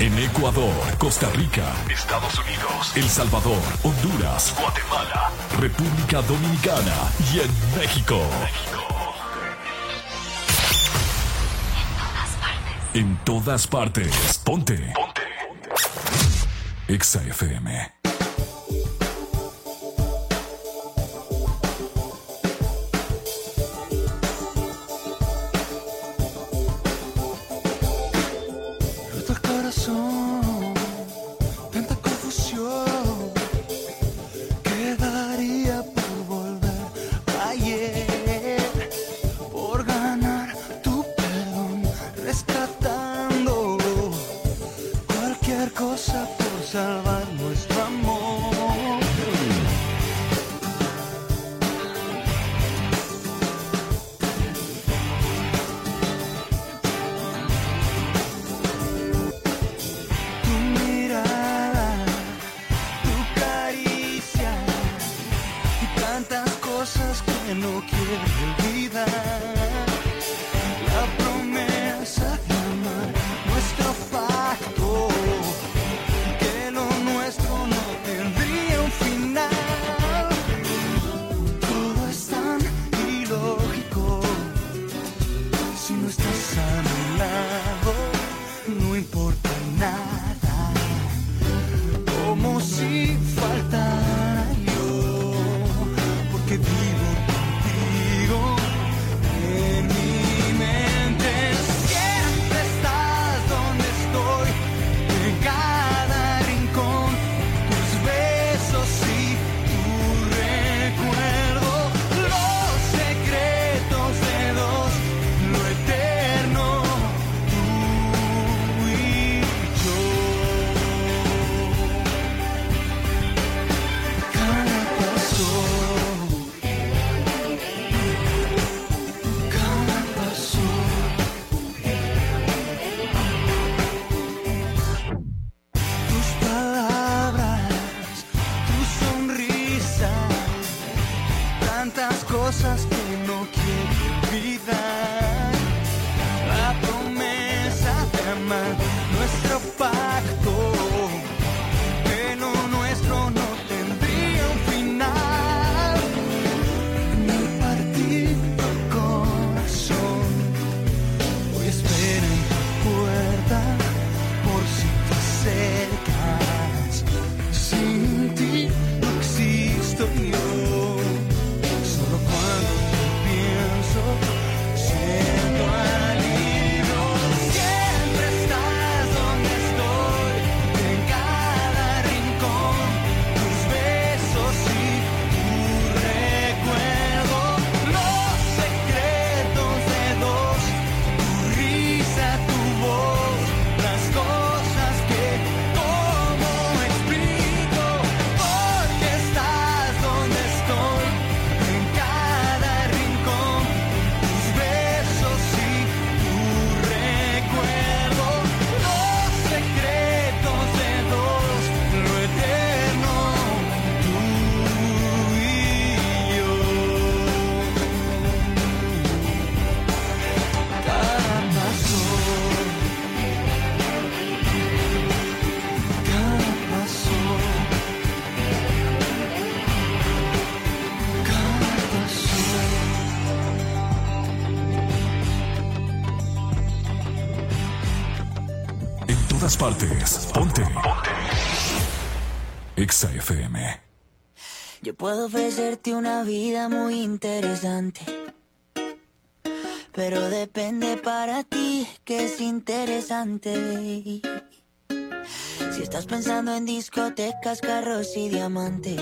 En Ecuador, Costa Rica, Estados Unidos, El Salvador, Honduras, Guatemala, República Dominicana y en México. En todas partes. Ponte. Exa FM. Tanta confusión, ¿qué daría por volver ayer? Por ganar tu perdón, rescatando cualquier cosa por salvar nuestro amor. Que no quiero olvidar, la promesa de amar, nuestro pacto, que lo nuestro no tendría un final. Todo es tan ilógico, si no estás a mi lado, no importa nada, como si faltara yo, porque vivo contigo en mi mente. Siempre estás donde estoy, en cada rincón, tus besos y tu recuerdo, los secretos de dos, lo eterno, tú y yo. Cada paso, tus palabras, tu sonrisa, tantas cosas que no quiero olvidar. La promesa de amar, nuestro pacto, que lo nuestro no tendría un final. Mi partido corazón, hoy espera en tu puerta, por si te acercas. Sin ti no existo yo, solo cuando te pienso, siento alivio. Siempre estás donde estoy, en cada rincón, tus besos y tu recuerdo, los secretos de dos, tu risa, tu voz, las cosas que cómo explico, porque estás donde estoy, en cada rincón, tus besos y tu recuerdo, los secretos de dos, lo eterno, tú y yo. Cada paso, cada paso, cada paso. En todas partes. Ponte. Exa FM. Yo puedo ofrecerte una vida muy interesante, pero depende para ti que es interesante. Si estás pensando en discotecas, carros y diamantes,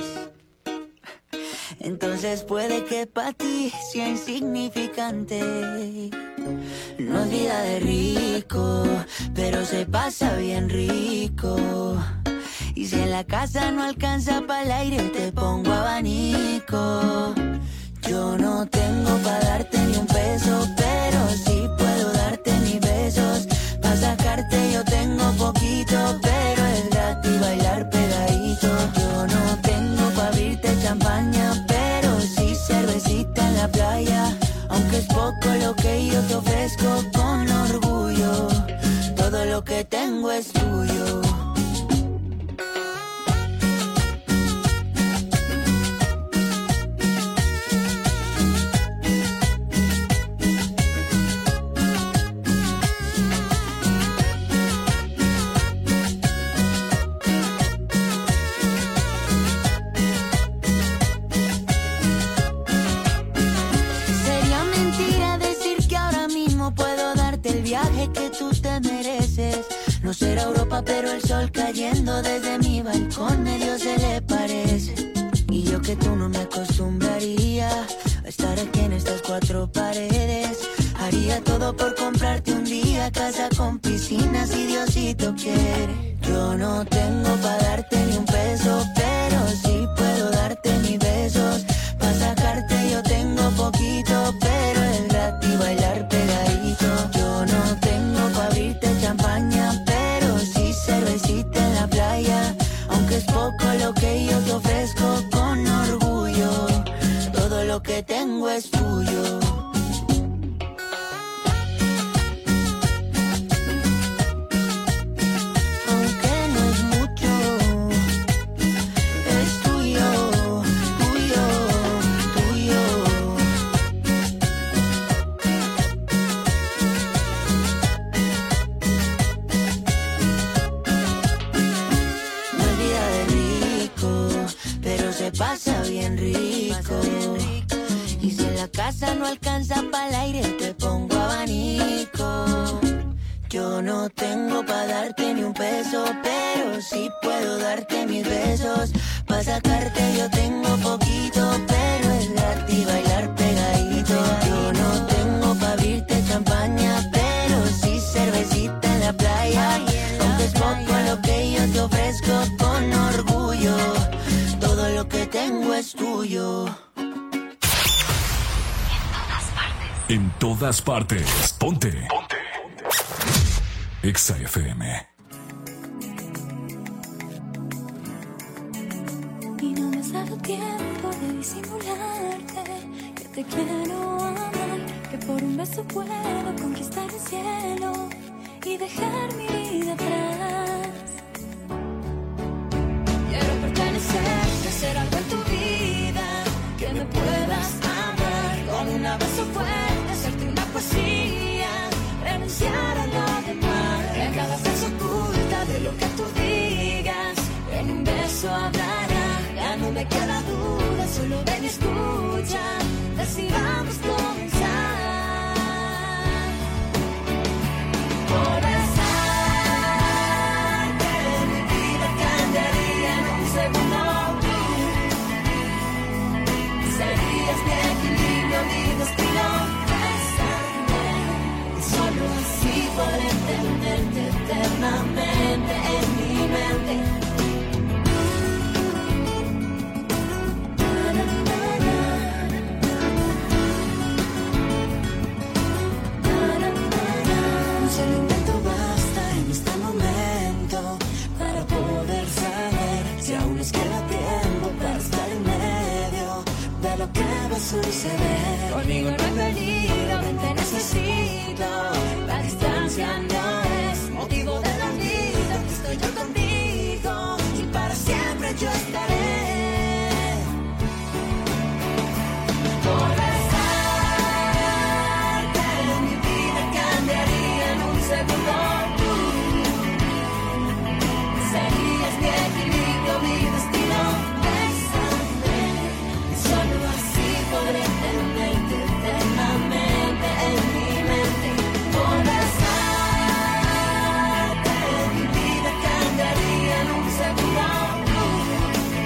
entonces puede que para ti sea insignificante. No es vida de rico, pero se pasa bien rico. Y si en la casa no alcanza para el aire, te pongo abanico. Yo no tengo para darte ni un peso, pero sí puedo darte mis besos. Pa' sacarte yo tengo poquito, pero es gratis bailar pegadito. Yo no tengo para abrirte champaña, pero sí cervecita en la playa. Aunque es poco lo que yo te ofrezco con orgullo, todo lo lo que tengo es tuyo. No será Europa, pero el sol cayendo desde mi balcón medio se le parece. Y yo que tú no me acostumbraría a estar aquí en estas cuatro paredes. Haría todo por comprarte un día casa con piscina si Diosito quiere. Yo no tengo pa' darte ni un peso, pero sí puedo darte mis besos. Pa' sacarte yo tengo poquito, pero es gratis bailar pegadito. Yo no tengo pa' abrirte champaña, pero sí cervecita en la playa. Aunque es poco lo que yo te ofrezco con orgullo, todo lo que tengo es tuyo. Pasa bien rico. Y si en la casa no alcanza pa'l aire, te pongo abanico. Yo no tengo pa' darte ni un peso, pero sí puedo darte mis besos. Pa' sacarte yo tengo poquito, pero es gratis bailar pegadito. Yo no tengo pa' abrirte champaña, pero sí cervecita en la playa. Aunque es poco lo que yo te ofrezco con orgullo, todo lo que tengo es tuyo. En todas partes. Ponte. Exa FM. Y no me has dado tiempo de disimularte que te quiero amar, que por un beso puedo conquistar el cielo y dejar mi vida atrás. Quiero pertenecerte, ser algo en tu vida, que me puedas amar con un abrazo fuerte, hacerte una poesía, renunciar a lo demás, que cada frase oculta de lo que tú digas, en un beso hablará, ya no me queda duda, solo ven y escucha, decidamos comenzar. Por mi destino, besarme, solo así podré tenerte eternamente en mi mente. Un solo intento basta en este momento para poder saber si aún nos queda tiempo para estar en medio de lo que va a suceder. Conmigo no hay peligro, te necesito. La distancia no es motivo de la vida, que estoy yo contigo y para siempre yo estaré. Por besarte, mi vida cambiaría en un segundo. Serías mi equilibrio, mi destino. Solo así podré tenerte eternamente en mi mente. Por besarte, mi vida cambiaría en un segundo.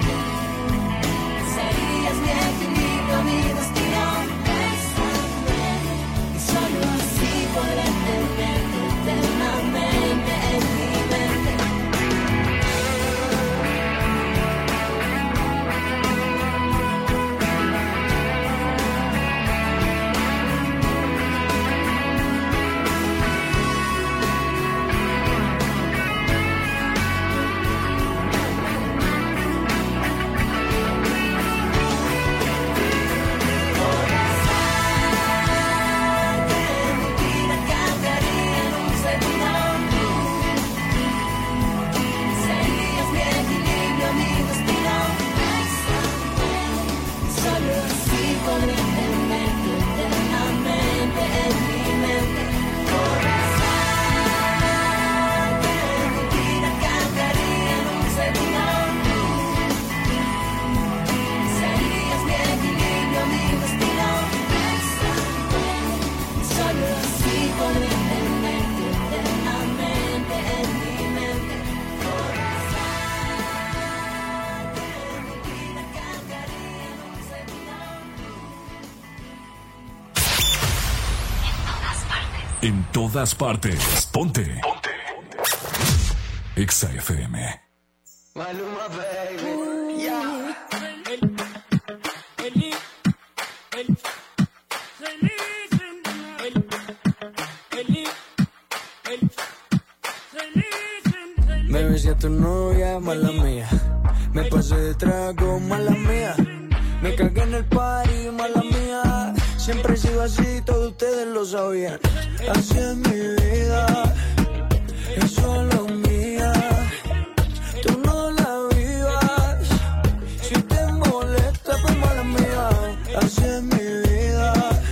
En todas partes. Ponte. Exa FM. Maluma, baby. Yeah. Me besé a tu novia, mala mía. Me pasé de trago, mala mía. Me cagué en el party, mala mía. Siempre he sido así, todos ustedes lo sabían. Así es mi vida, es solo mía. Tú no la vivas, si te molesta, pues mala mía. Así es mi vida,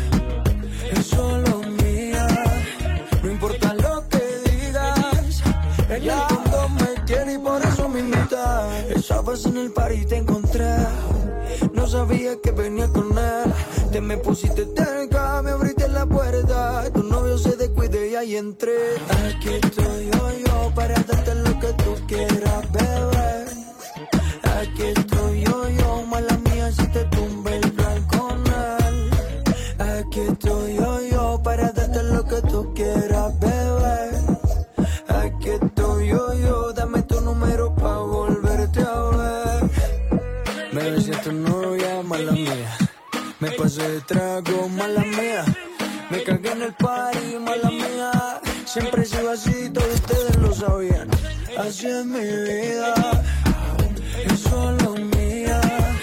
es solo mía. No importa lo que digas, en el fondo me quiere y por eso me invita. Estabas en el party y te encontré. No sabía que venía con él. Te me pusiste cerca, me abriste la puerta. Tu novio se descuide y ahí entré. Aquí estoy yo para darte lo que tú quieras, bebé. Aquí estoy yo, mala mía si te tumbe el plan con él. Aquí estoy yo para darte lo que tú quieras, bebé. Aquí estoy yo, dame tu número pa' volverte a ver. Me besé a tu novia, mala mía. Me pasé de trago, mala mía. Me cagué en el party, mala mía. Siempre he sido así, todos ustedes lo sabían. Así es mi vida, es solo mía.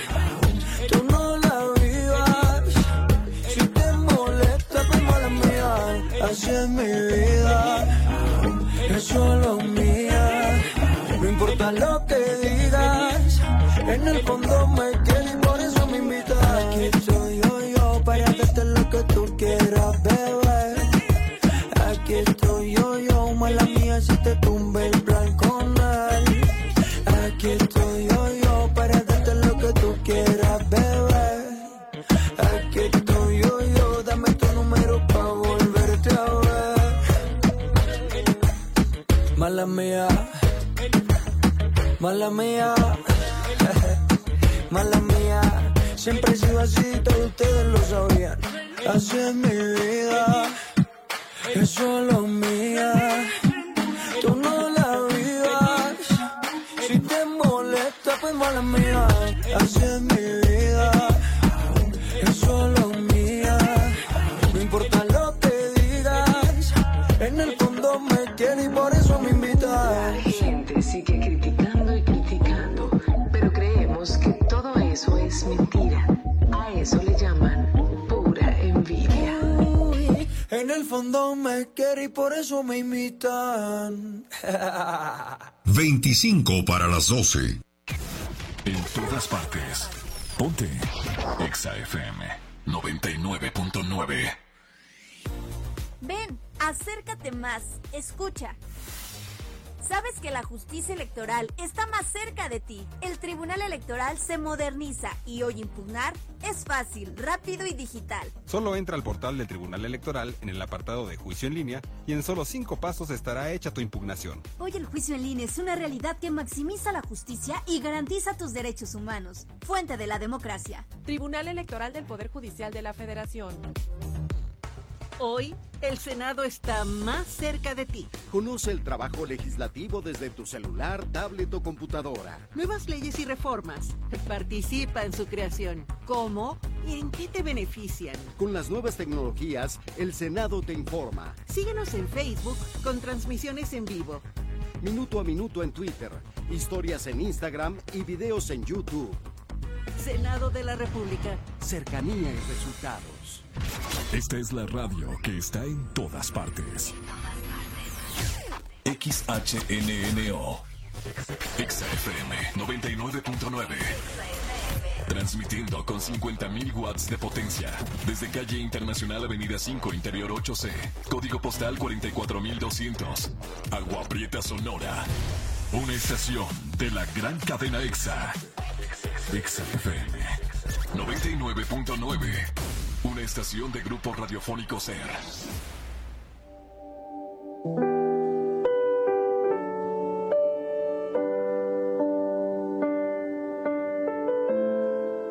Tú no la vivas, si te molesta, pues mala mía. Así es mi vida, es solo mía. No importa lo que digas, en el fondo me quieres y por eso me invitas. Aquí estoy yo para darte lo que tú quieras, bebé. Aquí estoy yo, mala mía si te tumbe el plan con él. Aquí estoy yo para darte lo que tú quieras, bebé. Aquí estoy yo, dame tu número pa' volverte a ver. Mala mía, mala mía. Mala mía, siempre he sido así, todos ustedes lo sabían. Así es mi vida, es solo mía. Tú no la vivas, si te molesta, pues mala mía. Así es mi vida, es solo mía. No importa lo que digas, en el fondo me quiere y por eso me invitas. La gente sigue criticando y criticando, pero creemos que todo eso es mentira. A eso le llaman pura envidia. En el fondo me quiere y por eso me imitan. 25 para las 12. En todas partes. Ponte. Exa FM 99.9. Ven, acércate más, escucha. ¿Sabes que la justicia electoral está más cerca de ti? El Tribunal Electoral se moderniza y hoy impugnar es fácil, rápido y digital. Solo entra al portal del Tribunal Electoral en el apartado de juicio en línea y en solo 5 pasos estará hecha tu impugnación. Hoy el juicio en línea es una realidad que maximiza la justicia y garantiza tus derechos humanos. Fuente de la democracia. Tribunal Electoral del Poder Judicial de la Federación. Hoy, el Senado está más cerca de ti. Conoce el trabajo legislativo desde tu celular, tablet o computadora. Nuevas leyes y reformas. Participa en su creación. ¿Cómo y en qué te benefician? Con las nuevas tecnologías, el Senado te informa. Síguenos en Facebook con transmisiones en vivo. Minuto a minuto en Twitter, historias en Instagram y videos en YouTube. Senado de la República. Cercanía y resultados. Esta es la radio que está en todas partes. XHNNO. XFM 99.9. Transmitiendo con 50.000 watts de potencia. Desde calle Internacional Avenida 5, Interior 8C. Código postal 44200. Agua Prieta, Sonora. Una estación de la gran cadena EXA. EXA FM 99.9. Una estación de Grupo Radiofónico SER.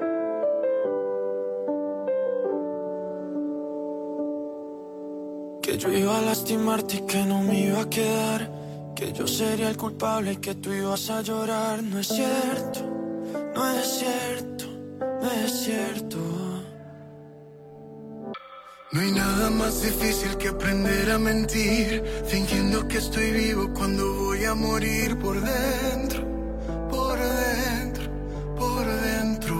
Que yo iba a lastimarte y que no me iba a quedar, que yo sería el culpable y que tú ibas a llorar. No es cierto, no es cierto, no es cierto. No hay nada más difícil que aprender a mentir, fingiendo que estoy vivo cuando voy a morir por dentro, por dentro, por dentro.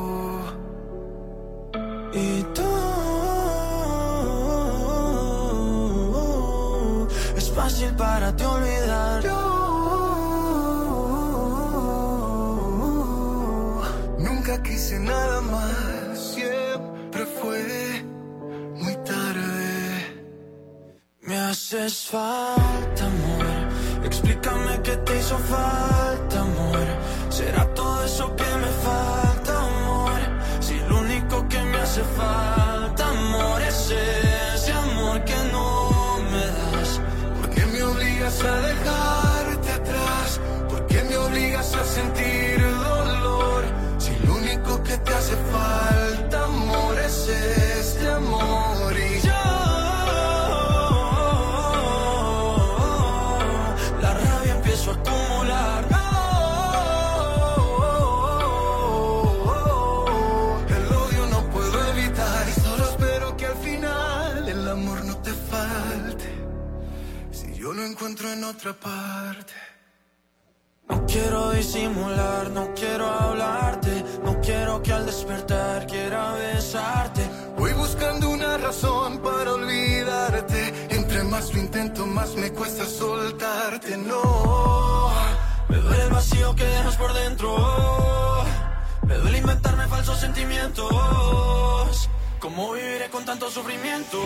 Y tú, es fácil para ti olvidar. Yo nunca quise nada más, siempre fue muy tarde. Me haces falta, amor. Explícame qué te hizo falta, amor. ¿Será todo eso que me falta, amor? Si lo único que me hace falta, amor, es ese amor que no me das. ¿Por qué me obligas a dejarte atrás? ¿Por qué me obligas a sentir dolor? Si lo único que te hace falta, amor, es este amor. Y yo, la rabia empiezo a acumular. El odio no puedo evitar y solo espero que al final el amor no te falte. Si yo lo encuentro en otra parte. No quiero disimular, no quiero hablarte, no quiero que al despertar quiera besarte. Voy buscando una razón para olvidarte. Entre más lo intento, más me cuesta soltarte. No, me duele el vacío que dejas por dentro. Me duele inventarme falsos sentimientos. ¿Cómo viviré con tanto sufrimiento?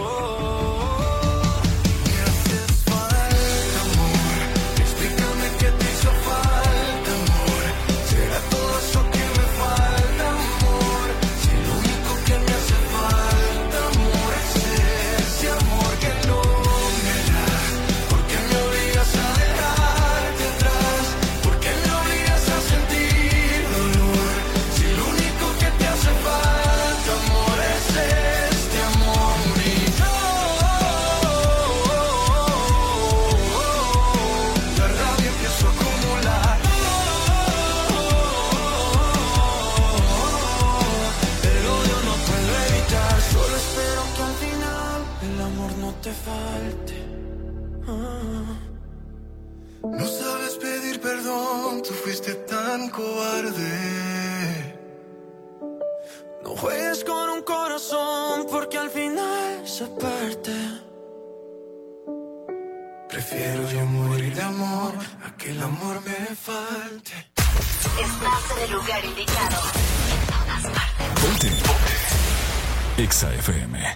No sabes pedir perdón, tú fuiste tan cobarde. No juegues con un corazón porque al final se parte. Prefiero yo morir de amor a que el amor me falte. Estás en el lugar indicado. En todas partes. Ponte. Exa FM.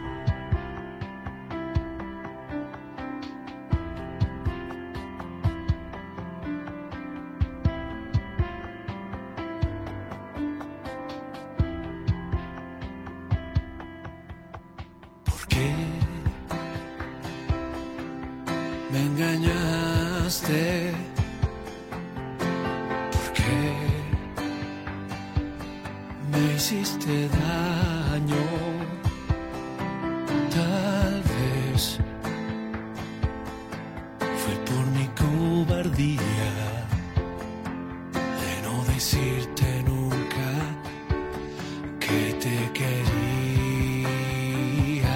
Me engañaste. ¿Por qué me hiciste daño? Tal vez fue por mi cobardía de no decirte nunca que te quería.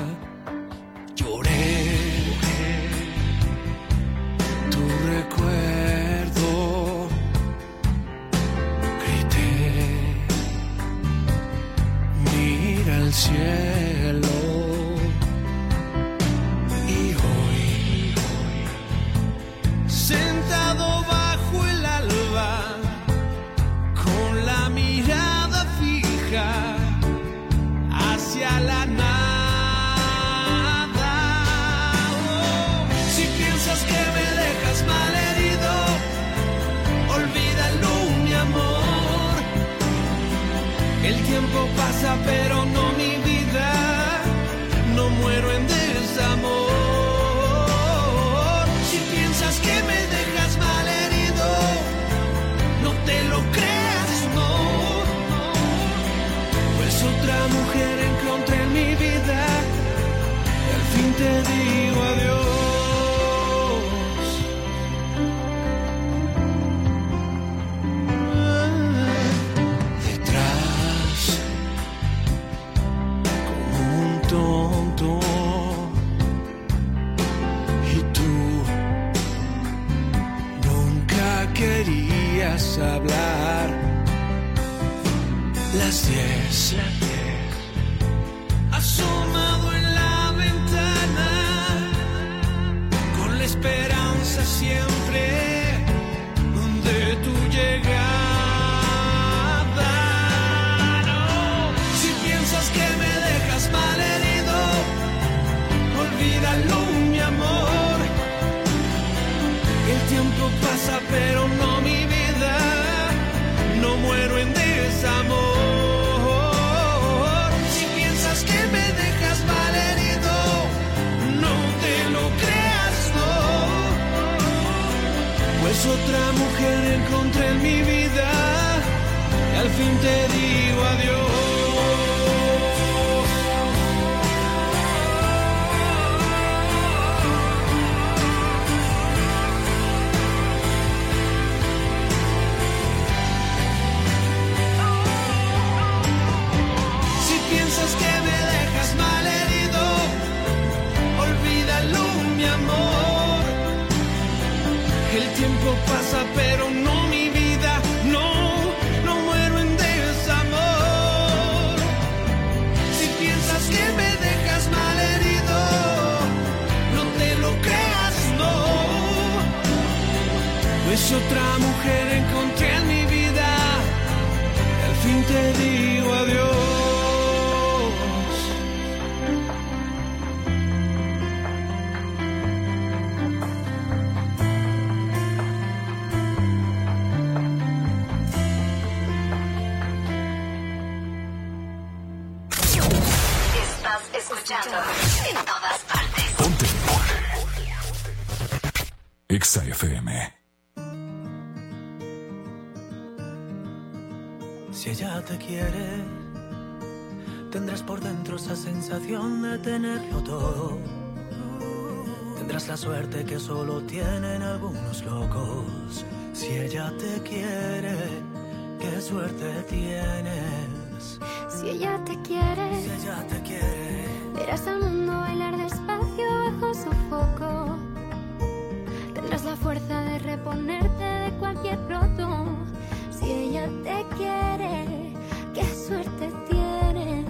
Lloré tu recuerdo, grité, mira al cielo. Y hoy, sentado vas a hablar. Las 10. Asomado en la ventana, con la esperanza siempre de tu llegada. No, si piensas que me dejas malherido, olvídalo, mi amor. El tiempo pasa, pero no mi vida. No muero en desamor. Si piensas que me dejas malherido, no te lo creas, no. Pues otra mujer encontré en mi vida y al fin te digo adiós. Que me dejas malherido, olvídalo, mi amor. El tiempo pasa, pero no mi vida. No, no muero en desamor. Si piensas que me dejas malherido, no te lo creas, no. Pues otra mujer encontré en mi vida y al fin te digo adiós. Escuchando en todas partes. Ponte. Exa FM. Si ella te quiere, tendrás por dentro esa sensación de tenerlo todo. Tendrás la suerte que solo tienen algunos locos. Si ella te quiere, qué suerte tienes. Si ella te quiere, si ella te quiere, verás al mundo bailar despacio bajo su foco. Tendrás la fuerza de reponerte de cualquier roto. Si ella te quiere, qué suerte tienes.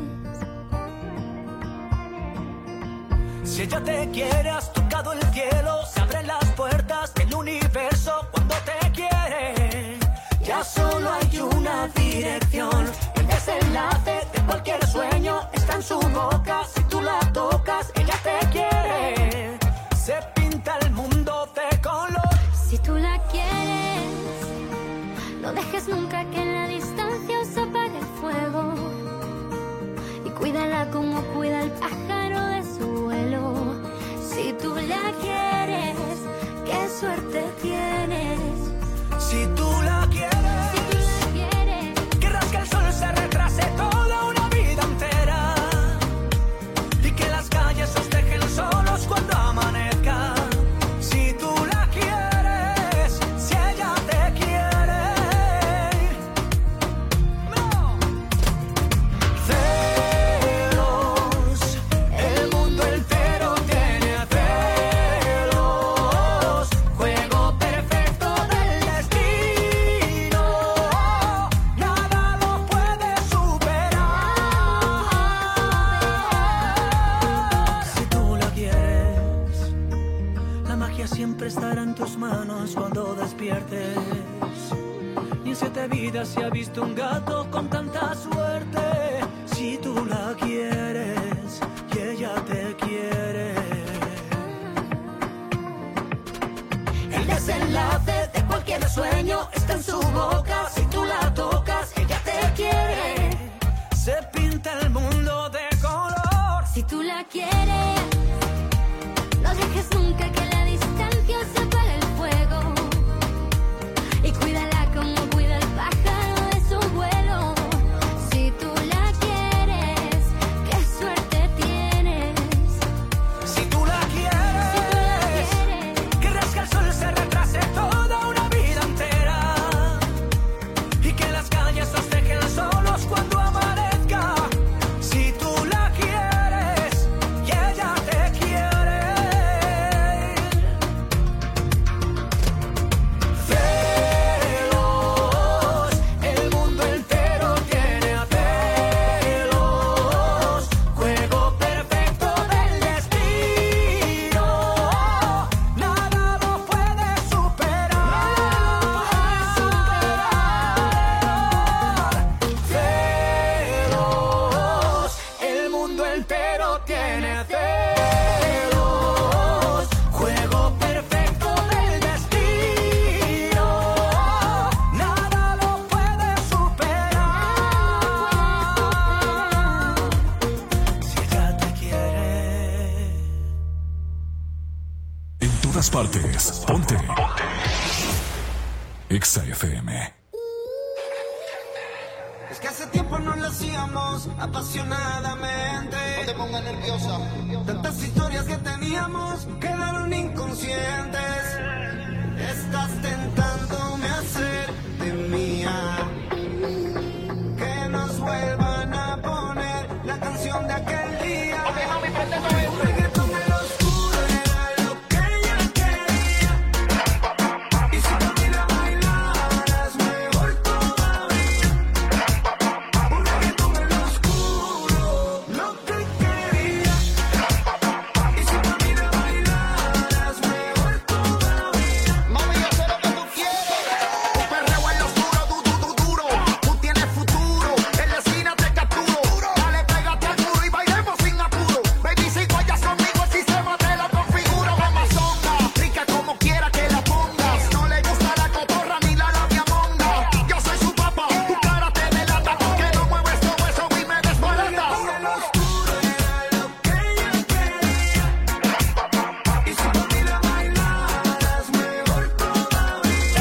Si ella te quiere, has tocado el cielo. Se abren las puertas del universo cuando te quiere. Ya solo hay una dirección. El desenlace de cualquier sueño está en su boca. Si tú la tocas, ella te quiere. Se pinta el mundo de color. Si tú la quieres, no dejes nunca que en la distancia os apague el fuego. Y cuídala como cuida el pájaro de su vuelo. Si tú la quieres, qué suerte tienes. Si tú la quieres, querrás que el sol se retrase toda una vida entera. Y que las calles os dejen solos cuando amanezca. Si tú la quieres, si ella te quiere. No. Celos, el mundo entero tiene celos. Juego perfecto del destino. Nada lo puede superar. Si tú la quieres, la magia siempre estará en tus manos cuando despiertes. Ni en 7 vidas se ha visto un gato con tanta suerte. Si tú la quieres y ella te quiere. El desenlace de cualquier sueño está en su boca. Si tú la tocas, ella te quiere. Se pinta el mundo de color. Si tú la quieres, no dejes nunca que en la distancia se apague el fuego. Y cuídala como cuida el pájaro de su vuelo. Si tú la quieres, qué suerte tienes. Si tú la quieres, querrás que el sol se retrase toda una vida entera. Y que las calles os dejen solos cuando amanezca. Si tú la quieres y ella te quiere. todas partes. Ponte. Exa FM. Es que hace tiempo no lo hacíamos apasionadamente. No te pongas nerviosa. Tantas historias que teníamos quedaron inconscientes. Estás tentándome a hacer de mía. Que nos vuelvan a poner la canción de aquel día. Un reggaetón en lo oscuro era lo que ella quería. Y si por mí la bailaras mejor todavía. Un reggaetón en lo oscuro, lo que quería. Y si por mí la bailaras mejor todavía. Mami, yo sé lo que tú quieres. Un perreo en lo oscuro, duro. Tú tienes futuro, en la esquina te capturo. Dale, pégate al muro y bailemos sin apuro. Baby, si vayas conmigo, el sistema te lo configuro. Amazonga, rica como quiera que la pongas. No le gusta la cotorra ni la labia monga. Yo soy su papá, tu cara te delata. Porque no mueves todo eso y me desbarata. En lo oscuro era lo que ella quería. Y si por mí la bailaras mejor todavía.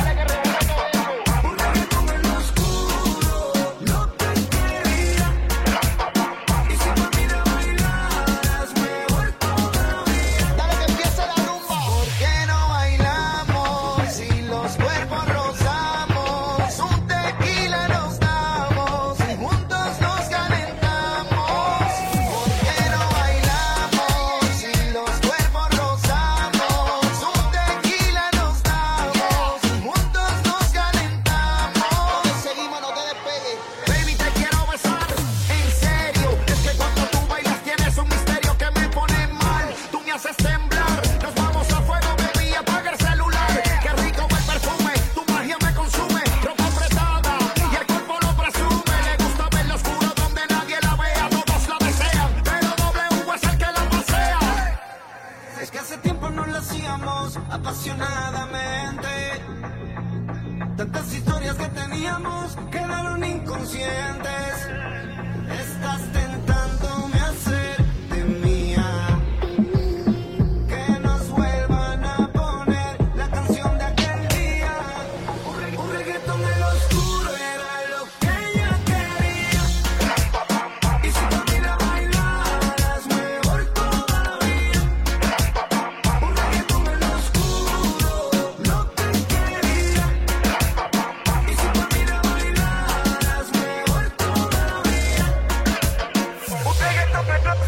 Un reggaetón en lo oscuro, lo que quería. Y si por mí la bailaras mejor todavía. Dale que empiece la rumba. ¿Por qué no bailamos si los cuerpos rozamos? Un tequila nos damos y juntos nos calentamos. ¿Por qué no bailamos si los cuerpos rozamos? Un tequila nos damos y juntos nos calentamos. Seguimos, no te despegues. Baby, te quiero besar, en serio. Es que cuando tú bailas tienes un misterio que me pone mal. Tú me haces temblar. Nos vamos a fuego, baby, apaga el celular. Qué rico el perfume, tu magia me consume. Ropa apretada y el cuerpo lo presume. Le gusta ver lo oscuro donde nadie la vea. Todos la desean, pero W es el que la pasea. Es que hace tiempo no lo hacíamos apasionadamente. Tantas historias que teníamos quedaron inconscientes. Estás tentándome a hacer de mía. Que nos vuelvan a poner la canción de aquel día. Un reggaetón en lo oscuro era lo que ella quería. Y si por mí la bailaras mejor todavía. Un reggaetón en lo oscuro, lo que quería. Y si por mí la bailaras mejor todavía. Un reggaetón en lo oscuro, lo que quería.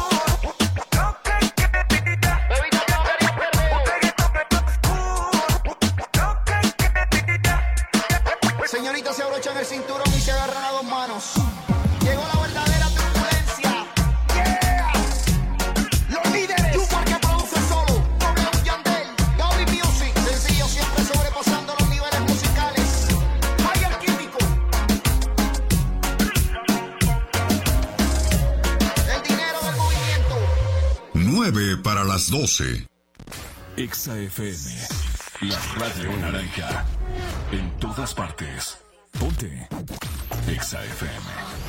Baby, no te quería perder. Un reggaetón en lo oscuro, lo que quería. Señoritas, se abrochan el cinturón y se agarran a dos manos. Llegó la verdadera turbulencia. Yeah. Los líderes. Junior que produce solo. W Yandel. Gaby Music. Sencillo, siempre sobrepasando los niveles musicales. Fire Químico. El dinero del movimiento. 9 para las 12. Exa FM. La radio naranja. En todas partes. Ponte. Exa FM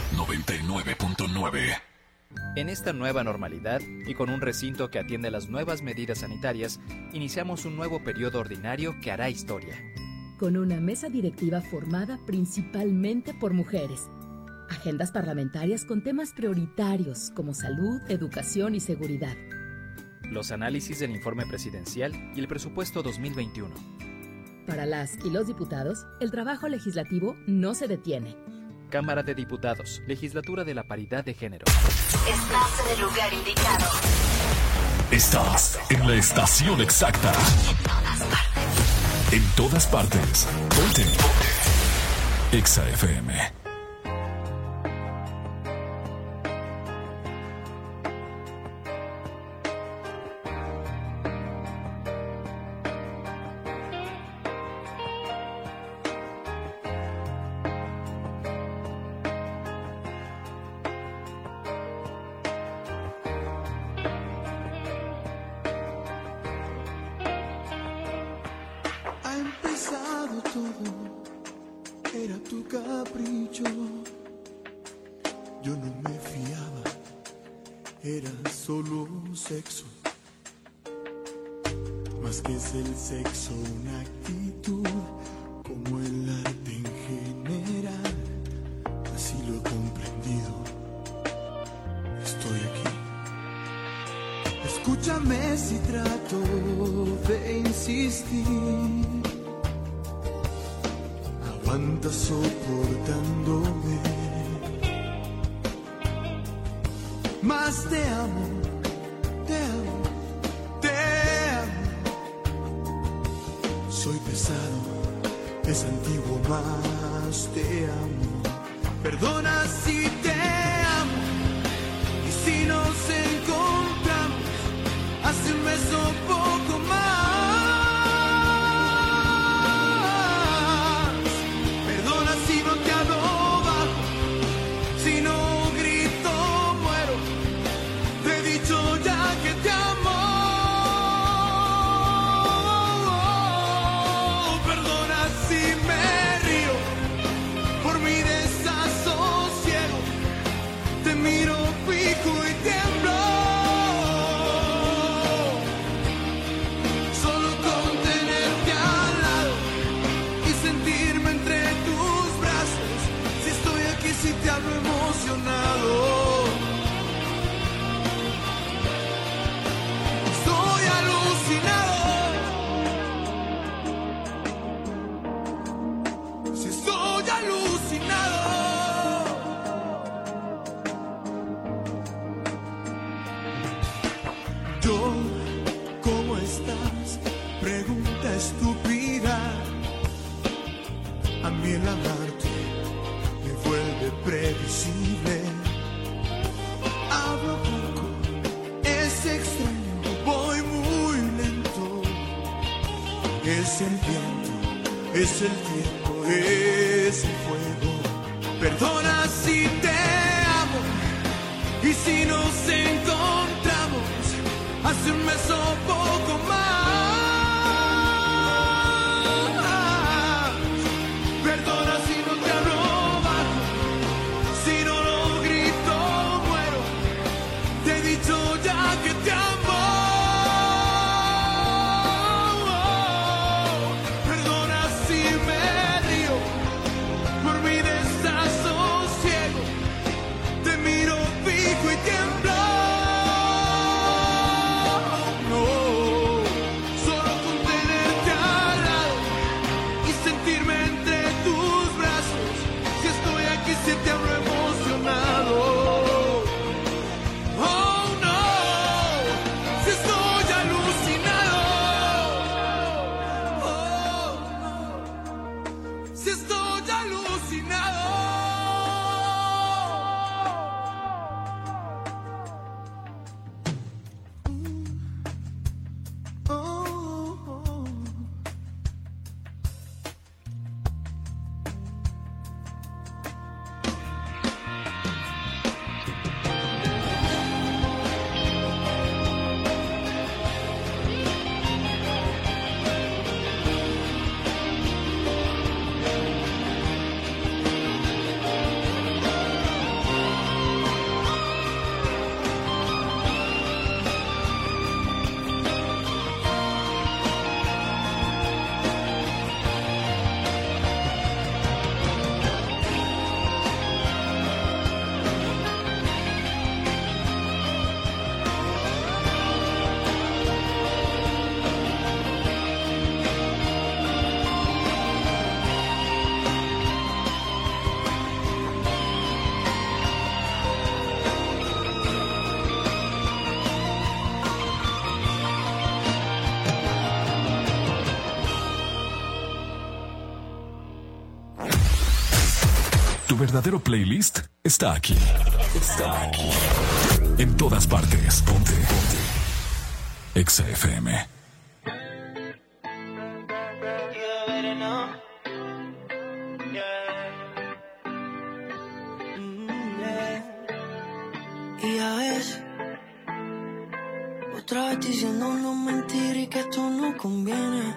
99.9. En esta nueva normalidad y con un recinto que atiende las nuevas medidas sanitarias, iniciamos un nuevo periodo ordinario que hará historia. Con una mesa directiva formada principalmente por mujeres. Agendas parlamentarias con temas prioritarios como salud, educación y seguridad. Los análisis del informe presidencial y el presupuesto 2021. Para las y los diputados, el trabajo legislativo no se detiene. Cámara de Diputados, Legislatura de la Paridad de Género. Estás en el lugar indicado. Estás en la estación exacta. En todas partes. Ponte. Exa FM. Ha empezado todo, era tu capricho. Más que es el sexo, una actitud, como el arte en general. Así lo he comprendido. Estoy aquí. Escúchame si trato de insistir. Aguanta soportándome. Más te amo, te amo, te amo. Soy pesado, es antiguo, más te amo. Perdona si te amo. Y si nos encontramos, hace un mes o poco más. Perdona si no te hablo bajo, si no grito muero. Te he dicho ya que te amo. Perdona si me río por mi desasosiego. Te miro fijo y tiemblo. Solo con tenerte al lado y sentirme entre tus brazos. Si estoy aquí, si te hablo emocionado. Estoy alucinado. Si estoy alucinado. Yo, ¿cómo estás? Pregunta estúpida. A mí el amarte me vuelve previsible. Hablo poco, es extraño, voy muy lento. Es el viento, es el tiempo, es el fuego. Perdona si te amo. Y si nos encontramos, hace un mes o poco más. Perdona si no te hablo bajo, si no lo grito muero. Te he dicho ya que te amo. Perdona si me río por mi desasosiego. Te miro fijo y tiemblo. No, solo con tenerte al lado y sentirme entre tus brazos. Si estoy aquí, si te hablo emocionado. Oh no, si estoy alucinado. Oh no, si estoy alucinado. Tu verdadero playlist está aquí. Está aquí. En todas partes. Ponte. Exa FM. Y ya ves, otra vez diciéndonos mentiras y que esto no conviene.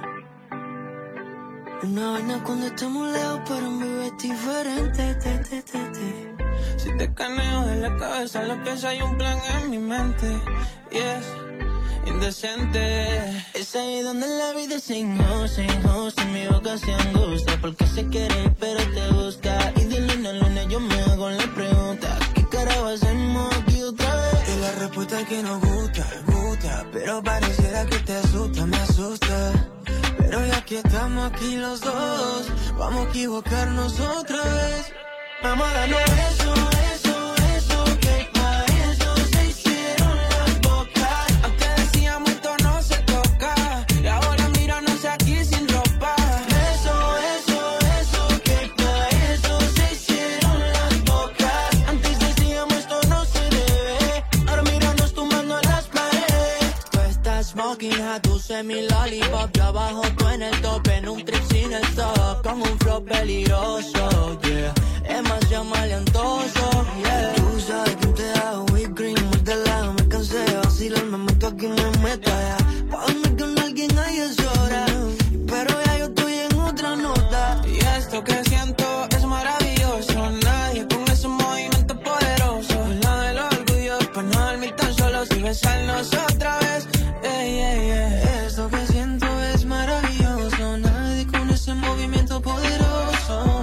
Una vaina cuando estamos lejos, pero en vivo es diferente. Si te caneo de la cabeza, lo pienso, hay un plan en mi mente. Yes. indecente. Es ahí donde la vida se injusta, injusta. Mi boca se angustia porque se quiere pero te busca. Y de luna a luna yo me hago la pregunta: ¿qué carajo hacemos aquí otra vez? Y la respuesta es que nos gusta, gusta, pero pareciera que te asusta, me asusta. Pero ya que estamos aquí los dos, vamos a equivocarnos otra vez. Vamos a darnos eso, eso, eso, que pa' eso se hicieron las bocas. Antes decíamos esto no se toca, y ahora míranos aquí sin ropa. Eso, eso, eso, que pa' eso se hicieron las bocas. Antes decíamos esto no se debe, ahora míranos tumbando en las paredes. Tú estás smoking a tu semi-lollipop, yo abajo tú en el top, en un trip sin el stop, con un flow peligroso, yeah. Demasiado maleantoso, yeah. Tú sabes que te hago whipped cream, muy de lado me cansé de vacilar, me meto aquí me meta ya. Pa' dormir con alguien ahí es hora, pero ya yo estoy en otra nota. Y esto que siento es maravilloso, nadie con ese movimiento poderoso. La del orgullo, pa' no dormir tan solos y besarnos otra vez, Esto que siento es maravilloso, nadie con ese movimiento poderoso.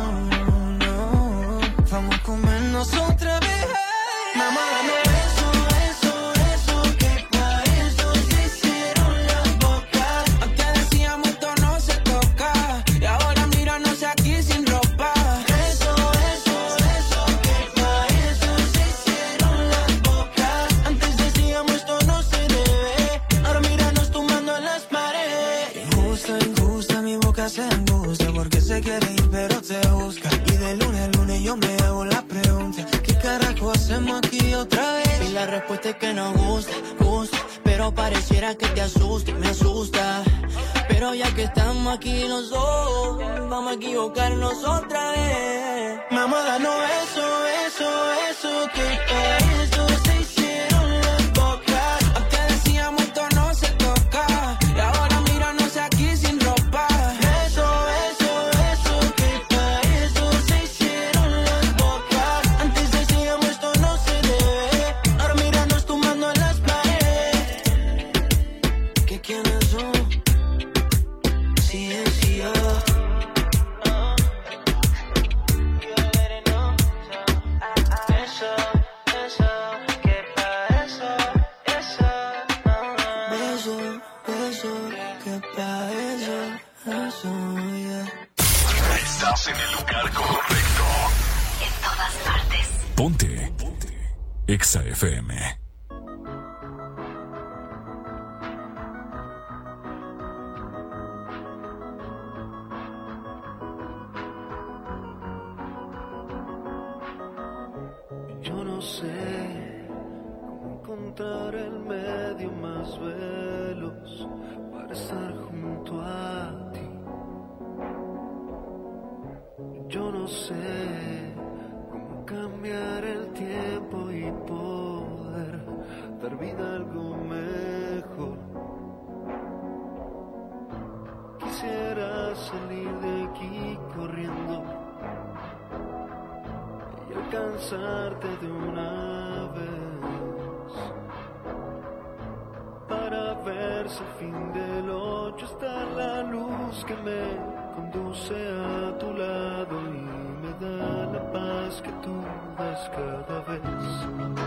Vamos a comernos otra vez. Mamá, dame eso, eso, eso, que pa' eso se hicieron las bocas. Antes decíamos esto no se toca, y ahora míranos aquí sin ropa. Eso, eso, eso, que pa' eso se hicieron las bocas. Antes decíamos esto no se debe, ahora míranos tumbando en las paredes. Injusta, injusta, mi boca se angustia porque se quiere ir pero te busca. Y de lunes a lunes yo me hago la pregunta: ¿qué carajo hacemos aquí otra vez? Y la respuesta es que nos gusta, gusta, pero pareciera que te asusta, me asusta. Pero ya que estamos aquí los dos, vamos a equivocarnos otra vez. Vamos a darnos eso, eso, eso, que pa' eso se hicieron las bocas. Antes decíamos esto no se toca, y ahora míranos aquí sin ropa. Eso, eso, eso, que pa' eso se hicieron las bocas. Antes decíamos esto no se debe, ahora míranos tumbando en las paredes. ¿Qué quiénes son? Sí, sí, yo. Eso, eso, que pa' eso, eso. Beso, beso, que pa' eso, eso, yeah. Estás en el lugar correcto. En todas partes. Ponte. Exa FM. Yo no sé cómo encontrar el medio más veloz para estar junto a ti. Yo no sé cómo cambiar el tiempo y poder dar vida a algo mejor. Quisiera salir de aquí corriendo y alcanzarte de una vez, para ver si al fin del 8 está la luz que me conduce a tu lado y me da la paz que tú das cada vez.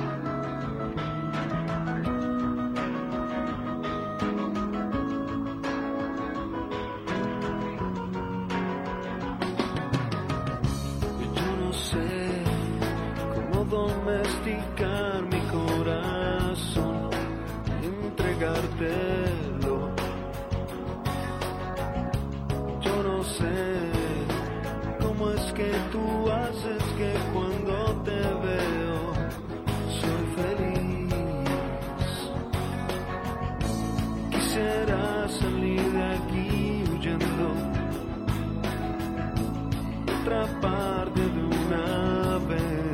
Domesticar mi corazón y entregártelo. Yo no sé cómo es que tú haces que cuando te veo soy feliz. Quisiera salir de aquí huyendo y atraparte de una vez,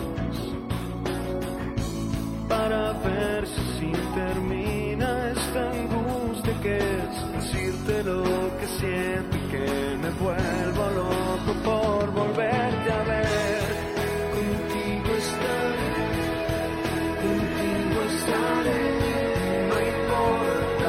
para ver si termina esta angustia que es decirte lo que siento y que me vuelvo loco por volverte a ver. Contigo estaré, no importa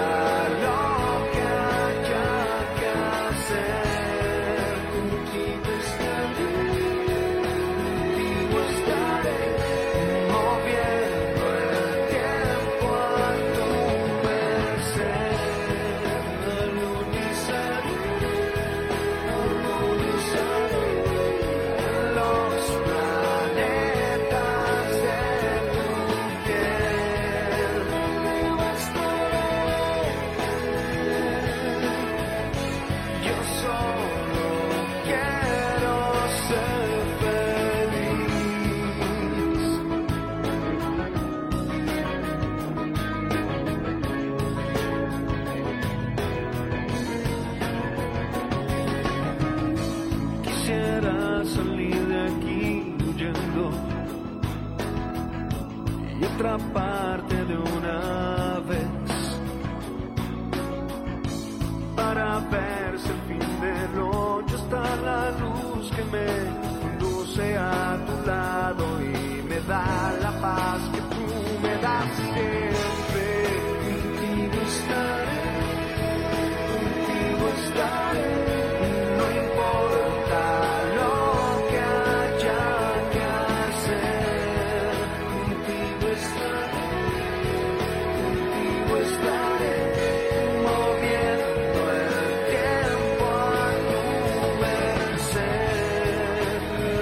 atraparte de una vez, para ver si al fin del hoyo está la luz que me conduce a tu lado y me da la paz que tú me das siempre. Contigo estaré, contigo estaré, no importa lo que haya que hacer. Contigo estaré, moviendo el tiempo a tu merced.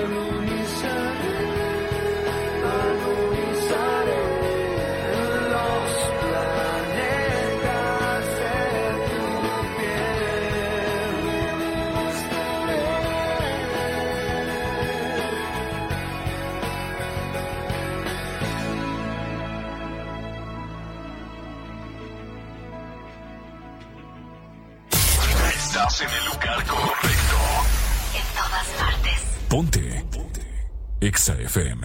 Agonizaré los planetas de tu Estás en el lugar correcto. En todas partes. Ponte. Exa FM.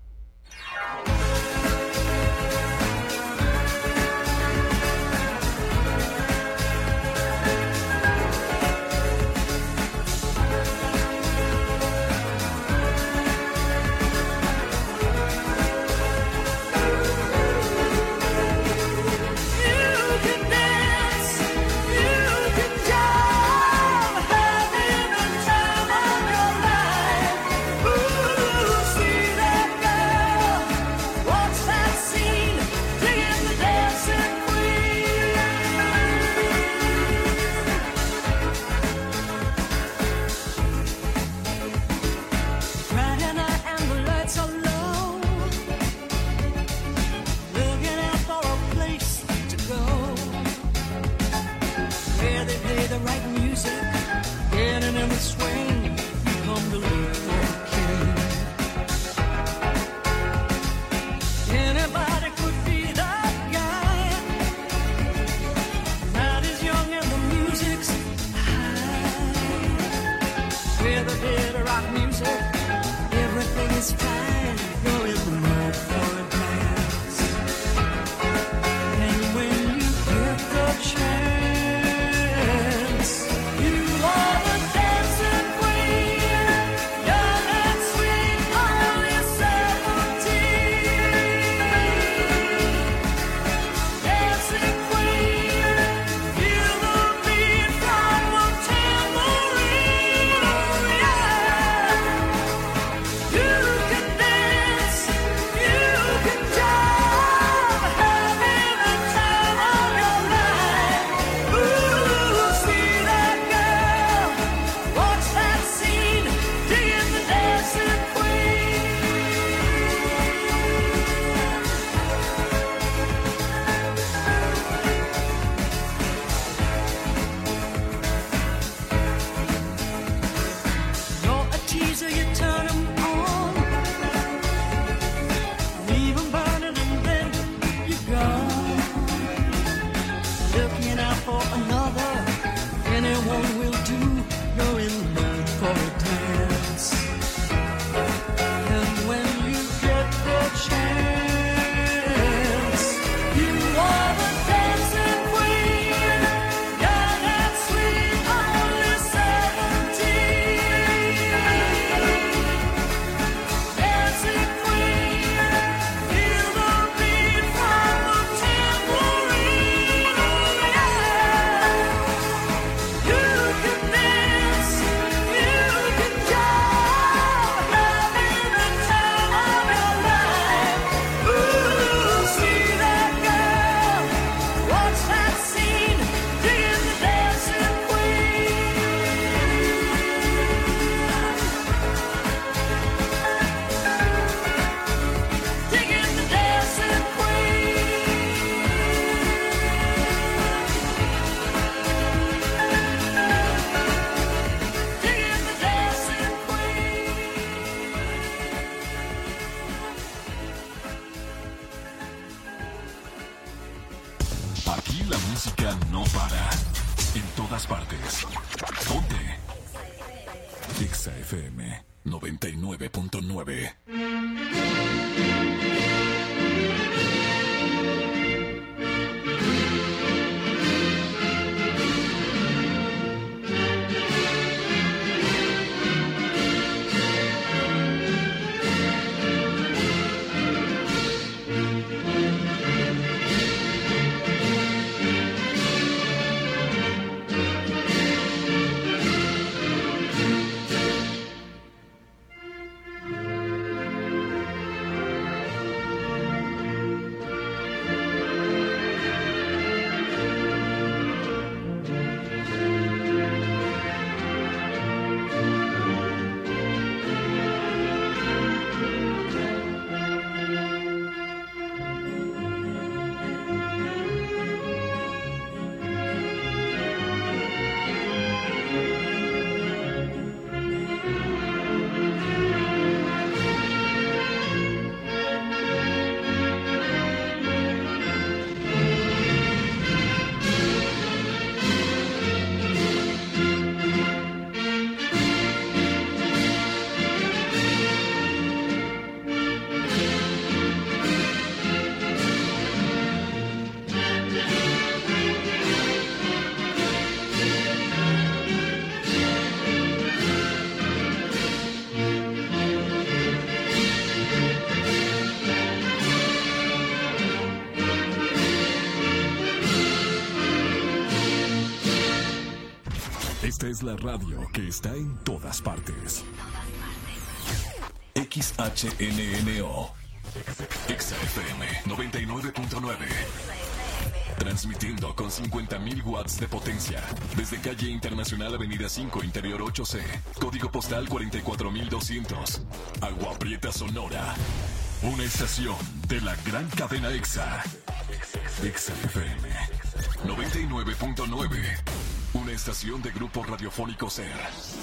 Exa FM 99.9. Esta es la radio que está en todas partes. XHNNO XFM 99.9. Transmitiendo con 50.000 watts de potencia. Desde calle Internacional Avenida 5, Interior 8C. Código postal 44200. Agua Prieta, Sonora. Una estación de la gran cadena EXA. XFM 99.9. Una estación de Grupo Radiofónico SER.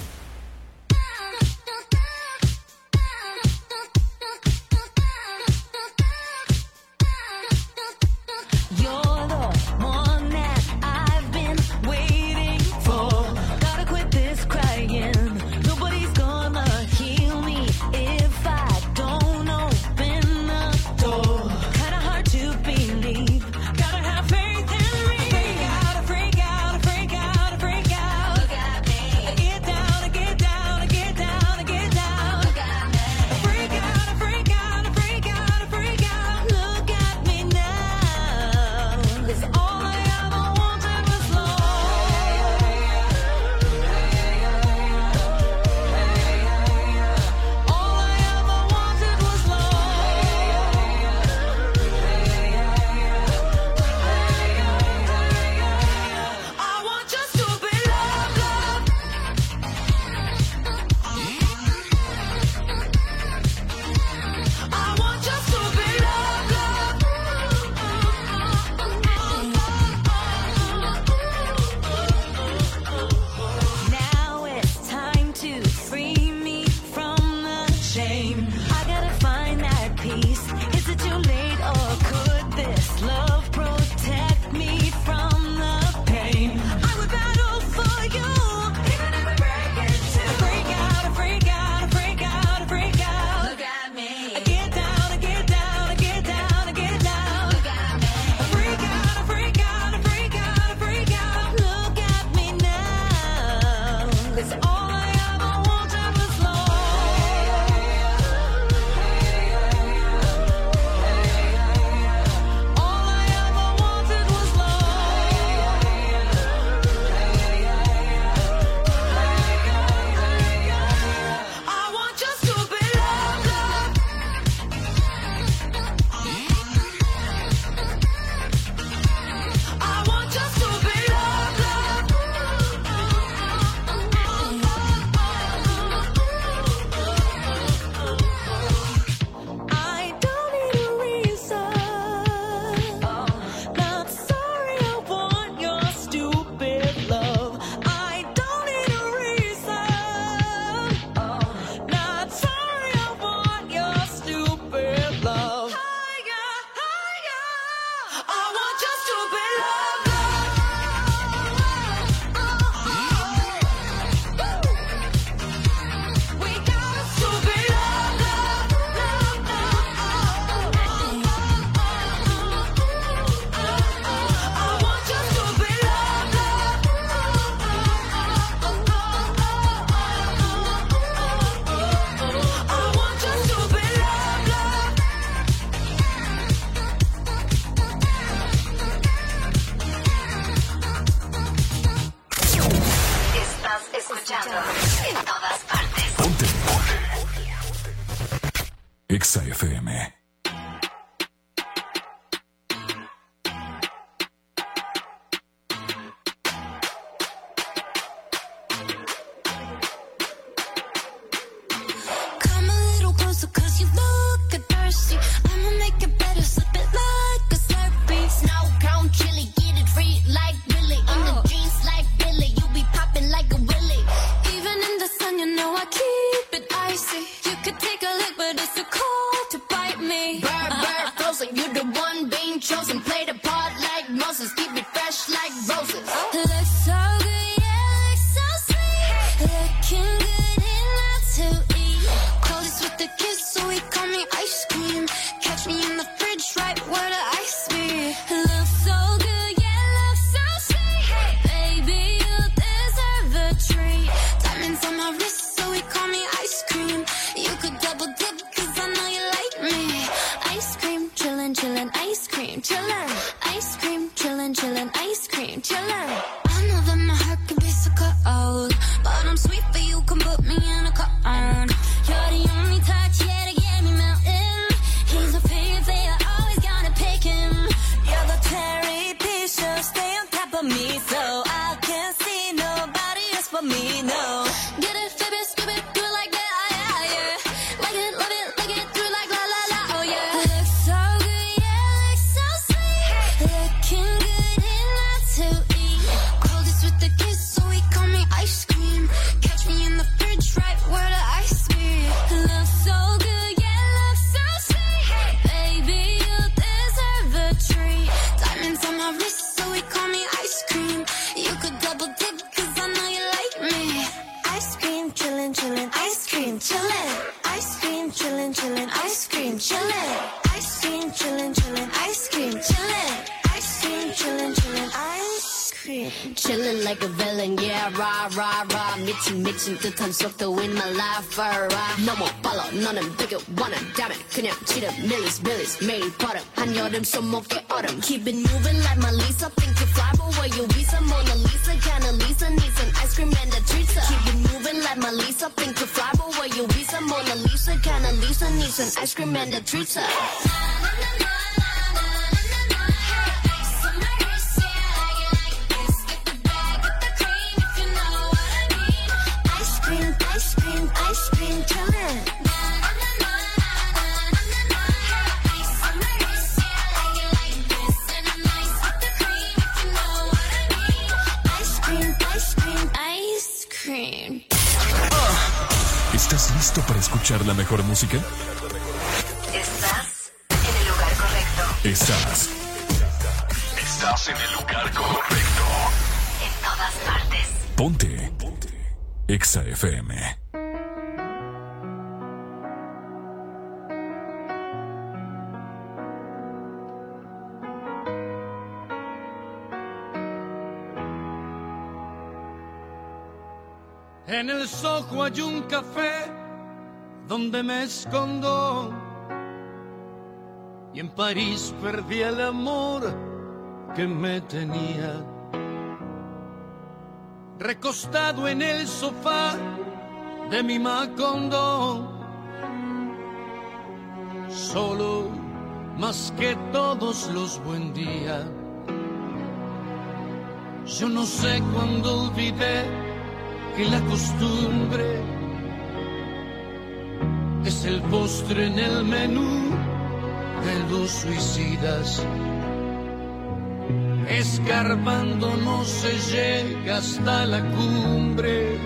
XFM. Take a look, but it's too cold to bite me. me now. Get it, flip it, skip it, do it like that, yeah, yeah. Like it, love it, lick it, do it like la la la, oh yeah. Looks so good, yeah, looks so sweet. Looking good enough to eat. Coldest with the kiss, so he call me ice cream. Catch me in the fridge, right where the ice be. Looks so good, yeah, looks so sweet. Baby, you deserve a treat. Diamonds on my wrist, so he call me ice cream. You could double dip, cause I know you like me. Ice cream, chillin', chillin', ice cream, chillin'. Ice cream, chillin', chillin', ice cream, chillin'. Ice cream, chillin', chillin', ice cream, chillin'. Ice cream, chillin', chillin', ice cream. Chillin' like a villain, yeah, rah, rah, rah. 미친 듯한 속도 in my life, alright. No more follow, 너는 되게 원한 다면 그냥 치름, 밀리스, 매일 버릇. 한여름 손목에 얼음. Keep it moving like my Lisa. Think you fly, but where you visa? Mona Lisa, kinda Lisa needs an ice cream and a treat. Keep it moving like my Lisa. Think you fly, but where you visa? Mona Lisa, kinda Lisa needs an ice cream and a treat. Ice cream, chillin'. Ice cream. ¿Estás listo para escuchar la mejor música? Estás en el lugar correcto. Estás en el lugar correcto. En todas partes. Ponte Exa FM. En el Soho hay un café donde me escondo y en París perdí el amor que me tenía. Recostado en el sofá de mi Macondo, solo más que todos los buen días. Yo no sé cuándo olvidé que la costumbre es el postre en el menú de los suicidas. Escarbando no se llega hasta la cumbre,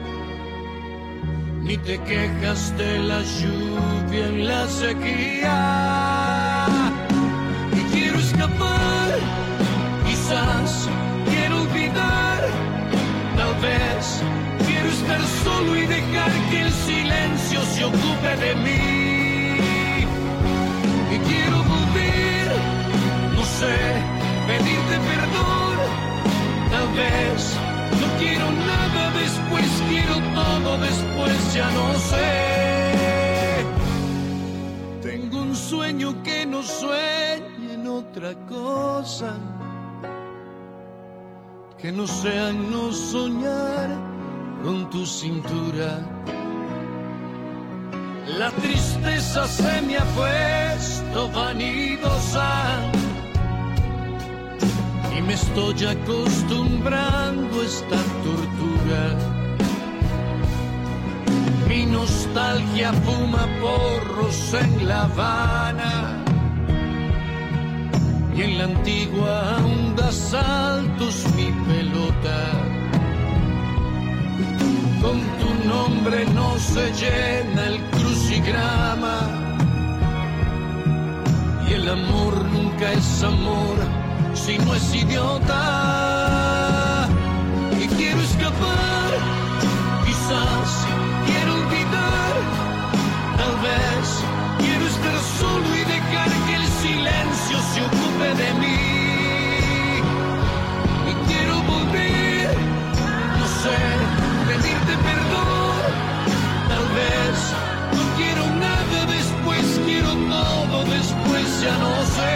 ni te quejas de la lluvia en la sequía. Y quiero escapar, quizás quiero olvidar, tal vez quiero estar solo y dejar que el silencio se ocupe de mí. Y quiero volver, no sé, pedirte perdón, tal vez. No quiero nada después, quiero todo después, ya no sé. Tengo un sueño que no sueñe en otra cosa, que no sea no soñar con tu cintura. La tristeza se me ha puesto vanidosa y me estoy acostumbrando a esta tortura. Mi nostalgia fuma porros en La Habana y en la antigua aún da saltos mi pelota. Con tu nombre no se llena el crucigrama y el amor nunca es amor si no es idiota. Y quiero escapar, quizás quiero olvidar, tal vez quiero estar solo y dejar que el silencio se ocupe de mí. Y quiero volver, no sé, pedirte perdón, tal vez. No quiero nada después, quiero todo después, ya no sé.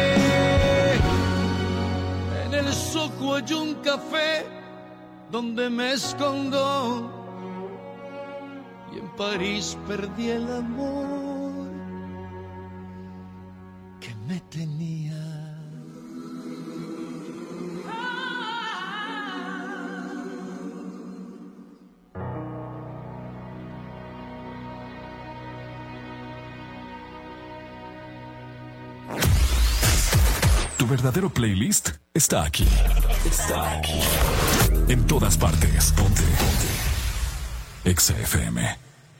En el Soho hay un café donde me escondo y en París perdí el amor que me tenía. Tu verdadero playlist está aquí. Está aquí. En todas partes. Ponte. Exa FM.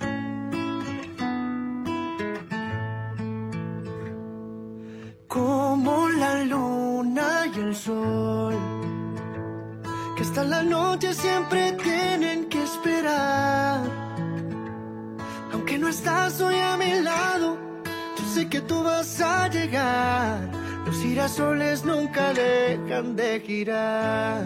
Como la luna y el sol, que hasta la noche siempre tienen que esperar. Aunque no estás hoy a mi lado, yo sé que tú vas a llegar. Los girasoles nunca dejan de girar.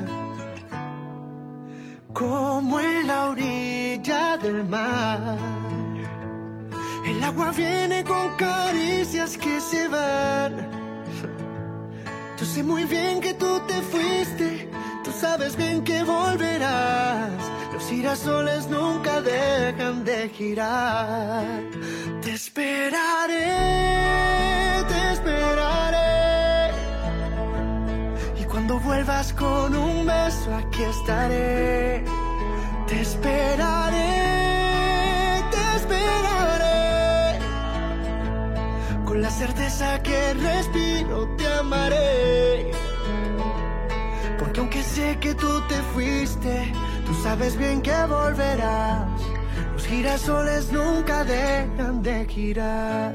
Como en la orilla del mar, el agua viene con caricias que se van. Yo sé muy bien que tú te fuiste, tú sabes bien que volverás. Los girasoles nunca dejan de girar. Te esperaré, te esperaré. Y cuando vuelvas con un beso aquí estaré. Te esperaré, te esperaré. Con la certeza que respiro te amaré. Porque aunque sé que tú te fuiste, tú sabes bien que volverás. Los girasoles nunca dejan de girar.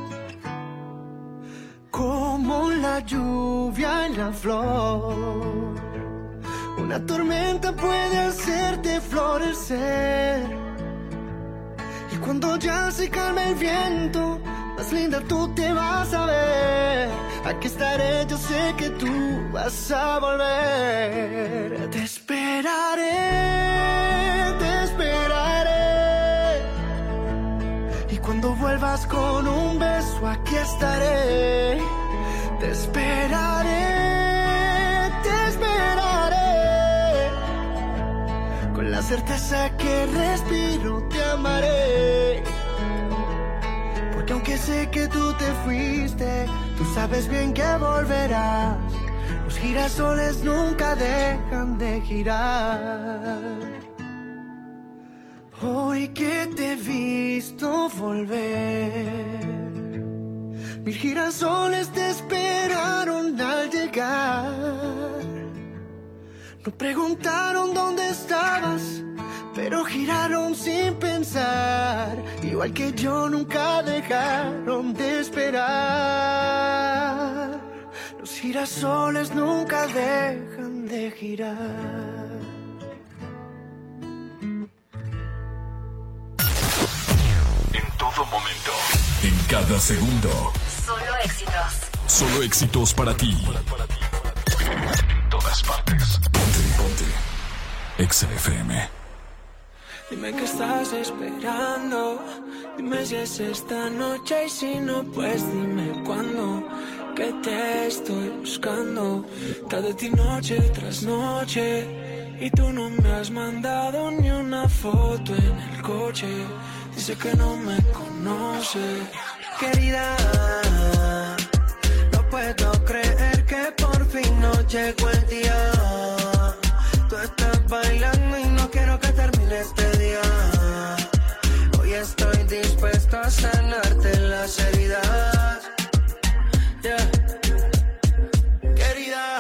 Como la lluvia en la flor, una tormenta puede hacerte florecer. Y cuando ya se calme el viento, más linda tú te vas a ver. Aquí estaré, yo sé que tú vas a volver. Te esperaré, te esperaré. Y cuando vuelvas con un beso, aquí estaré. Te esperaré, te esperaré. Con la certeza que respiro te amaré. Porque aunque sé que tú te fuiste, tú sabes bien que volverás. Los girasoles nunca dejan de girar. Hoy que te he visto volver, 1000 girasoles te esperaron al llegar. No preguntaron dónde estabas, pero giraron sin pensar. Igual que yo, nunca dejaron de esperar. Los girasoles nunca dejan de girar. En todo momento, en cada segundo. Solo éxitos. Solo éxitos para ti. En todas partes. Ponte. Exa FM. Dime qué estás esperando, dime si es esta noche y si no, pues dime cuándo, que te estoy buscando, tarde y noche tras noche, y tú no me has mandado ni una foto en el coche, dice que no me conoce. Querida, no puedo creer que por fin no llegó el día. Tú estás bailando y no quiero que termine este día. Hoy estoy dispuesto a sanarte las heridas. Yeah. Querida,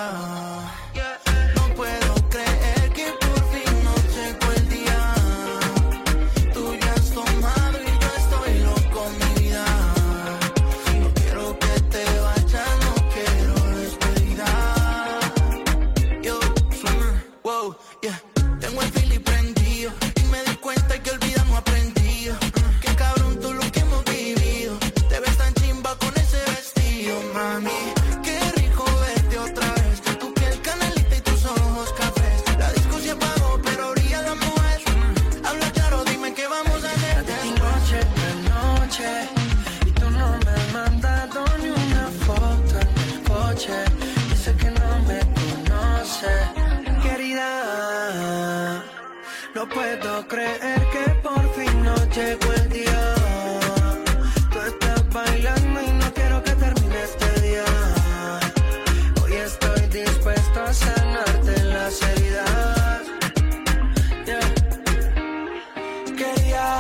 no puedo creer que por fin no llegó el día. Tú ya has tomado y yo estoy loco, mi vida. No quiero que te vayas, no quiero despedida. Yo, wow, yeah. Tengo el fili prendido y me di cuenta que olvidar no aprendido. Qué cabrón todo lo que hemos vivido. Te ves tan chimba con ese vestido, mami. Qué rico verte otra vez. Tu piel canelita y tus ojos cafés. La disco se apagó, pero brilla la mujer. Habla claro, dime qué vamos a hacer. De noche en noche y tú no me has mandado ni una foto en el coche. Dice que no me conoce. Querida, no puedo creer que por fin no llegó el día. Tú estás bailando y no quiero que termine este día. Hoy estoy dispuesto a sanarte las heridas. Yeah. Querida,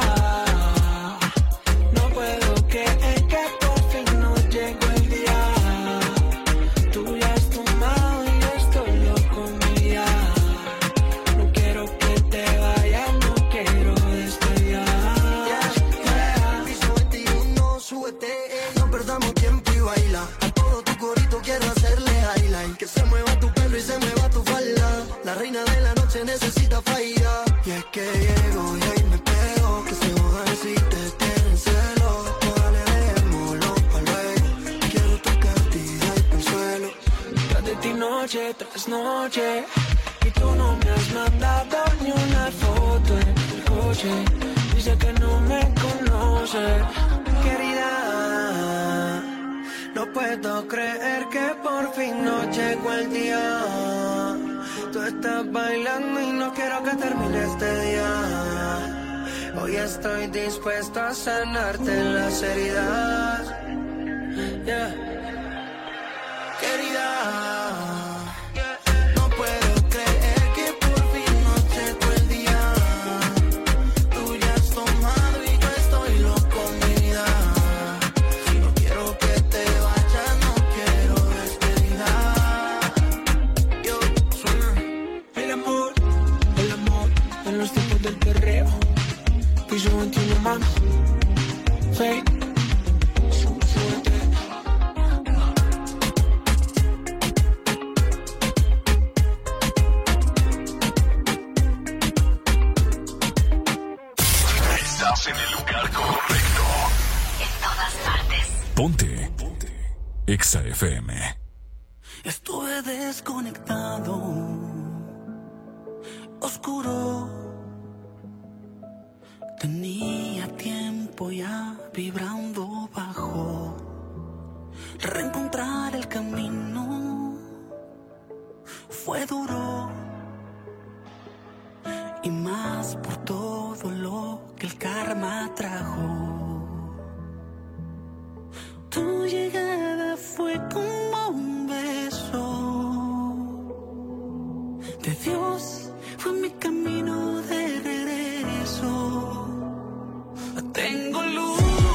no puedo creer que por fin no llegó el día. Tú despedida. Y es que llego y ahí me pego, que se jodan si te tienen celo. Dale, dejémoslo pa' luego, quiero tocarte y darte el suelo. Tras de ti noche tras noche, y tú no me has mandado ni una foto en el coche. Dice que no me conoce. Querida, no puedo creer que por fin no llegó el día. Tú estás bailando y no quiero que termine este día. Hoy estoy dispuesto a sanarte las heridas. Yeah. Querida, piso 21 más. Sí. Estás en el lugar correcto. En todas partes. Ponte. Exa FM. Estuve desconectado, oscuro. Tenía tiempo ya vibrando bajo. Reencontrar el camino fue duro, y más por todo lo que el karma trajo. Tu llegada fue como un beso de Dios, fue mi camino de regreso. Tengo luz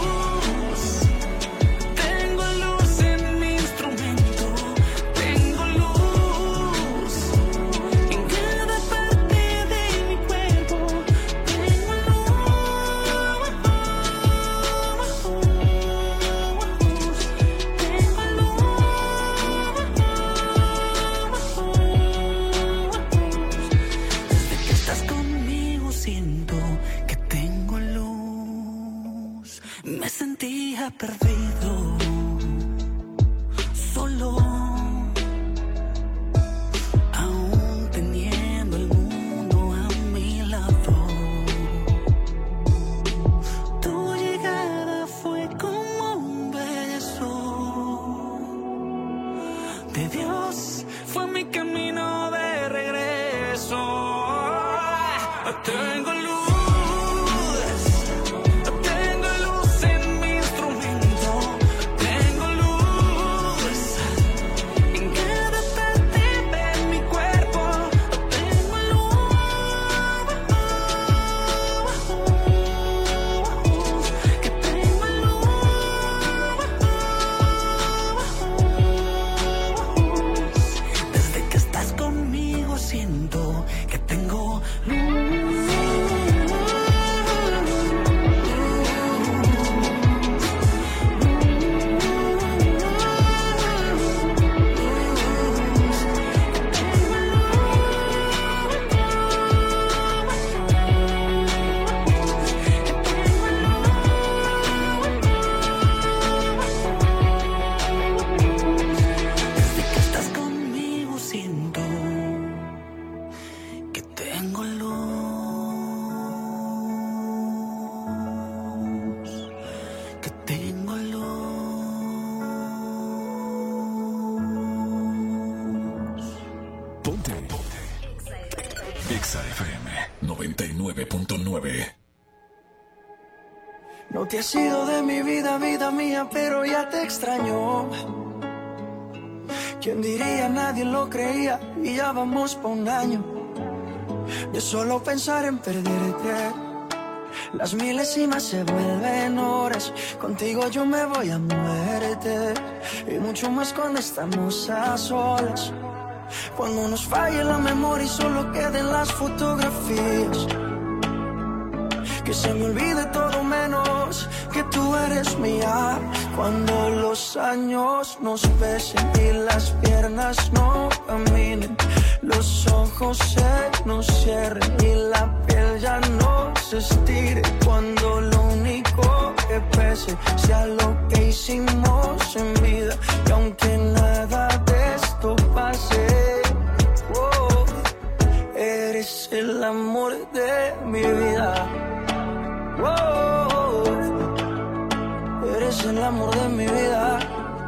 en mi instrumento, tengo luz en cada parte de mi cuerpo, tengo luz, desde que estás conmigo siento que tengo luz. Me sentía perdido, solo, aún teniendo el mundo a mi lado. Tu llegada fue como un beso de Dios, fue mi camino de regreso. Tengo luz. Siento que tengo luz. Desde que estás conmigo siento que tengo luz, que tengo luz. Ponte. Exa FM 99.9. No te has ido de mi vida, vida mía, pero ya te extraño. ¿Quién diría? Nadie lo creía y ya vamos pa' un año de solo pensar en perderte. Las milésimas se vuelven horas, contigo yo me voy a muerte. Y mucho más cuando estamos a solas, cuando nos falle la memoria y solo queden las fotografías. Que se me olvide todo menos que tú eres mía. Cuando los años nos pesen y las piernas no caminen, los ojos se nos cierren y la piel ya no se estire. Cuando lo único que pese sea lo que hicimos en vida. Y aunque nada de esto pase, oh, eres el amor de mi vida. Oh, eres el amor de mi vida.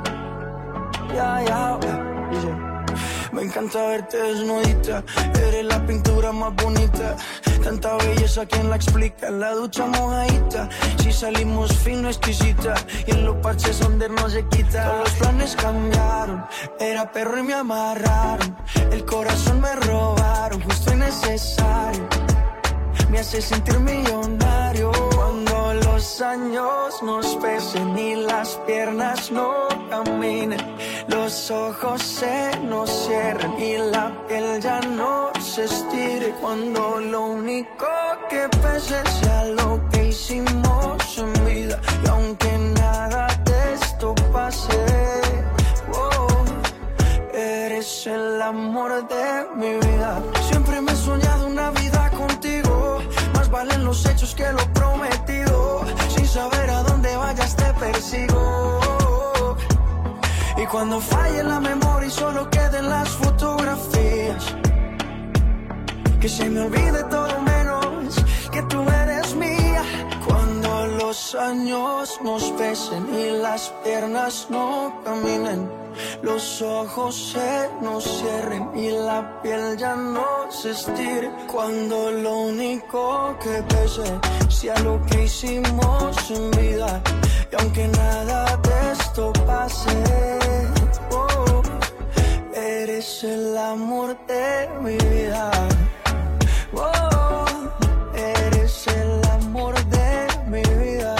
Ya, me encanta verte desnudita, eres la pintura más bonita. Tanta belleza, ¿quién la explica? En la ducha mojadita, si salimos fino, exquisita. Y en los parches donde no se quita. Todos los planes cambiaron, era perro y me amarraron. El corazón me robaron, justo y necesario. Me hace sentir millonario. Cuando los años nos pesen y las piernas no caminen, los ojos se nos cierren y la piel ya no se estire. Cuando lo único que pese sea lo que hicimos en vida. Y aunque nada de esto pase, oh, eres el amor de mi vida. Siempre me he soñado una vida contigo. Más valen los hechos que lo prometido. Sin saber a dónde vayas te persigo. Y cuando falle la memoria y solo queden las fotografías, que se me olvide todo menos que tú eres mía. Cuando los años nos pesen y las piernas no caminen, los ojos se nos cierren y la piel ya no se estire. Cuando lo único que pese sea lo que hicimos en vida. Y aunque nada de esto pase, oh, eres el amor de mi vida. Oh, eres el amor de mi vida.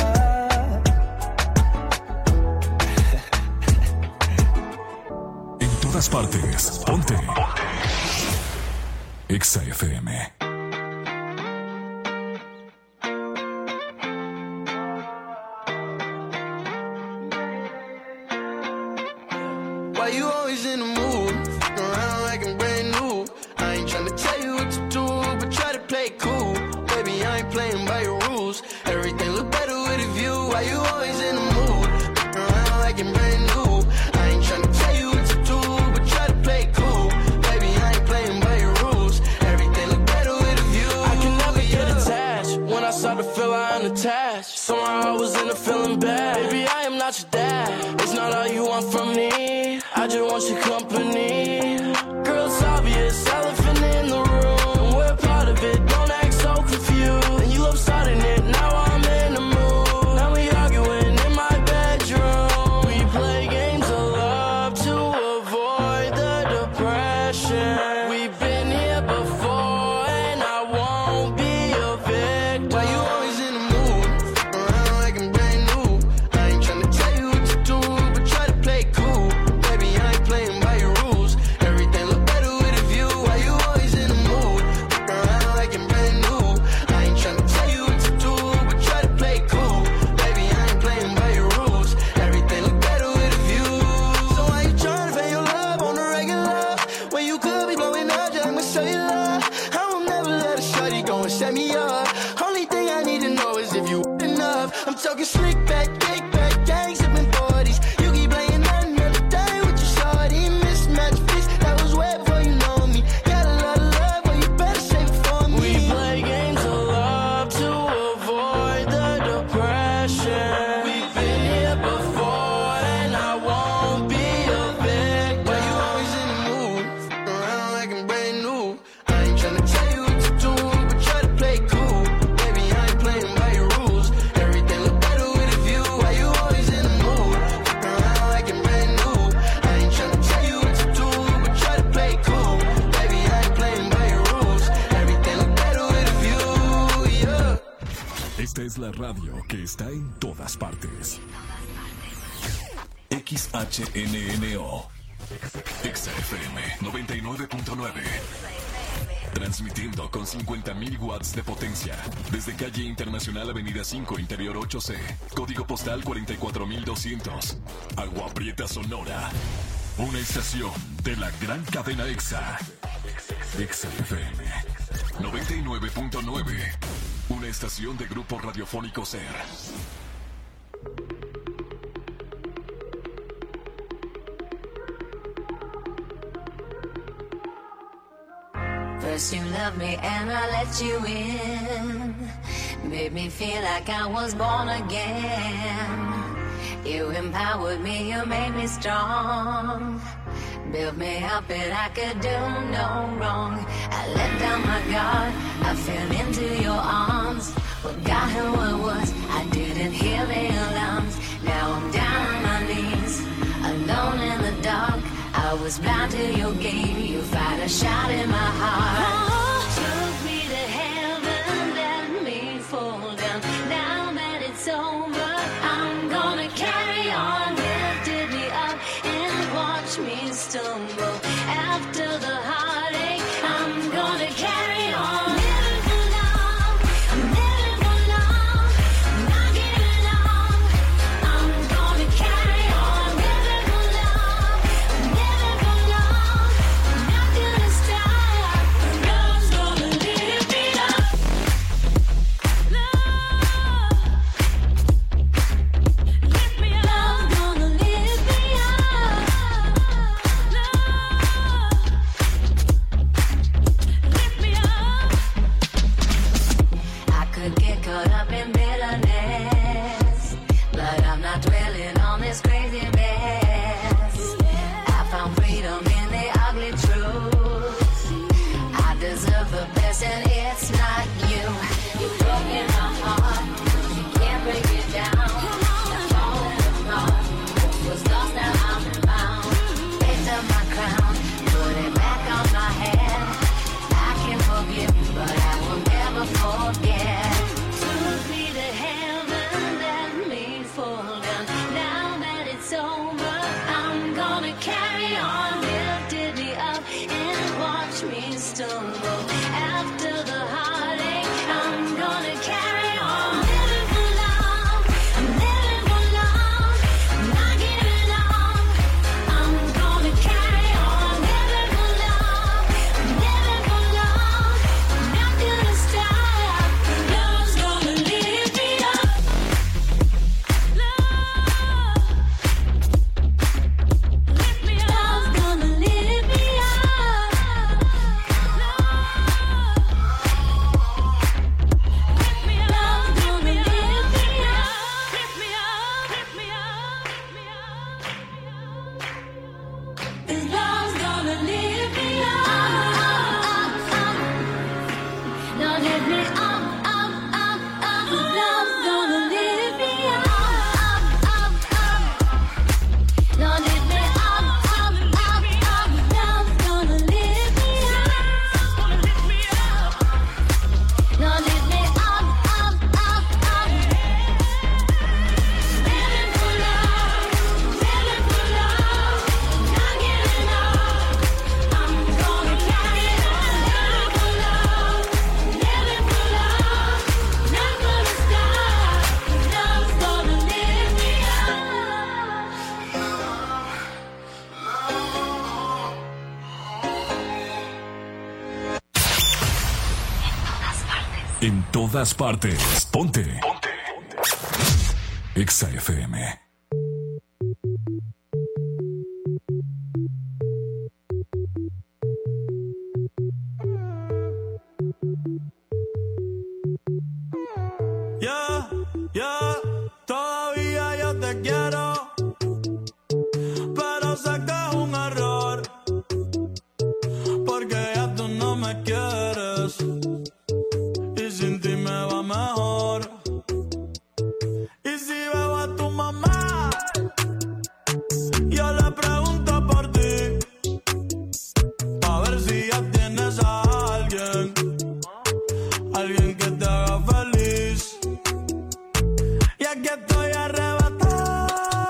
En todas partes, ponte Exa FM. Why you always in the mood? Fucking around like I'm brand new. I ain't tryna tell you what to do, but try to play cool. Baby, I ain't playing by your rules. Everything look better with a view. Why you always in the mood? Fucking around like I'm brand new. I ain't tryna tell you what to do, but try to play cool. Baby, I ain't playing by your rules. Everything look better with a view. I can never get attached. When I start to feel I'm unattached, somehow I was in a feeling bad. Baby, I am not your dad. It's not all you want from me. I just want your company. Girl, it's obvious, elephant in the room. We're part of it, don't act so confused. And you love starting it, now I'm in the mood. Now we arguing in my bedroom. We play games of love to avoid the depression. We've been here before and I won't be a victim. Why you always in the mood? Fucking around like I'm brand new. I ain't tryna tell you what to do, but try to play cool. Baby, I ain't playing by your rules. Everything look better with a view. Why you always in the mood? Fucking around like I'm brand new. I ain't tryna tell you what to do, but try to play cool. Baby, I ain't playing by your rules. Everything look better with a view. So why you tryna fake your love on the regular when you could be blowing up just like my cellular? I will never let a shorty go and set me up. Only thing I need to know is if you enough. I'm talking slick back, kick back, gang sipping 40s. You keep playing another day with your shorty. Mismatch fix, that was way before you know me. Got a lot of love, but you better save it for me. We play games of love to avoid the depression. We've been here before and I won't be a victim. Why you always in the mood? Fucking around like I'm brand new. I ain't tryna tell you what to do, but try to play cool. Baby, I ain't playing by your rules. Everything look better with a view. Why you always in the mood? Fucking around like I'm brand new. I ain't tryna tell you what to do, but try to play cool. Baby, I ain't playing by your rules. Everything look better with a view, yeah. Esta es la radio que está en todas partes. XHNNO Exa FM 99.9. Transmitiendo con 50.000 watts de potencia desde calle Internacional Avenida 5 Interior 8C, código postal 44200, Agua Prieta, Sonora. Una estación de la gran cadena Exa. Exa FM 99.9. Una estación de Grupo Radiofónico Ser. First you loved me and I let you in. Made me feel like I was born again. You empowered me, you made me strong. Built me up and I could do no wrong. I let down my guard, I fell into your arms. Forgot who I was, I didn't hear the alarms. Now I'm down on my knees, alone in the dark. I was blind to your game, you fired a shot in my heart. Took me to heaven, let me fall down. Now that it's over, I'm gonna carry on. Lifted me up and watch me stumble. After the heartache, I'm gonna carry on. Living for love, I'm living for love. I'm not giving up, I'm gonna carry on. Living for love, I'm living for love. I'm not gonna stop, love's gonna lift me up. Love, lift me up. Love's gonna lift me up. I could get caught up in bitterness, but I'm not dwelling on this crazy mess. I found freedom in the ugly truth. I deserve the best and it's not you. You've broken my heart, you can't break it down. I'm falling apart, what was lost now I'm found. Picked up my crown, put it back on my head. I can forgive, but I will never forget. Took me to heaven, let me fall down. Now that it's over, I'm gonna carry on. Lifted me up and watch me stumble. After the heartache, I'm gonna carry on. Living for love, I'm living for love. I'm not giving up, I'm gonna carry on. Living for love, I'm living for love. I'm not gonna stop, love's gonna lift me up. Love, lift me up. Love's gonna lift me up. Love's gonna lift me up. Lift me up, lift me up, lift me up. 'Cause love's gonna lift me up. Now lift me up, up, up, up. Love's gonna lift me up, up, up. Now lift me up, up, up, up. Love's gonna lift me up. Now lift me up, up, up, up. Living for love, living for love. Not giving up, I'm gonna carry on. Living for love, living for love. Not gonna stop, love's gonna lift me En todas partes. Ponte. Exa FM. Todavía yo te quiero, pero sé que es un error, porque ya tú no me quieres, y sin ti me va mejor. Y si veo a tu mamá, yo le pregunto por ti, a ver si ya tienes a alguien, alguien que te haga feliz. Y aquí estoy arrebatado,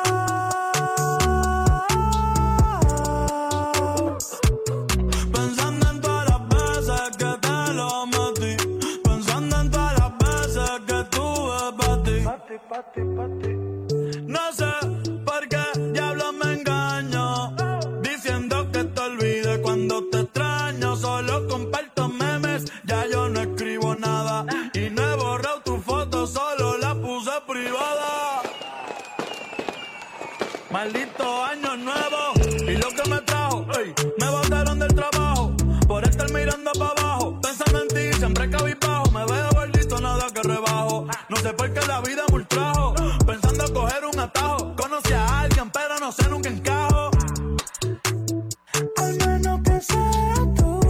pensando en todas las veces que te lo metí, pensando en todas las veces que tuve para ti. No sé por qué diablo me engaño, diciendo que te olvide cuando te extraño, solo con nada. Y no he borrado tu foto, solo la puse privada. Maldito año nuevo, y lo que me trajo, ey, me botaron del trabajo, por estar mirando para abajo, pensando en ti, siempre cabizbajo, me veo gordito, nada que rebajo, no sé por qué la vida me ultrajo, pensando coger un atajo, conocí a alguien, pero no sé nunca encajo, al menos que sea tú,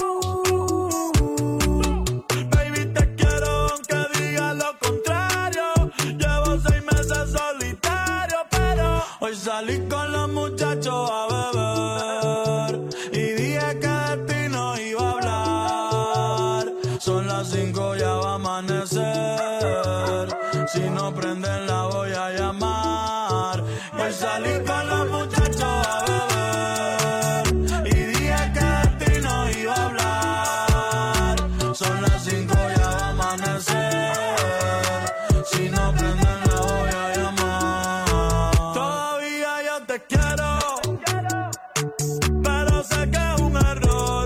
baby te quiero aunque digas lo contrario, llevo 6 meses solitario, pero hoy salí con los muchachos a beber y dije que de ti no iba a hablar. Son las 5, ya va a amanecer. Si no prenden la voy a llamar. Hoy salí con los muchachos a beber y dije que de ti no iba a hablar. Son las 5, ya va a amanecer. Si no prenden la voy a llamar. Todavía yo te quiero, pero sé que es un error,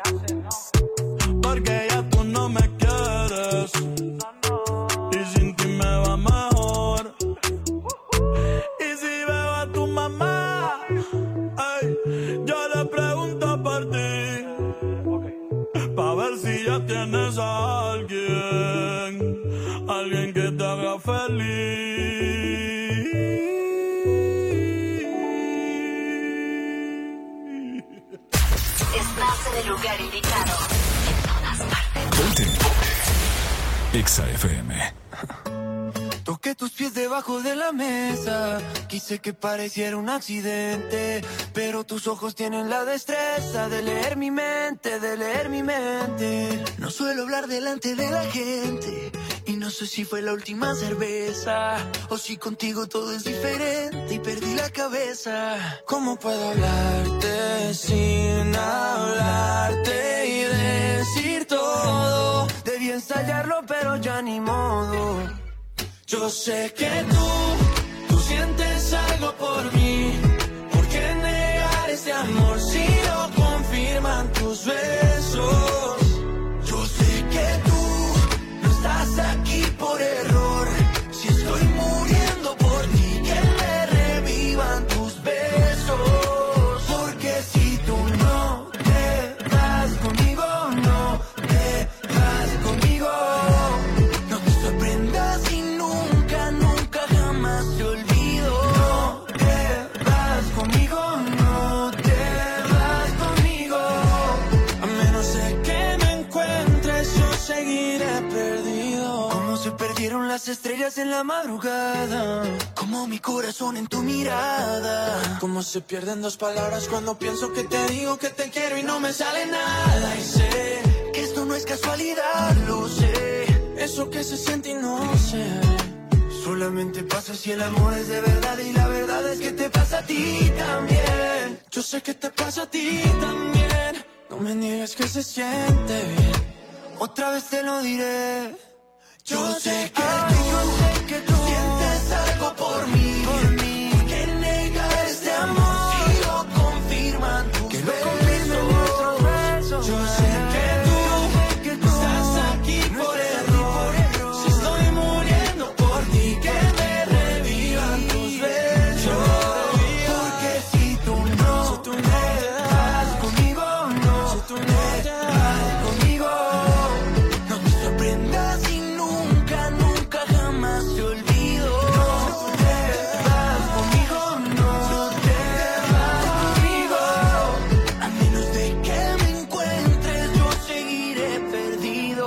porque ya tú no me quieres y sin ti me va mejor. Y si veo a tu mamá, ay, yo le pregunto por ti, pa' ver si ya tienes a alguien que te haga feliz. Estás en el lugar indicado. En todas partes. Ponte. Exa FM. Toqué tus pies debajo de la mesa. Quise que pareciera un accidente, pero tus ojos tienen la destreza de leer mi mente, de leer mi mente. No suelo hablar delante de la gente y no sé si fue la última cerveza o si contigo todo es diferente y perdí la cabeza. ¿Cómo puedo hablarte sin hablarte y decir todo? Debí ensayarlo pero ya ni modo. Yo sé que tú sientes algo por mí. ¿Por qué negar este amor si lo confirman tus besos? Yo sé que tú no estás aquí por error. Si estoy muriendo por ti, que me revivan tus besos. Porque si tú no te vas conmigo, no te vas conmigo. No me sorprendas si nunca, nunca jamás te olvido. No te vas conmigo, no te vas conmigo. A menos de que me encuentres, yo seguiré perdido. Como se perdieron las estrellas en la madrugada, como mi corazón en tu mirada. Como se pierden 2 palabras cuando pienso que te digo que te quiero y no me sale nada. Y sé que esto no es casualidad, lo sé. Eso que se siente y no se ve, solamente pasa si el amor es de verdad. Y la verdad es que te pasa a ti también. Yo sé que te pasa a ti también. No me niegues que se siente bien. Otra vez te lo diré. Yo sé que tú sientes algo por mí. ¿Por qué negar este amor si lo confirman tus besos? Yo sé que tú estás aquí por error. Si estoy muriendo por ti, que me revivan tus besos. Porque si tú no te vas conmigo, no te vas conmigo. No me sorprendas si nunca, nunca jamás te olvido. No te vas conmigo, no te vas conmigo. A menos de que me encuentres, yo seguiré perdido.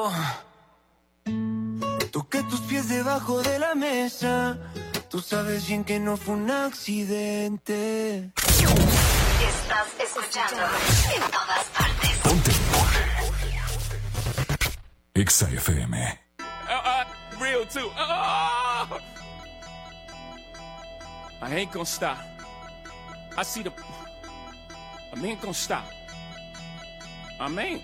Toqué tus pies debajo de la mesa. Tú sabes bien que no fue un accidente. Estás escuchando en todas partes. Ponte. Exa FM. Real too. I ain't gonna stop. I see the. I ain't gonna stop. I mean.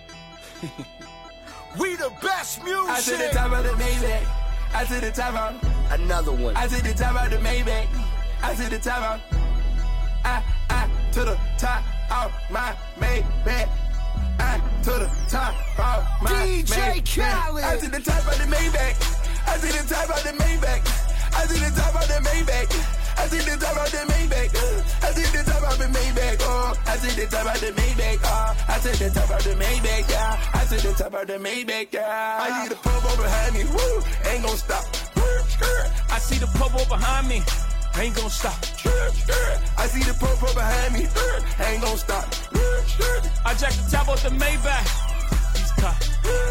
We the best music. I to the top of the Maybach. I to the top of another one. I to the top of the Maybach. I to the top of I to the top of my Maybach. to the top of my DJ Khaled. I to the top of the Maybach. I to the top of the Maybach. I to the top of the Maybach. I to the top of the Maybach. I to the top of the Maybach. Oh, I to the top of the Maybach. Oh, I to the top of the Maybach. Yeah, I to the top of the Maybach. Yeah, I see the popo behind me. Woo, ain't gon' stop. I see the popo behind me. Ain't gon' stop. I see the popo behind me. Ain't gon' stop. I jack the top off the Maybach. He's caught.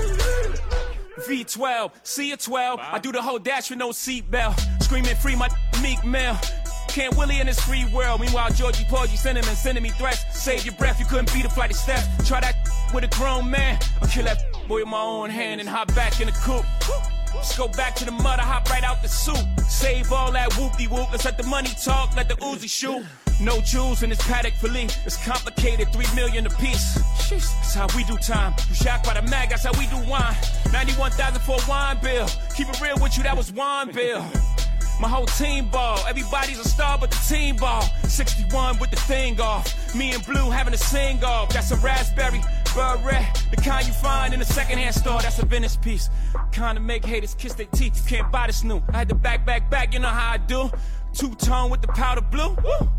V12, see a 12. I do the whole dash with no seatbelt. Screaming free my Meek Mill. Can't Willie in this free world. Meanwhile, Georgie Porgy sending me threats. Save your breath, you couldn't beat a flight of steps. Try that with a grown man. I'll kill that boy with my own hand and hop back in the coupe. Just go back to the mud, I hop right out the soup. Save all that whoop-de-whoop. Let's let the money talk, let the Uzi shoot. No jewels in this paddock for Lee. It's complicated, 3 million a piece. That's how we do time. You shocked by the mag, that's how we do wine. 91,000 for a wine bill. Keep it real with you, that was wine bill. My whole team ball, everybody's a star but the team ball. 61 with the thing off. Me and Blue having a sing off. That's a raspberry, beret. The kind you find in a secondhand store, that's a Venice piece. Kind of make haters kiss their teeth, you can't buy this new. I had to back, you know how I do. Two-tone with the powder blue.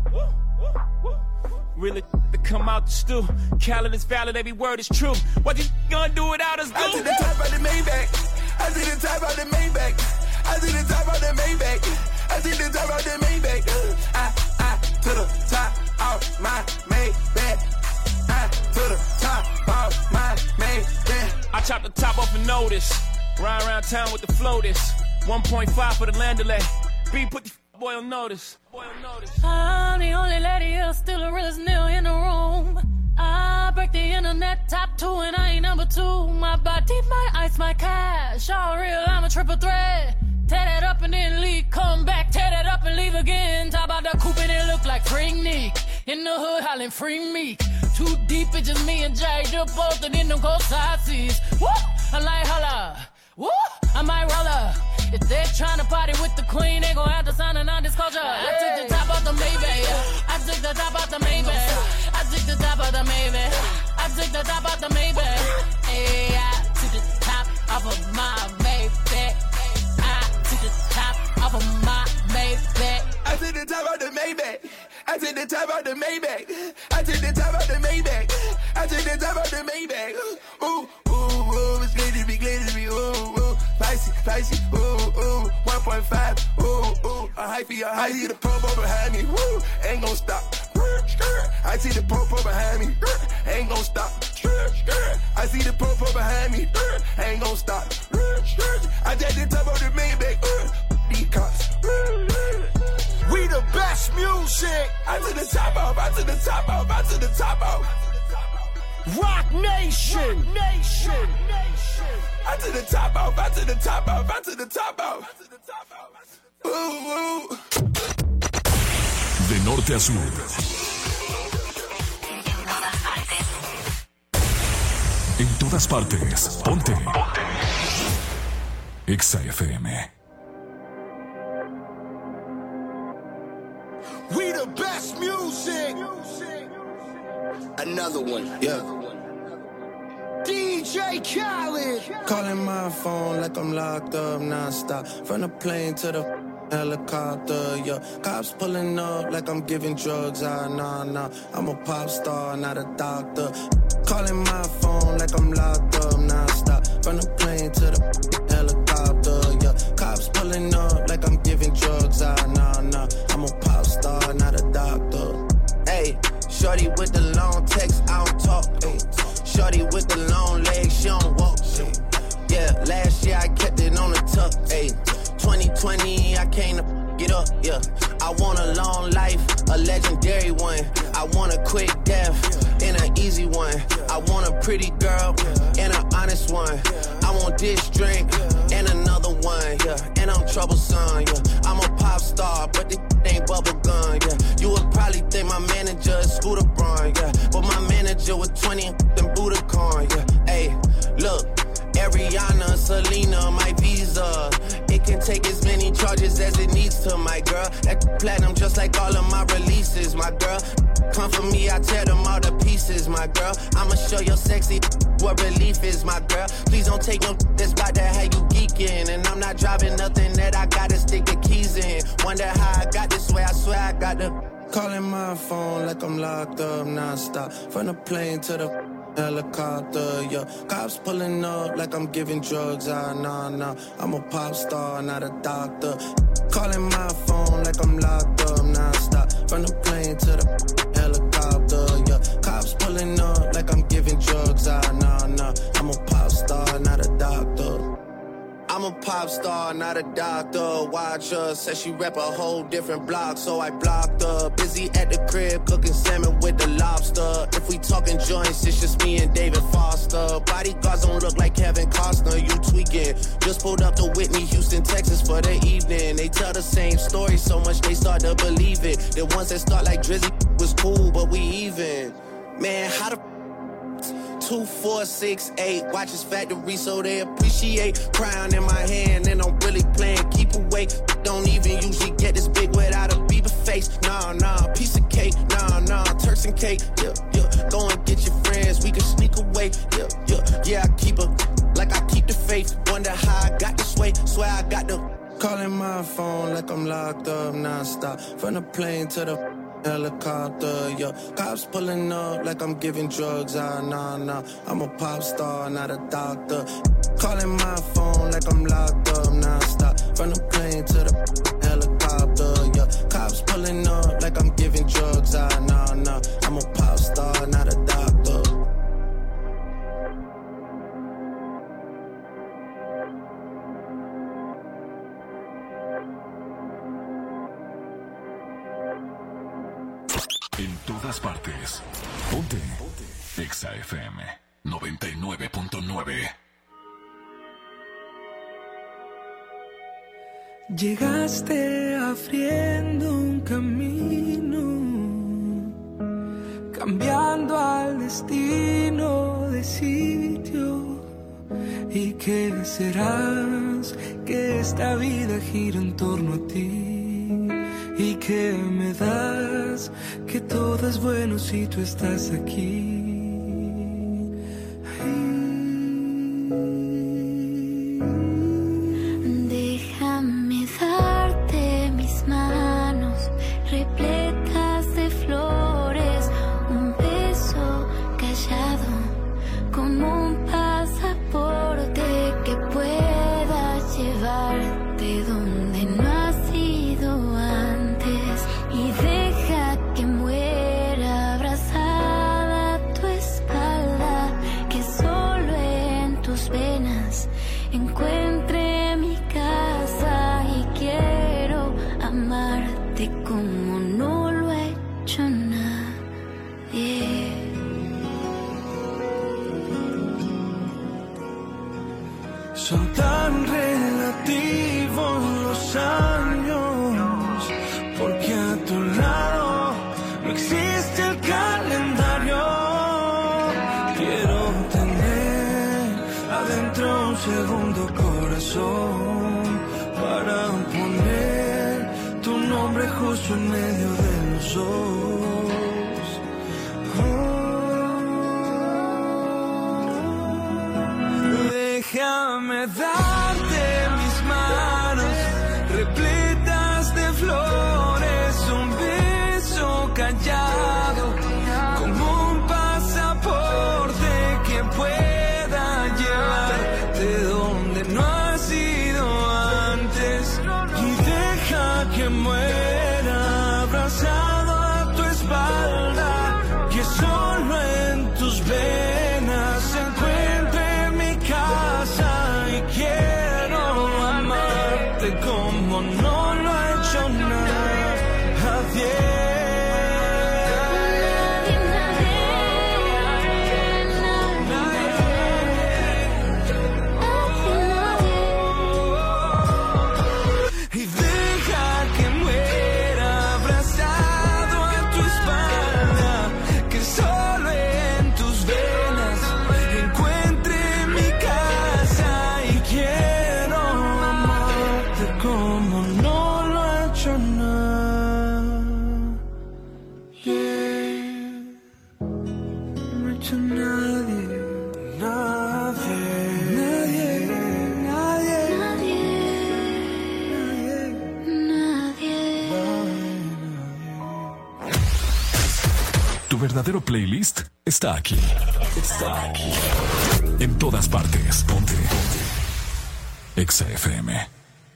Really to come out the stew. Khaled is valid, every word is true. What you gonna do without us, I to the top of the Maybach. I to the top of the Maybach. I to the top of the Maybach. I to the top of the Maybach. I to the top of my Maybach. I to the top of my Maybach. I chop the top off a notice. Ride around town with the floaters. 1.5 for the land delay. B put the boy on notice. I'm the only lady here, still the realest nigga in the room. I break the internet top 2 and I ain't number 2. My body, my ice, my cash. All real, I'm a triple threat. Tear that up and then leave, come back. Tear that up and leave again. Top out the coupe and it look like Freak Nick. In the hood hollering Free Meek. Too deep, it's just me and Jay. The both and then them cold sides. Woo! I like holla. Woo! I might roll up. If they're trying to party with the queen, they gon' have to sign a non-disclosure. I took the top off the Maybach. I took the top off the Maybach. I took the top off the Maybach. I took the top off the Maybach. Hey, I took the top off of my Maybach. I took the top off of my Maybach. I took the top off the Maybach. I took the top off the Maybach. I took the top off the Maybach. I took the top off the Maybach. Ooh, ooh, ooh, it's glittery, ooh, ooh. Spicy, ooh, ooh, 1.5, ooh, ooh, a hyphy, I see the popo behind me, woo, ain't gon' stop. I see the popo behind me, ain't gon' stop. I see the popo behind me, ain't gon' stop. I just the top of the Maybach, these cops. We the best music. I to the top off, I to the top off, I to the top off. Rock Nation. I to the top off, I to the top off, I to the top off. Ooh, ooh. De norte a sur. En todas partes. Ponte. Exa FM. We the best music. Another one, yeah. DJ Khaled. Calling my phone like I'm locked up non-stop. From the plane to the helicopter, yeah. Cops pulling up like I'm giving drugs, nah. I'm a pop star, not a doctor. Calling my phone like I'm locked up non-stop. From the plane to the helicopter, yeah. Cops pulling up like I'm giving drugs, nah. I'm a pop star, not a doctor. Hey, shorty with the long text, I don't talk, ayy. Shorty with the long legs, she don't walk. Yeah, last year I kept it on the tuck. Ayy, 2020 I came to get up. Yeah, I want a long life, a legendary one. I want a quick death and an easy one. I want a pretty girl and an honest one. I want this drink and another one. Yeah, and I'm troublesome. Yeah, I'm a pop star, but this ain't bubble gum. Yeah, you would probably think my manager is Scooter Braun. Yeah, but my manager was 20 and Budokan. Yeah, hey, look. Ariana, Selena, my visa. It can take as many charges as it needs to, my girl. That platinum just like all of my releases, my girl. Come for me, I tear them all to pieces, my girl. I'ma show your sexy what relief is, my girl. Please don't take no that's about to have you geeking. And I'm not driving nothing that I gotta stick the keys in. Wonder how I got this way, I swear I got the calling my phone like I'm locked up non-stop. From the plane to the helicopter, yeah. Cops pulling up like I'm giving drugs, nah. I'm a pop star, not a doctor. Calling my phone like I'm locked up non-stop. From the plane to the helicopter, yeah. Cops pulling up like I'm giving drugs, nah. I'm a pop star, not a doctor. I'm a pop star, not a doctor. Watch her, said she rep a whole different block, so I blocked her. Busy at the crib, cooking salmon with the lobster. If we talking joints, it's just me and David Foster. Bodyguards don't look like Kevin Costner, you tweaking. Just pulled up to Whitney, Houston, Texas for the evening. They tell the same story so much they start to believe it. The ones that start like Drizzy was cool, but we even. Man, how the 2, 4, 6, 8 watches factory so they appreciate. Crown in my hand and I'm really playing keep away. Don't even usually get this big without a Bieber face. Nah, piece of cake. Nah, Turks and cake. Yeah. Go and get your friends, we can sneak away. Yeah, I keep her like I keep the faith. Wonder how I got this way. Swear I got the calling my phone like I'm locked up non-stop. From the plane to the helicopter, yeah. Cops pulling up like I'm giving drugs, nah. I'm a pop star, not a doctor. Calling my phone like I'm locked up non-stop. From the plane to the helicopter, yeah. Cops pulling up like I'm giving drugs, nah. I'm a pop star, not a doctor. En todas partes. Ponte. Exa FM 99.9. Llegaste abriendo un camino, cambiando al destino de sitio. ¿Y qué serás? Que esta vida gira en torno a ti. ¿Y qué me das? Que todo es bueno si tú estás aquí. Déjame darte mis manos repletas de flores, un beso callado como un pasaporte que pueda llevarte donde no has ido antes. Y deja que muera abrazada a tu espalda, que solo en tus venas encuentre mi casa. Y quiero amarte como no lo ha hecho nadie. Son tan relativos los años, porque a tu lado no existe el calendario. Quiero tener adentro un segundo corazón para poner tu nombre justo en medio de los dos. Déjame darte mis manos repletas de flores, un beso callado como un pasaporte que pueda llevarte donde no has ido antes. Y deja que muera abrazado a tu espalda, que solo en tus venas se encuentre mi casa. Y quiero como no lo ha hecho nada. No ha hecho nadie. Tu verdadero playlist está aquí. Está aquí. En todas partes. Ponte. Exa FM.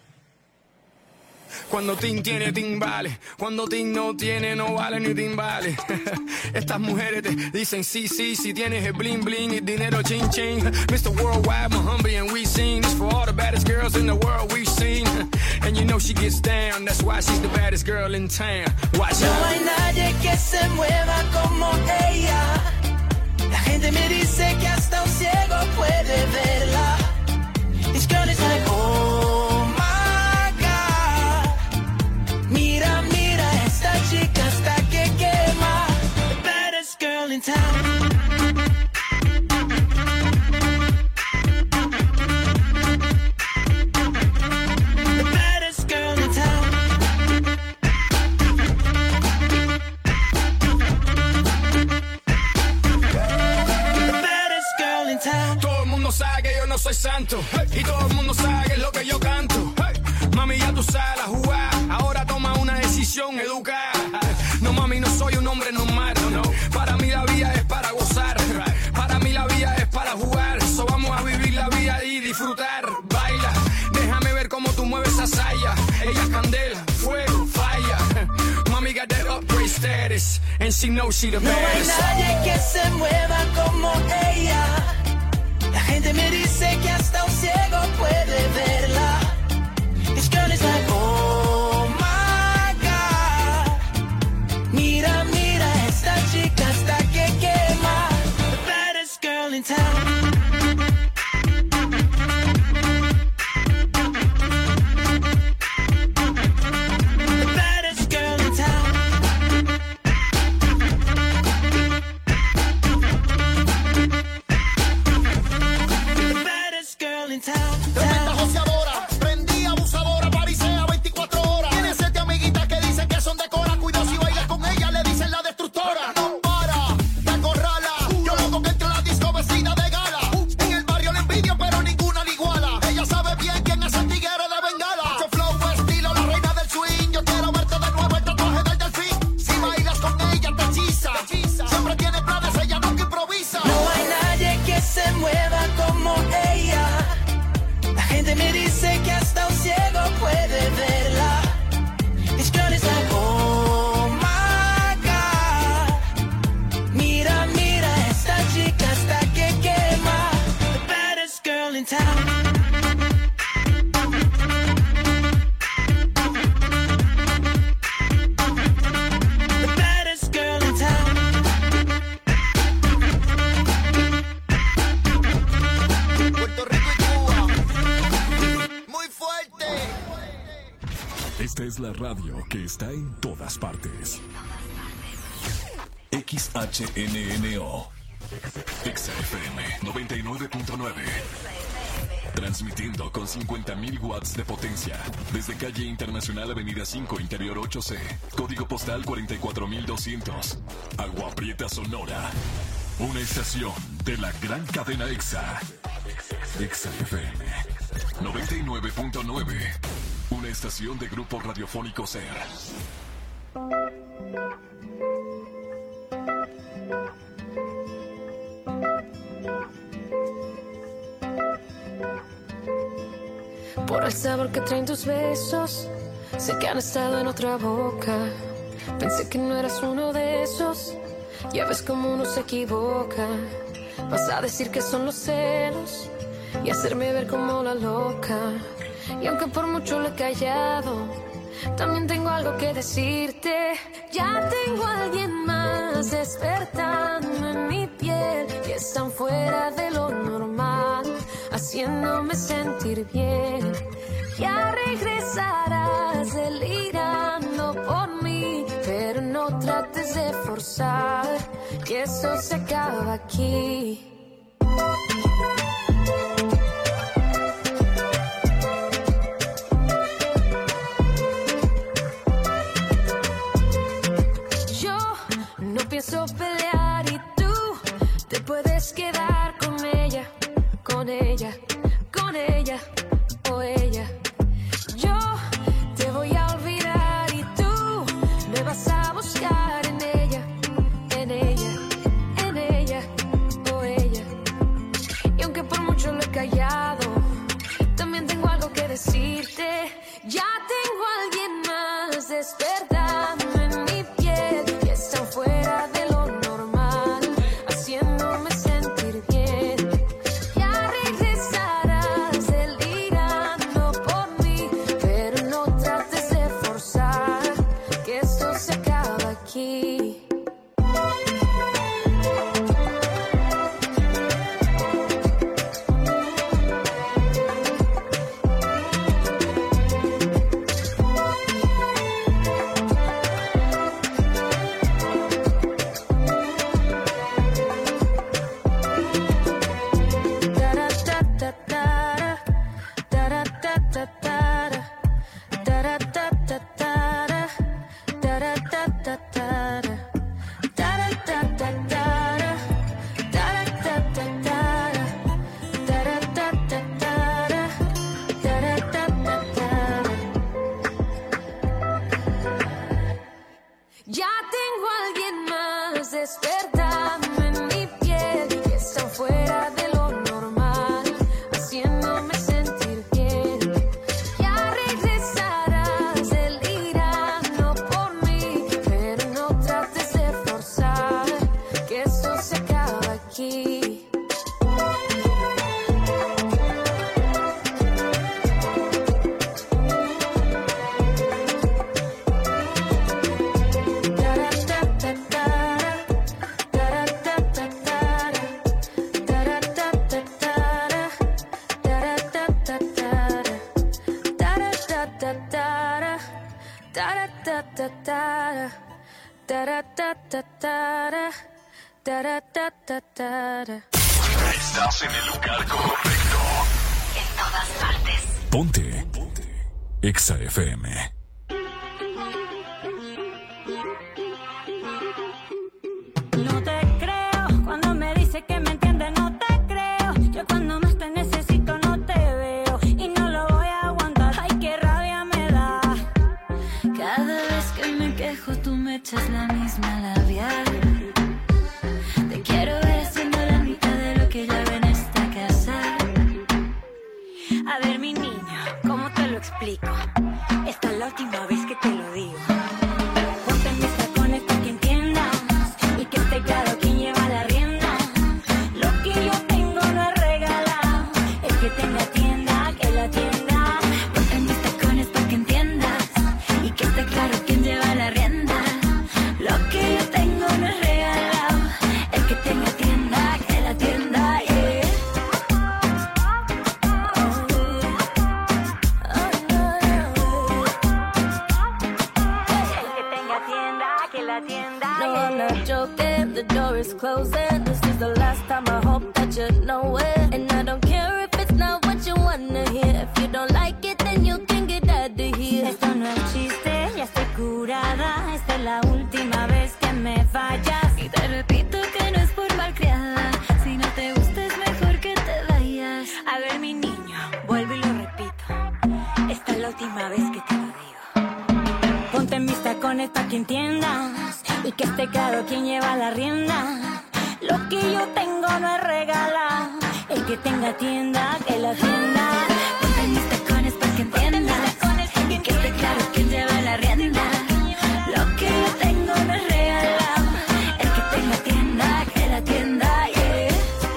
Cuando Tim tiene, Tim vale. Cuando Tim no tiene, no vale ni Tim vale. Estas mujeres te dicen sí, sí, si tienes el bling bling y dinero ching ching. Mr. Worldwide, Muhammad, and we sing this for all the baddest girls in the world we've seen. And you know she gets down, that's why she's the baddest girl in town. Watch No out. hay nadie que se mueva como ella. La gente me dice que hasta un ciego puede verla. This girl is like, oh my God. Mira, mira, esta chica hasta que quema. The baddest girl in town. The baddest girl in town. The baddest girl in town. Todo el mundo sabe que yo no soy santo. Y todo el mundo sabe que es lo que yo canto. Mami, ya tú sabes la jugada. Ahora toma una decisión educada. No, mami, no soy un hombre normal. No. Para mí la vida es para gozar. Para mí la vida es para jugar. So vamos a vivir la vida y disfrutar. Baila, déjame ver cómo tú mueves esa saya. Ella es candela, fuego, falla. Mami got that upgrade status. And she knows she the No hay baddest. nadie que se mueva como ella. La gente me dice que hasta un ciego puede verla. This girl is like, oh my God. Mira, mira, esta chica hasta que quema. The baddest girl in town. The baddest girl in town. The baddest girl in town. Tremenda joseadora, prendía abusadora, parisea 24 horas. Tiene 7 amiguitas que dicen que son de Cora. Cuidado si bailas con ella, le dicen la destructora. No para, te acorrala. Yo loco que entre la disco vecina de gala. En el barrio le envidio, pero ninguna le iguala. Ella sabe bien quién es el tigre de Bengala. Mucho flow, estilo, la reina del swing. Yo quiero verte de nuevo el tatuaje del delfín. Si bailas con ella, te hechiza. Siempre tiene planes, ella nunca improvisa. No hay nadie que se mueva como ella. La gente me dice que hasta un ciego puede verla. This girl is like, oh my God. Mira, mira, esta chica hasta que quema. The baddest girl in town. The baddest girl in town. Puerto Rico y Cuba. Muy fuerte. Esta es la radio que está en todas partes. XHNNO. Exa FM 99.9. Transmitiendo con 50.000 watts de potencia. Desde calle Internacional Avenida 5, Interior 8C. Código postal 44200. Agua Prieta, Sonora. Una estación de la gran cadena Exa. Exa FM 99.9. Una estación de Grupo Radiofónico SER. Por el sabor que traen tus besos, sé que han estado en otra boca. Pensé que no eras uno de esos. Ya ves cómo uno se equivoca. Vas a decir que son los celos y hacerme ver como la loca. Y aunque por mucho lo he callado, también tengo algo que decirte. Ya tengo a alguien más despertando en mi piel y están fuera de lo normal, haciéndome sentir bien. Ya regresarás delirando por mí, pero no trates de forzar, que eso se acaba aquí. decirte, ya tengo a alguien más despertando en mi piel, que está fuera de lo normal, haciéndome sentir bien. Ya regresarás delirando por mí, pero no trates de forzar, que esto se acaba aquí. Ya tengo a alguien más despertando en mi piel, que está fuera de lo normal, haciéndome sentir bien. Ya regresarás delirando por mí, pero no trates de forzar, que esto se acaba aquí. Estás en el lugar correcto. En todas partes. Ponte. Exa FM. No te creo cuando me dice que me entiende, no te creo. Yo cuando más te necesito no te veo y no lo voy a aguantar. Ay, qué rabia me da. Cada vez que me quejo tú me echas la misma labial. Te quiero ver haciendo la mitad de lo que yo hago en esta casa. A ver, mi niño, ¿cómo te lo explico? Esta es la última vez que te lo digo. Ponte mis tacones para que entiendas y que esté claro quién lleva la rienda. Lo que yo tengo no es regalado, el que tenga tienda, que la tienda. Ponte mis tacones para que entiendas y que esté claro quién lleva la rienda. Lo que yo tengo no es regalado, el que tenga tienda, que la tienda, yeah. No, I'm not joking, the door is closing. This is the last time, I hope that you know it. And I don't care if it's not what you wanna hear. If you don't like it, then you can get out of here. Esto no es chiste, ya estoy curada. Esta es la última vez que me fallas. Y te repito que no es por malcriada. Si no te gusta es mejor que te vayas. A ver, mi niño, vuelvo y lo repito. Esta es la última vez que te lo digo. Ponte mis tacones pa' que entiendas y que esté claro quién lleva la rienda. Lo que yo tengo no es regalado, el que tenga tienda, que la tienda. Ponte mis tacones pa' que entiendas y que esté claro quién lleva la rienda. Lo que yo tengo no es regalado, el que tenga tienda, que la tienda, yeah.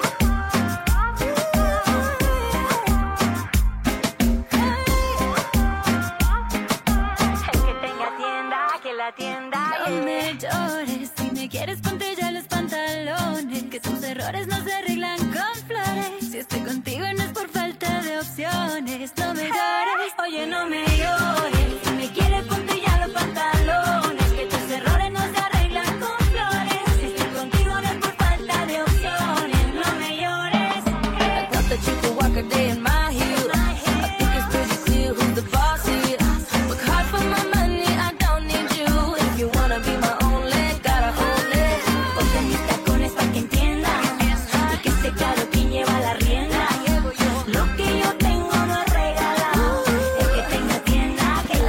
El que tenga tienda, que la tienda, yeah. No me llores, si me quieres ponte ya los pantalones, que tus errores no se arreglan con flores. Si estoy contigo no es por falta de opciones. No me llores, oye, no me llores. Si me quieres ponte ya los pantalones, que tus errores no se arreglan con flores. Si estoy contigo no es por falta de opciones. No me llores. I thought that you could walk a day in my heels. I think it's pretty clear who's the boss here. Work hard for my money, I don't need you. If you wanna be my only, gotta hold it. Ponte mis tacones pa' que entiendas y que esté claro quién lleva la rienda. Lo que yo tengo no es regalado, el que tenga tienda, que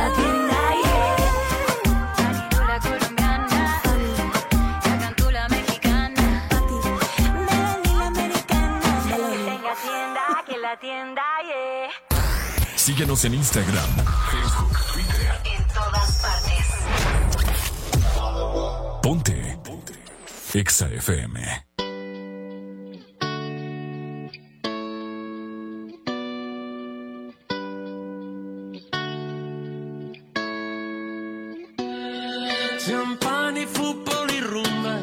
Síguenos en Instagram, Facebook, Twitter. En todas partes. Ponte. Exa FM. Champán y fútbol y rumba,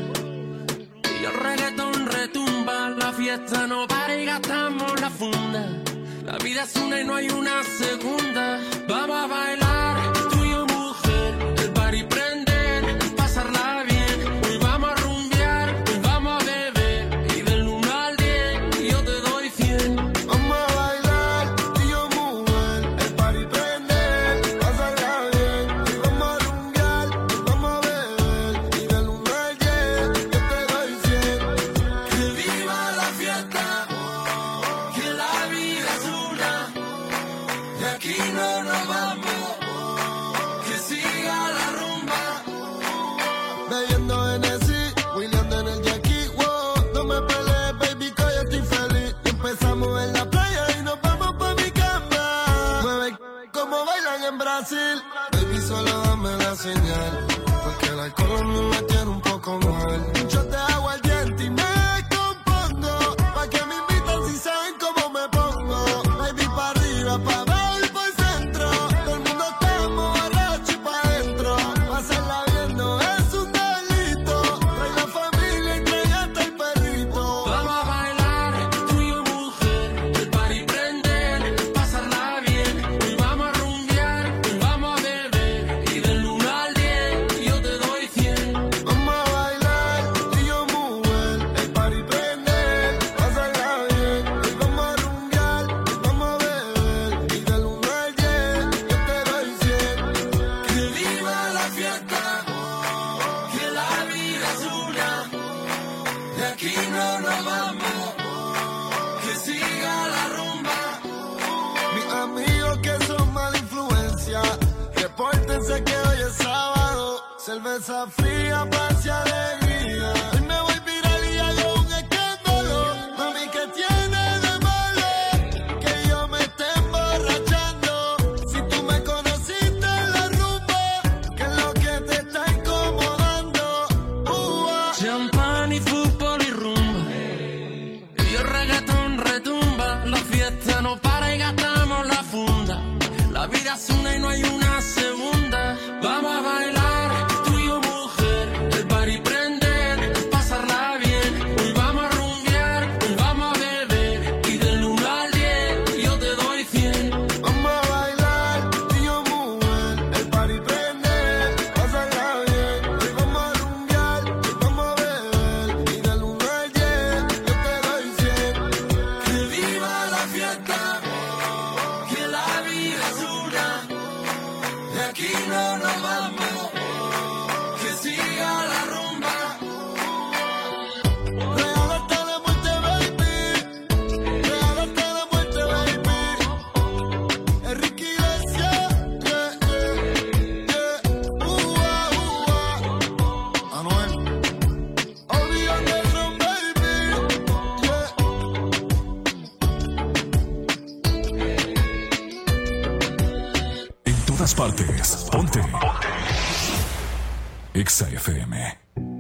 y el reggaetón retumba. La fiesta no para y gastamos la funda. La vida es una y no hay una segunda. Vamos a bailar, tú y yo mujer, el party prender, pasarla bien. Hoy vamos a rumbear, hoy vamos a beber, y del 1 al 10 yo te doy 100. Vamos a bailar, tú y yo mujer, el party prender, pasarla bien. Hoy vamos a rumbear, hoy vamos a beber, y del 1 al 10 yo te doy 100. Que viva la fiesta, que la vida es una, de aquí no nos vamos, que siga la rumba. Bebiendo Hennessy, William en el Jackie, wow. No me pelees, baby, que yo estoy feliz. Empezamos en la playa y nos vamos pa' mi cama. Mueve como bailan en Brasil. Baby, solo dame la señal, porque el alcohol a mí me tiene un poco mal. Yo te hago al diente y me compongo, pa' que me invitan si saben cómo me pongo. Baby, pa' arriba, pa' abajo y por el centro. Todo el mundo estamos borrachos y pa' adentro. Pasarla bien no es un delito. Trae la familia y trae hasta el perrito. Vamos a bailar, tú y yo mujer, el party prender, pasarla bien. Hoy vamos a rumbear, hoy vamos a beber, y del 1 al 10 yo te doy 100. Vamos a bailar, tú y yo mujer, el party prender, pasarla bien. Hoy vamos a rumbear, hoy vamos a beber, y del 1 al 10 yo te doy 100. Que viva la fiesta, que la vida es una, de aquí no nos vamos, que siga la rumba. Mis amigos que son mala influencia, repórtense que hoy es sábado. Cerveza fría, paz y alegría. Hoy me voy viral y hago un escándalo. Mami, ¿qué tiene de malo que yo me esté emborrachando? Si tú me conociste en la rumba, ¿qué es lo que te está incomodando? Champán y fútbol y rumba, y el reggaetón retumba. La fiesta no para y gastamos la funda. La vida es una y no hay una segunda. Vamos a bailar, tú y yo mujer, el party prender, pasarla bien. Hoy vamos a rumbear, hoy vamos a beber, y del 1 al 10 yo te doy 100. Vamos a bailar, tú y yo mujer, el party prender, pasarla bien. Hoy vamos a rumbear, hoy vamos a beber, y del 1 al 10 yo te doy 100. Que viva la fiesta, que la vida es una, de aquí no nos vamos, que siga la rumba. Real hasta la muerte, baby. Real hasta la muerte, baby. Enrique Iglesias, Anuel. Audio Underground, baby. En todas partes. Ponte. Exa FM.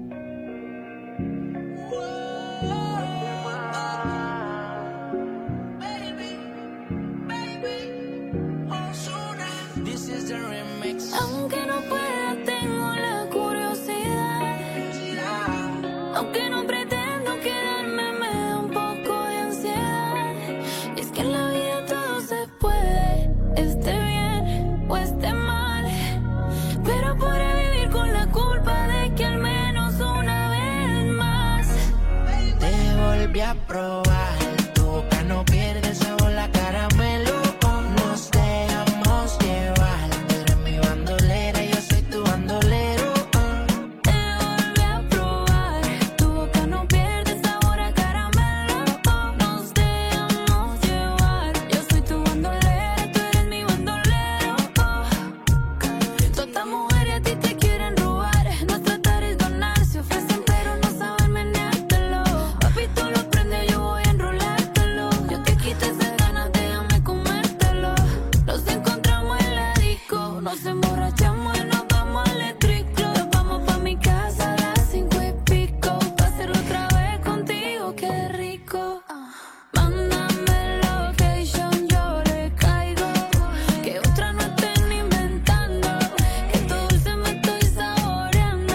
Aunque no pueda, tengo la curiosidad. Aunque no pretendo quedarme, me da un poco de ansiedad. Es que en la vida todo se puede, esté bien o esté mal. Pero podré vivir con la culpa de que al menos una vez más te volví a probar. Tu boca no pierde sabor, la caramelo. Nos dejamos llevar. Tú eres mi bandolera, yo soy Nos emborrachamos y nos vamos al electriclo. Nos vamos pa' mi casa a las 5 y pico. Pa' hacerlo otra vez contigo, qué rico. Mándame location, yo le caigo. Que otra no estén inventando. Que todo dulce me estoy saboreando.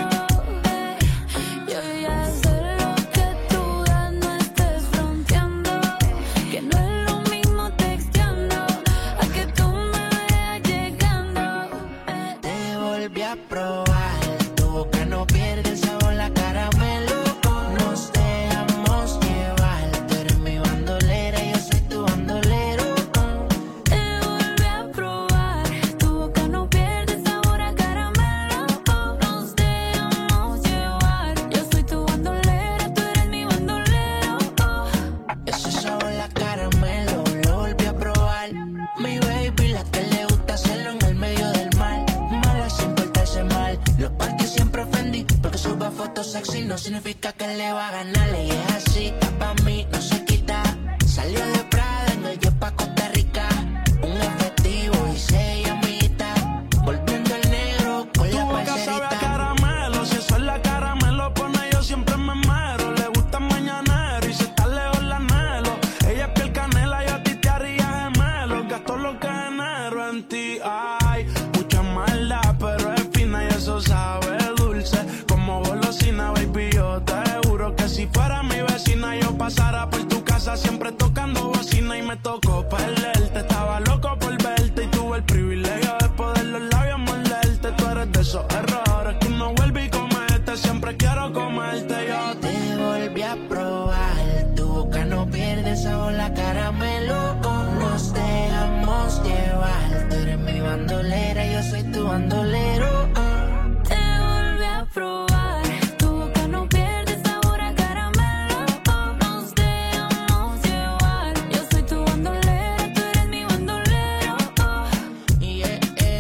Yo ya sé lo que tú das, no estés fronteando. Que no es lo mismo texteando a que tú me veas llegando. Te volví a probar, tu boca no pierde sabor, la caramelo. Nos dejamos llevar, tú eres mi bandolera, yo soy tu bandolero. Te volví a probar, tu boca no pierde sabor a caramelo. Nos dejamos llevar, yo soy tu bandolera, tú eres mi bandolero. Ese sabor la caramelo, lo volví a probar. Mi baby, la que le gusta hacerlo en el medio del mar. Mala sin portarse mal, los parques siempre ofendí. Porque suba fotos sexy no significa que le va a ganar. Y es así, está pa' mí, no se quita. Salió de Prada en el jet pa' Costa Rica. Un efectivo y 6 amiguitas. Volviendo el negro con la Tu boca sabe a parcerita. caramelo, si eso es la caramelo pone yo siempre me mero. Le gusta el mañanero y si está lejos la anhelo. Ella es piel canela y a ti te haría gemelo. Gasto lo que genero en ti, ay. Mucha maldad pero es fina y eso sabe dulce. Como golosina, baby, yo te juro que si fuera mi vecina yo pasara por tu casa siempre tocando bocina. Y me tocó perderte, estaba loco por verte y tuve el privilegio de poder los labios morderte. Tú eres de esos errores que uno vuelve y comete, siempre quiero comerte yo. Te volví a probar, tu boca no pierde sabor, la caramelo. Nos dejamos llevar, tú eres mi bandolera, yo soy tu bandolero. Te volví a probar, tu boca no pierde sabor a caramelo. Nos dejamos llevar, yo soy tu bandolera, tú eres mi bandolero. Yeah,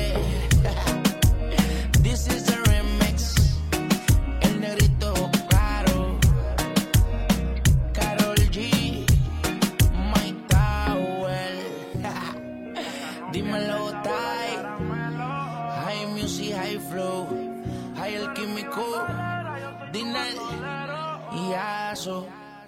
this is the remix. El negrito caro, Karol G, Mike Tower. Dímelo, Tai. High music, high flow, high el químico, Dinel y Aso.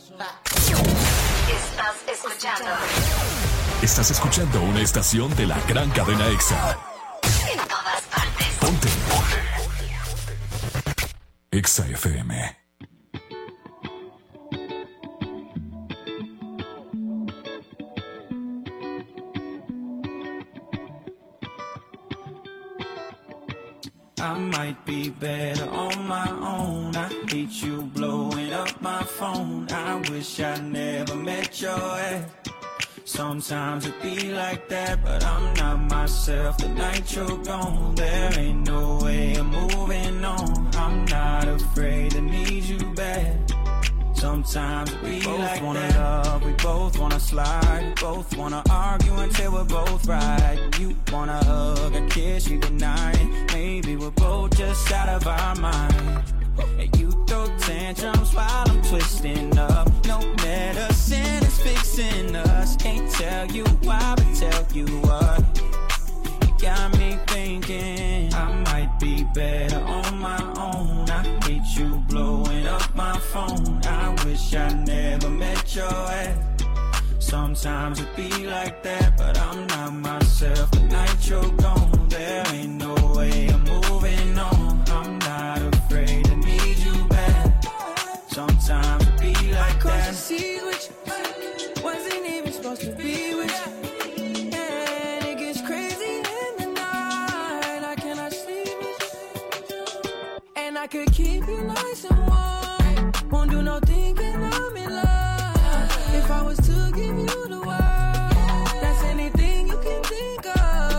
Estás escuchando una estación de la gran cadena EXA. En todas partes. Ponte. EXA FM. I might be better on my own. I hate you blowing up my phone. I wish I never met your ex. Sometimes it be like that, but I'm not myself the night you're gone. There ain't no way I'm moving on. I'm not afraid to need you back. Sometimes we both like wanna that. Love, we both wanna slide, we both wanna argue until we're both right. You wanna hug and kiss you goodnight. Maybe we're both just out of our mind. And you throw tantrums while I'm twisting up. No medicine is fixing us. Can't tell you why, but tell you what. You got me thinking I might be better on my own. I hate you blowing up my phone. I wish I never met your ex. Sometimes it be like that, but I'm not myself the night you're gone. There ain't no way I'm moving on. I'm not afraid to need you back. Sometimes it be like that. Cross the seas with you, wasn't even supposed to be with you. And it gets crazy in the night. I cannot sleep with you. And I could keep you nice and warm. Won't do no thinking I'm in love. If I was to give you the world, that's anything you can think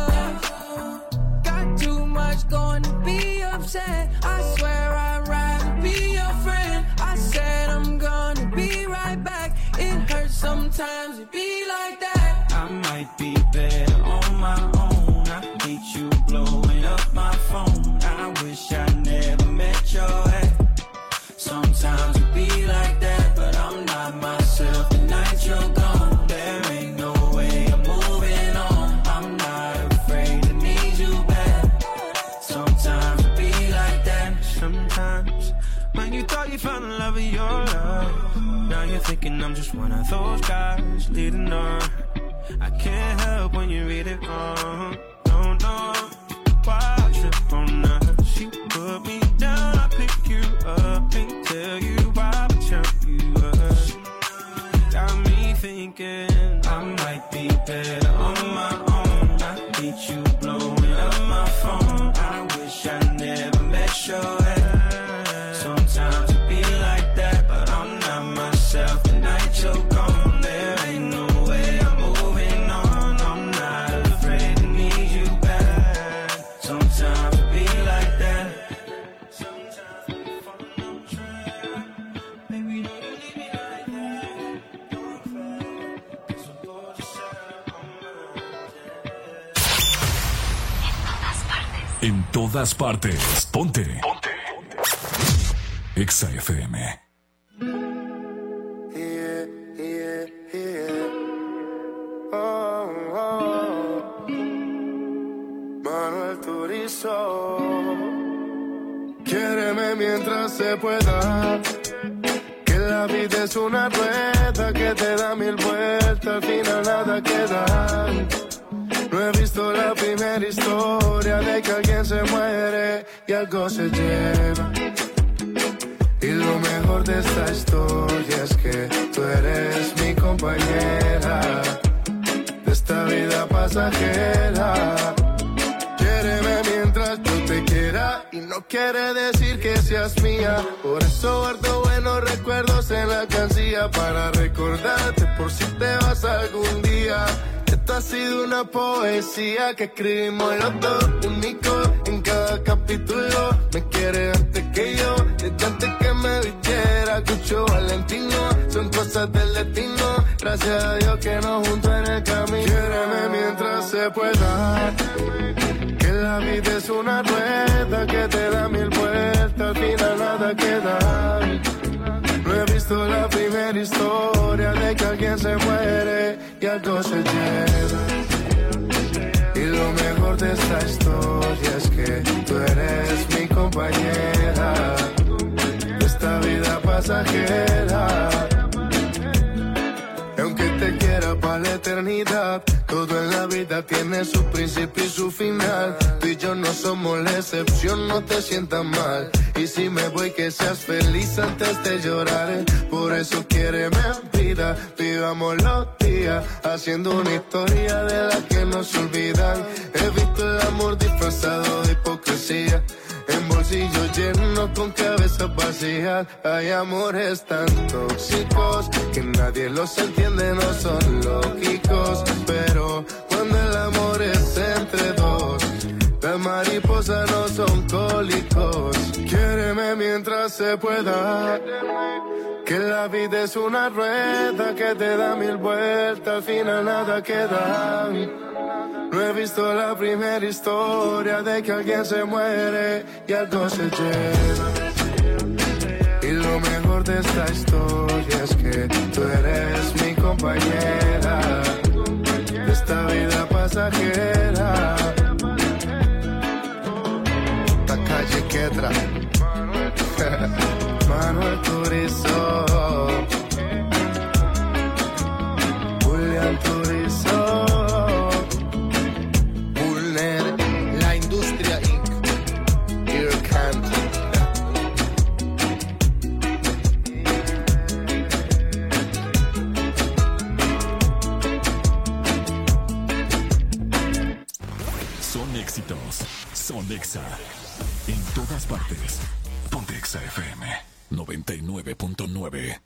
of. Got too much going to be upset. I swear I'd rather be your friend. I said I'm gonna be right back. It hurts sometimes, it be like that. I might be better on my own. I hate you blowing up my phone. I wish I never met your ex. Sometimes it be like that, but I'm you're thinking I'm just one of those guys leading on. I can't help when you read it wrong. Don't know why I trip on her. She put me down, I pick you up and tell you why I jump you up. Got me thinking I might be better on my own. I hate you blowing up my phone. I wish I never met your head. Sometimes it be like that, but I'm not myself. The night you're gone, there ain't no way I'm moving on. I'm not afraid to need you back. Sometimes it be like that. Sometimes we fall on track. Baby, don't you leave me like that. Don't fail, 'cause I'm bored yourself on my. En todas partes. Ponte. Exa FM. Manuel Turizo. Quiéreme mientras se pueda. Que la vida es una rueda que te da mil vueltas, al final nada queda. No he visto la primera historia de que alguien se muere y algo se lleva. Y lo mejor de esta historia es que tú eres mi compañera de esta vida pasajera. Quiéreme mientras yo te quiera y no quiere decir que seas mía. Por eso guardo buenos recuerdos en la cancilla para recordarte por si te vas algún día. Esto ha sido una poesía que escribimos los dos, único en cada capítulo. Me quiere antes que yo, desde antes que me vistiera. Cucho Valentino, son cosas del destino. Gracias a Dios que nos juntó en el camino. Quiéreme mientras se pueda. Que la vida es una rueda que te da mil vueltas, al final nada queda. No he visto la primera historia de que alguien se muere y algo se lleva. Y lo mejor de esta historia es que tú eres mi compañera de esta vida pasajera. Aunque te quiera para la eternidad, todo en la vida tiene su principio y su final. Tú y yo no somos la excepción, no te sientas mal. Y si me voy que seas feliz antes de llorar. Por eso quiéreme vida, vivamos los días haciendo una historia de la que no se olvidan. He visto el amor disfrazado de hipocresía, en bolsillos llenos con cabezas vacías. Hay amores tan tóxicos que nadie los entiende, no son lógicos. Pero cuando el amor es entre dos, las mariposas no son cólicos. Quiéreme mientras se pueda. Que la vida es una rueda que te da mil vueltas, al final nada queda. No he visto la primera historia de que alguien se muere y algo se lleva. Y lo mejor de esta historia es que tú eres mi compañera de esta vida pasajera. La calle Quetra. Manuel Turizo. Julián Turizo. La Industria Inc. Irkan. Son éxitos, son Exa. En todas partes. Ponte Exa FM 99.9.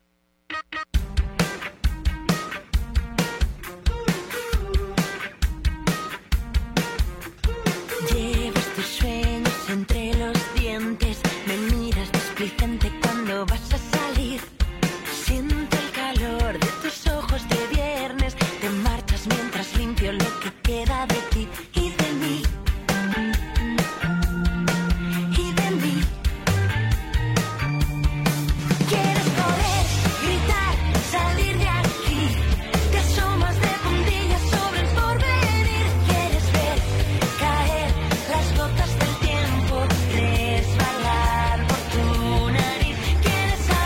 Llevas tus sueños entre los dientes, me miras displicente cuando vas a salir. Siento el calor de tus ojos de viernes, te marchas mientras limpio lo que queda de ti y de mí. Y de mí. Quieres poder gritar, salir de aquí, te asomas de puntillas sobre el porvenir. Quieres ver caer las gotas del tiempo, resbalar por tu nariz. Quieres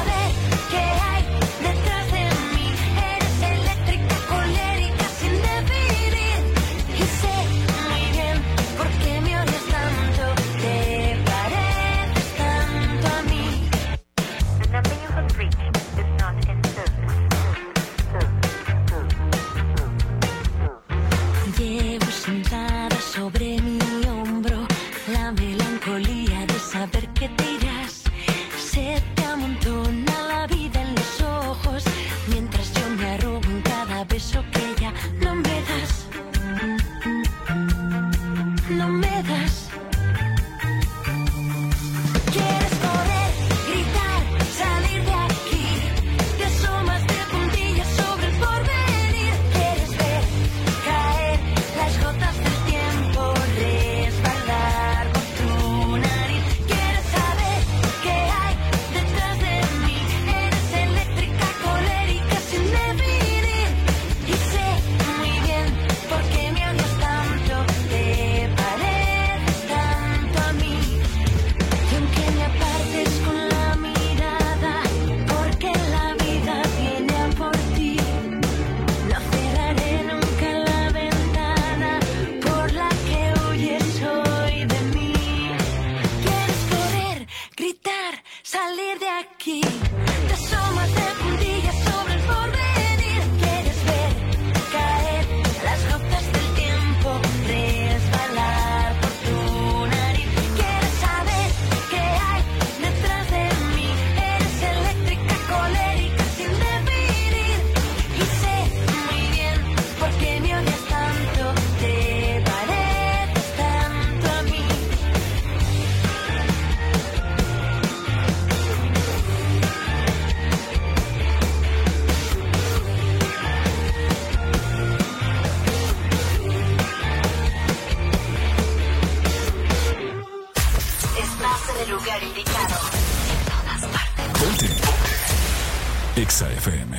Exa FM.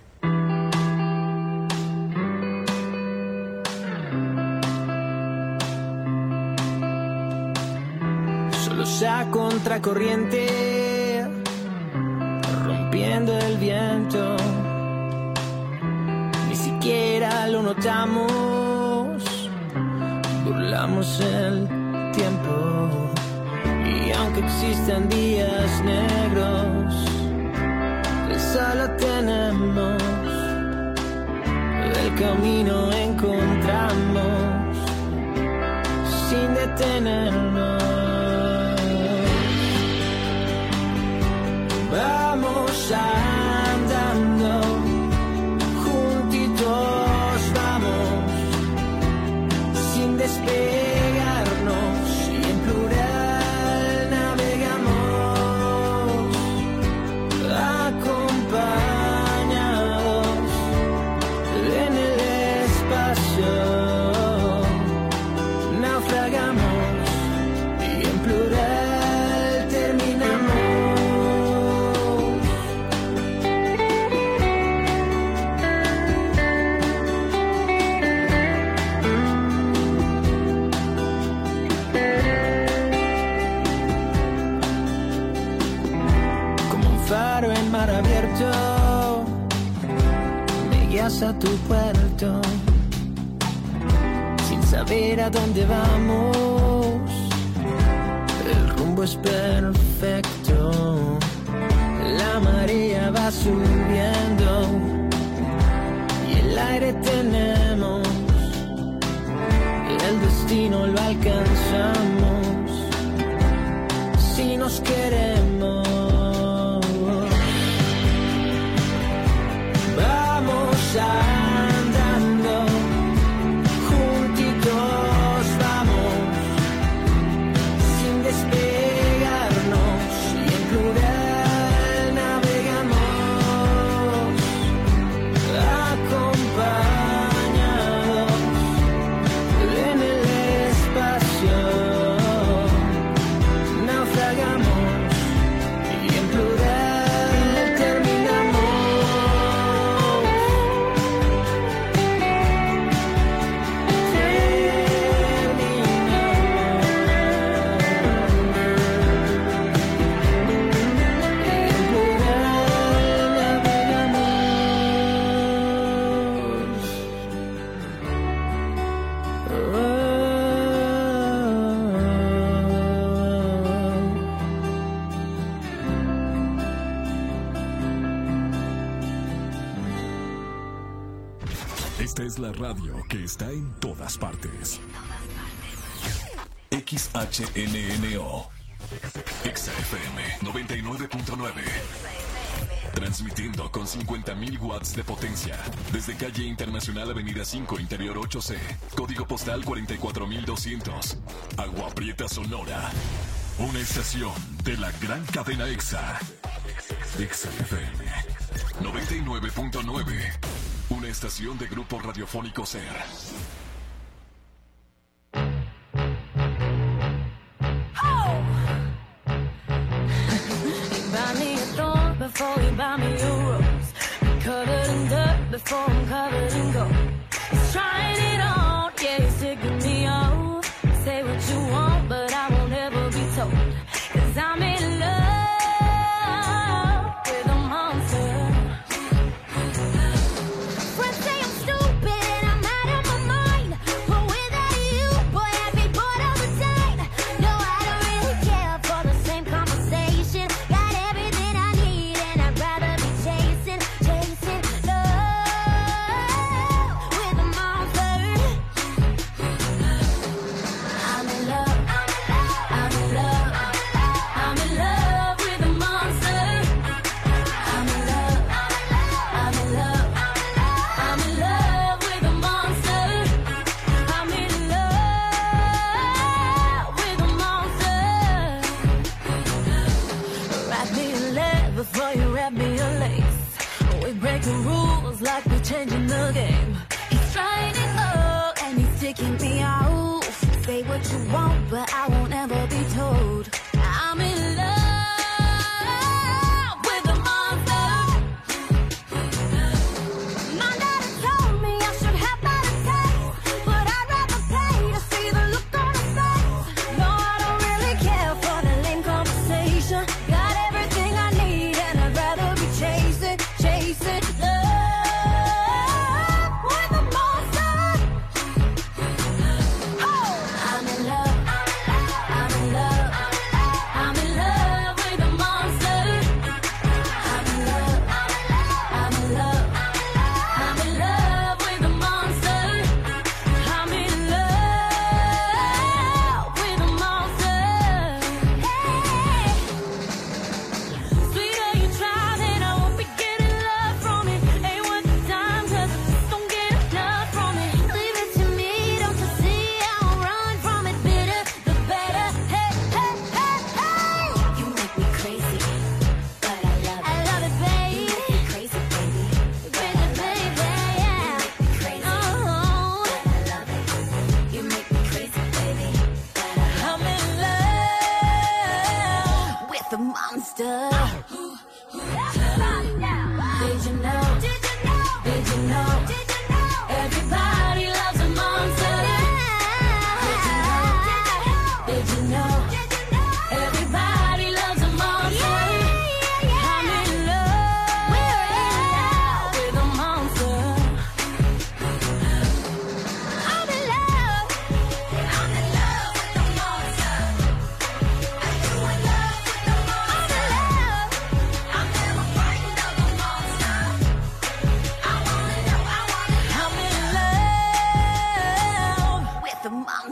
Solo sea contracorriente, rompiendo el viento. Ni siquiera lo notamos, burlamos el tiempo. Y aunque existan días negros, solo tenemos el camino, encontramos sin detenernos. Vamos andando juntitos, vamos sin despegarnos y en plural navegamos, acompañados en el espacio, naufragamos y en plural terminamos. Faro en mar abierto, me guías a tu puerto, sin saber a dónde vamos, el rumbo es perfecto, la marea va subiendo y el aire tenemos, el destino lo alcanzamos, si nos queremos. Andando juntitos, vamos sin despegarnos y en plural navegamos, acompañados en el espacio, naufragamos y en plural terminamos. Esta es la radio que está en todas partes. XHNNO Exa FM 99.9. Transmitiendo con 50.000 watts de potencia. Desde calle Internacional Avenida 5, Interior 8C. Código postal 44200. Agua Prieta, Sonora. Una estación de la gran cadena Exa. Exa FM 99.9. Una estación de Grupo Radiofónico SER. Buy me a thorn before you buy me a rose. I'm covered in dirt before I'm covered in gold. He's trying it on, yeah, he's taking me off. Say what you want, but I won't ever be told. 'Cause I'm in love with a monster. Friends say I'm stupid and I'm out of my mind. But without you, boy, I'd be bored all the time. No, I don't really care for the same conversation. Got everything I need and I'd rather be chasing love.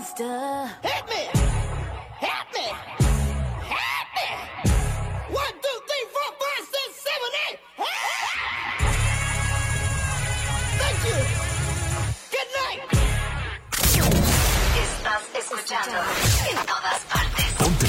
monster. Hit me! Hit me! Hit me! 1, 2, 3, 4, 5, 6, 7, 8. Thank you. Good night. Estás escuchando en todas partes. Ponte.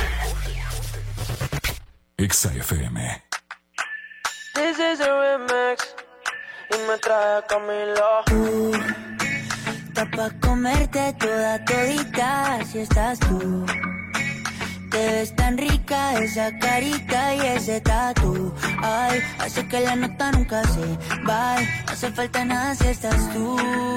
Exa FM. This is a remix y me trae Camilo. Está pa' comerte toda todita si estás tú. Te ves tan rica esa carita y ese tatu. Ay, hace que la nota nunca se va. No hace falta nada si estás tú.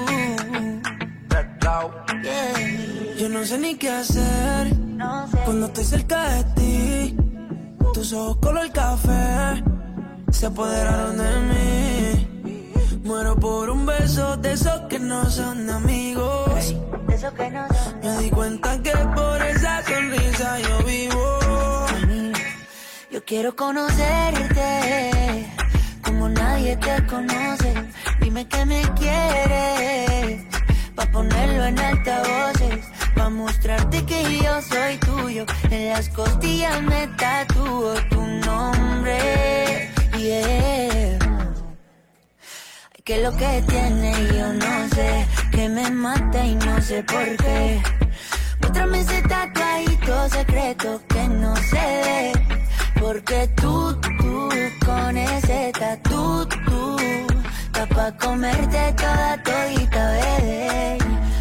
Yeah. Yo no sé ni qué hacer cuando estoy cerca de ti. Tus ojos color café se apoderaron de mí. Muero por un beso de esos que no son amigos. De esos que no son. Me di cuenta que por esa sonrisa yo vivo. Yo quiero conocerte como nadie te conoce. Dime que me quieres pa' ponerlo en altavoces, pa' mostrarte que yo soy tuyo. En las costillas me tatúo tu nombre. Yeah. Que lo que tiene yo no sé, que me mata y no sé por qué. Muéstrame ese tatuadito secreto que no se ve, porque tú con ese tatu, está pa' comerte toda todita, bebé.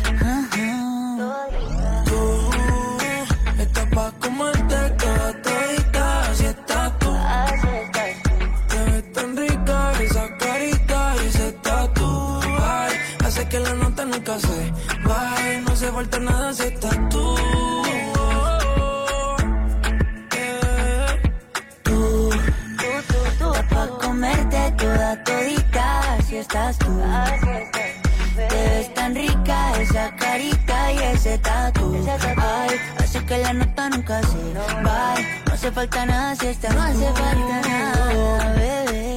Tú estás pa' comerte toda todita, así estás tú. Te ves tan rica esa carita y ese tatu. Ay, hace que la nota nunca se va. No hace falta nada si estás tú. Estás pa' comerte toda todita, si estás tú. Te ves tan rica esa carita y ese tatu. Ay, hace que la nota nunca se va. No hace falta nada si estás tú. No hace falta nada, bebé.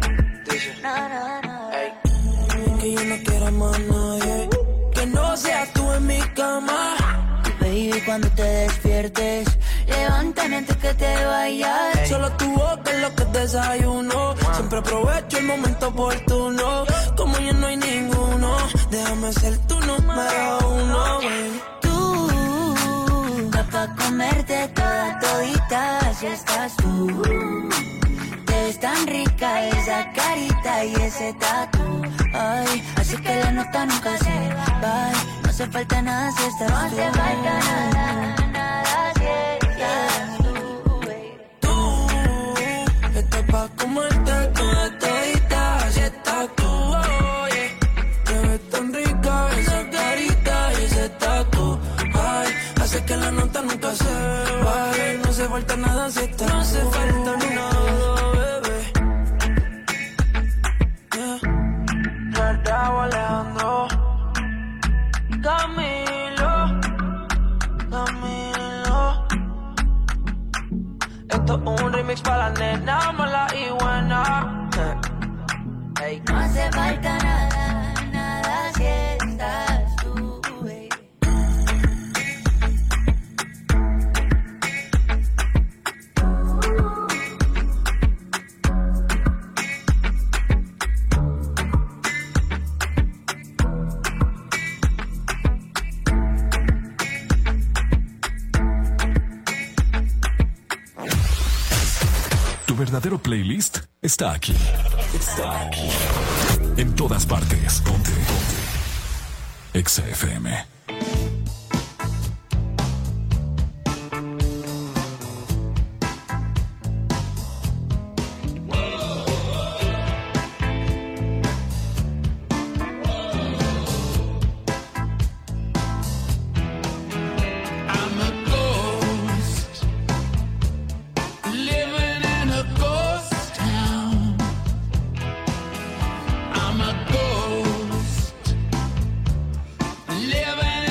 Que yo no quiero más nadie que no seas tú en mi cama. Baby, cuando te despiertes, levántame antes que te vayas. Solo tu boca es lo que desayuno. Siempre aprovecho el momento oportuno. Como ya no hay ninguno, déjame ser tu número uno, baby. Tú, vas pa' comerte toda todita, si estás tú. Te ves tan rica esa carita y ese tatu. Ay, así que la nota nunca se va. No hace falta nada si estás tú. No hace falta nada si estás tú. Tú estás pa' comerte toda todita, si estás tú. Oye, te ves tan rica esa carita y ese tatu. Ay, hace que la nota nunca se va. No hace falta nada si estás tú. No hace falta nada. Alejandro, Camilo. Esto es un remix para la nena mala y buena. Hey. No hace falta nada si estás tú, baby. Tu verdadero playlist está aquí. Está aquí. En todas partes. Ponte. Exa FM. Living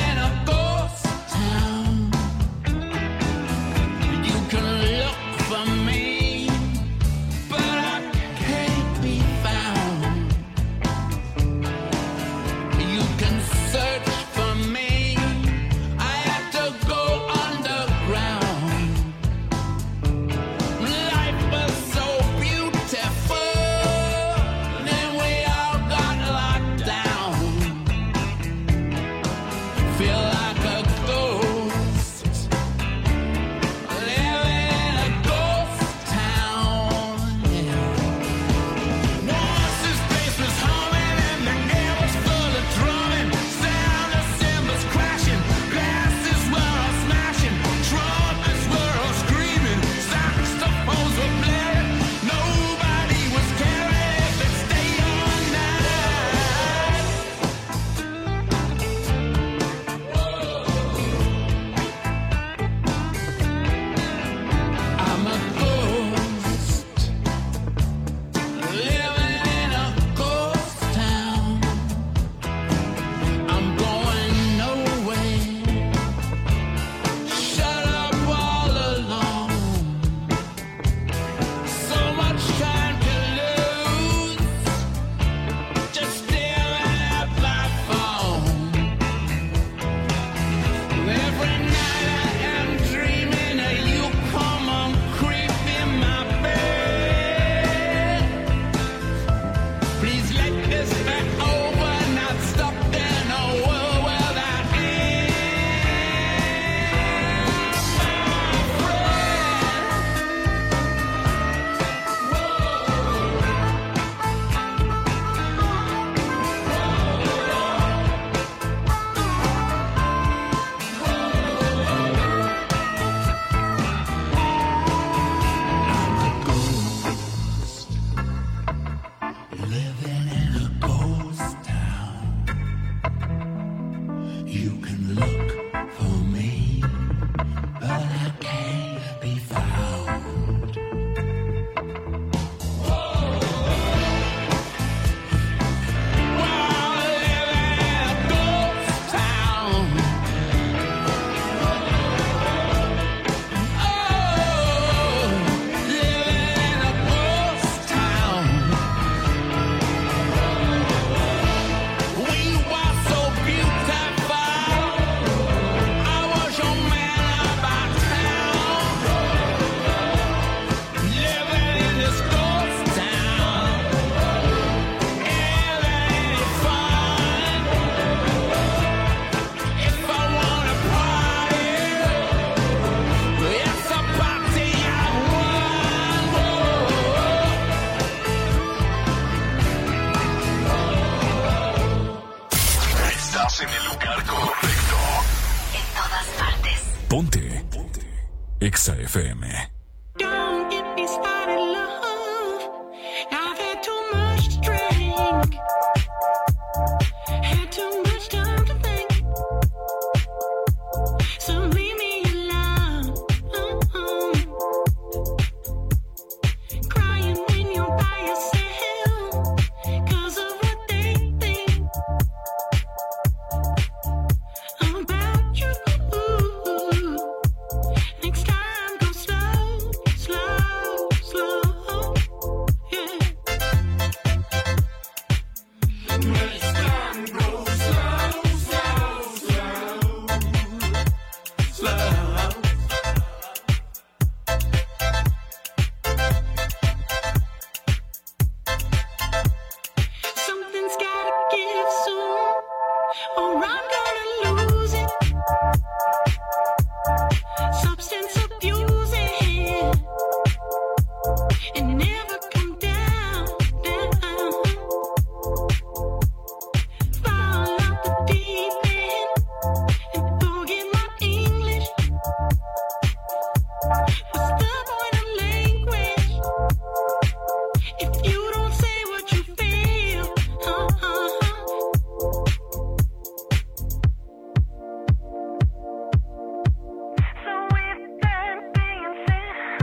Ponte Exa FM. Don't get me started, love. I've had too much to drink. Had too much time to think. So leave me alone. Crying when you're by yourself 'cause of what they think about you. Next time go slow, slow, slow. Yeah. Next time go slow, slow, slow, slow. Something's gotta give soon, or I'm gonna lose it. Substance abusing and never come down, down. Fall off the deep end and forget my English. What's the point of language if you don't say what you feel? So with that being said,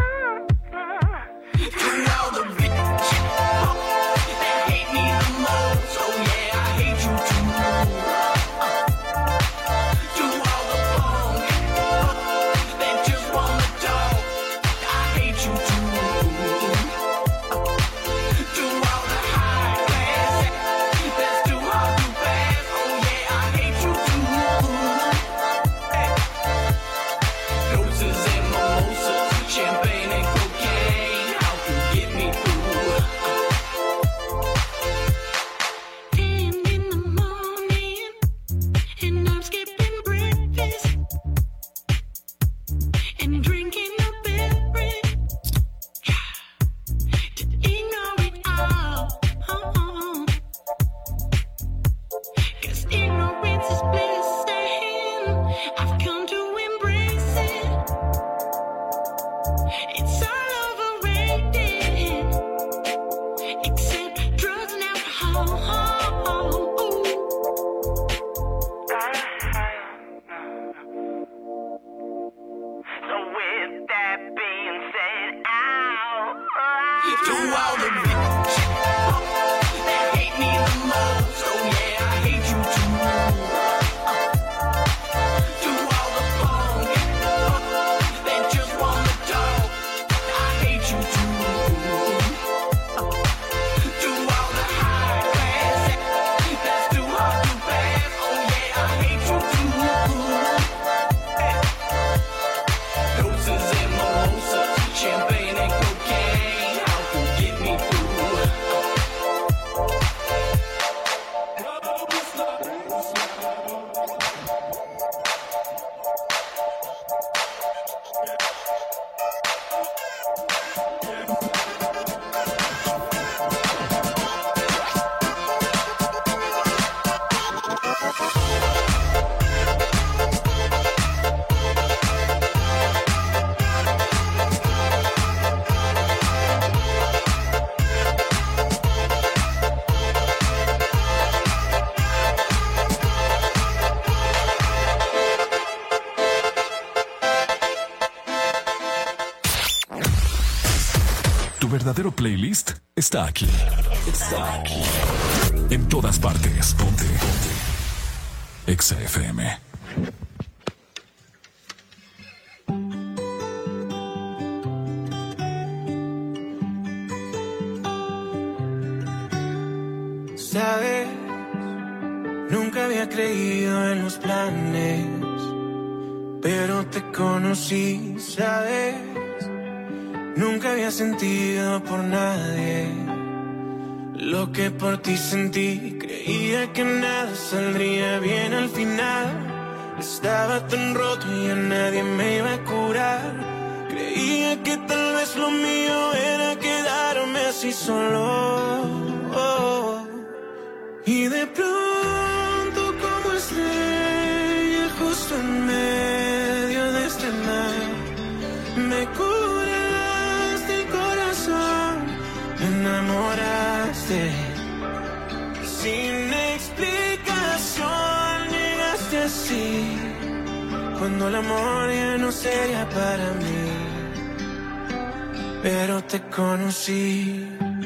to all the bitch that hate me the most, oh yeah, I hate you too. To all the punk that just wanna talk, I hate you too. To all the high class that's too hard to pass, oh yeah, I hate you too. Roses and mimosas, champagne and cocaine, how to get me through. 10 in the morning, and I'm skipping breakfast and drinking a beverage to ignore it all. 'Cause ignorance is bliss, and I've come to embrace it. It's all overrated, except drugs and alcohol. So with that being said, to all the bitch that hate me the most, oh yeah, I hate you too. To all the punk that just wanna talk, I hate you too. To all the high class that's too hard to pass, oh yeah, I hate you too. Roses and mimosas, champagne and cocaine, how to get me through. Tu verdadero playlist está aquí. En todas partes. Ponte. Exa FM. Sabes, nunca había creído en los planes, pero te conocí, sabes. Nunca había sentido por nadie lo que por ti sentí. Creía que nada saldría bien al final. Estaba tan roto y a nadie me iba a curar. Creía que tal vez lo mío era quedarme así solo. Y de pronto como estrella justo en medio de este Cuando el amor ya no sería para mí, pero te conocí.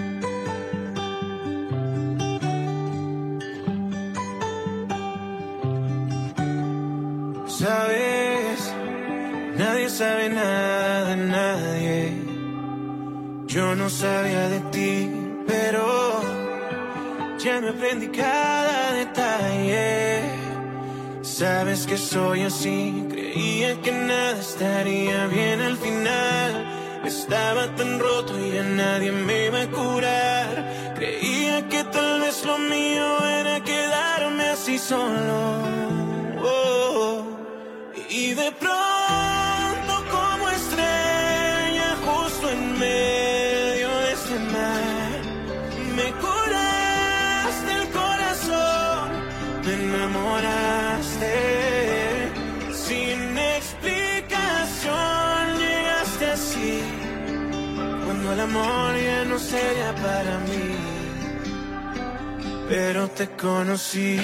Sabes, nadie sabe nada de nadie. Yo no sabía de ti, pero ya me aprendí cada detalle. Sabes que soy así, creía que nada estaría bien al final. Estaba tan roto y ya nadie me iba a curar. Creía que tal vez lo mío era quedarme así solo. Y de pronto como estrella justo en medio de este mar, me curaste el corazón, me enamoraste. Sin explicación llegaste así, cuando el amor ya no sería para mí, pero te conocí.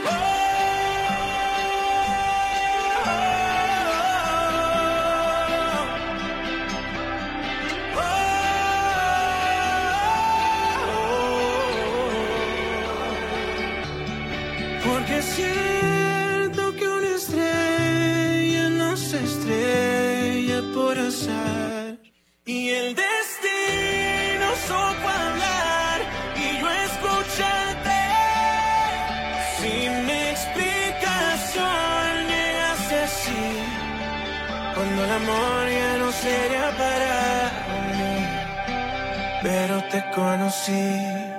Porque siento que una estrella no se estrella por azar, y el destino supo hablar y yo escucharte. Sin explicación llegaste así, cuando el amor ya no sería para mí, pero te conocí.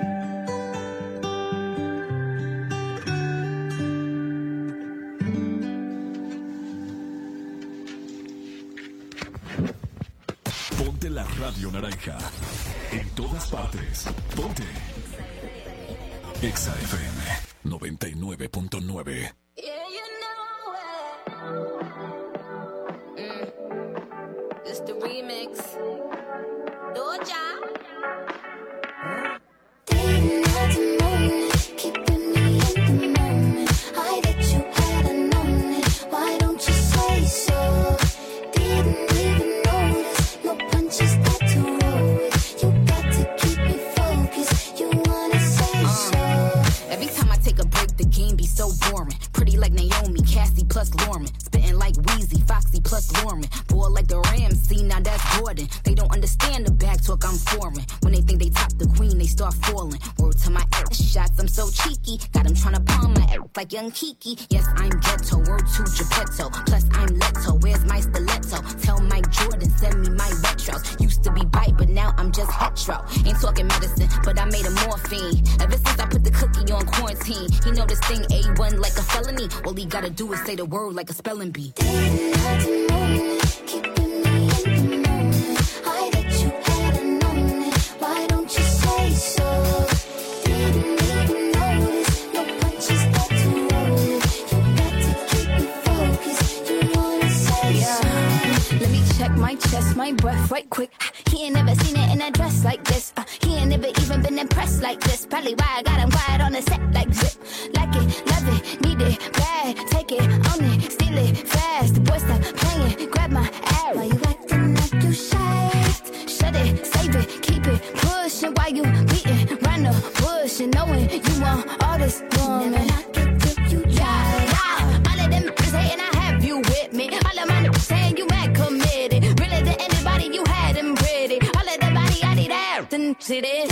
La Radio Naranja. En todas partes. Ponte. Exa FM 99.9. It's the remix. Doja. Keeping me in the moment. I bet you hadn't known it. Why don't you say so? Didn't even notice. No punches that to roll with. You got to keep me focused. You wanna say so? Every time I take a break, the game be so boring. Pretty like Naomi, Cassie plus Lauren. Spitting like Weezy, Foxy plus Lauren. Boy like the Ramsey, now that's Gordon. They don't understand the back talk, I'm foreign. When they think they top the queen, they start falling. Word to my ass shots, I'm so cheeky. Got them tryna palm my ass like young Kiki. Yes, I'm ghetto, word to Geppetto. Plus I'm Leto, where's my stiletto? Tell Mike Jordan, send me my retros. Used to be bite, but now I'm just hetero. Ain't talking medicine, but I made a morphine. Ever since I put the cookie on quarantine, he know this thing A1 like a felony. All he gotta do is say the word like a spelling bee. Keeping me in the moment. I bet you hadn't known it. Why don't you say so? Didn't even notice. No punches that to roll with. You got to keep me focused. You wanna say so? Let me check my chest, my breath right quick. He ain't never seen it in a dress like this. He ain't never even been impressed like this. Probably why I got him quiet on the set like zip. Like it, love it, need it, bad. Take it, own it, steal it, fast. The boy stop playing, grab my ass. Why you acting like you shy? Shut it, save it, keep it pushing. While you beating round the bush and knowing you want all this woman. Never knock it till you try. Yeah, all of them is hating, I have you with me. All of my niggas saying you mad committed. Really to anybody, you had them pretty. All of the body, I need that. Then see this.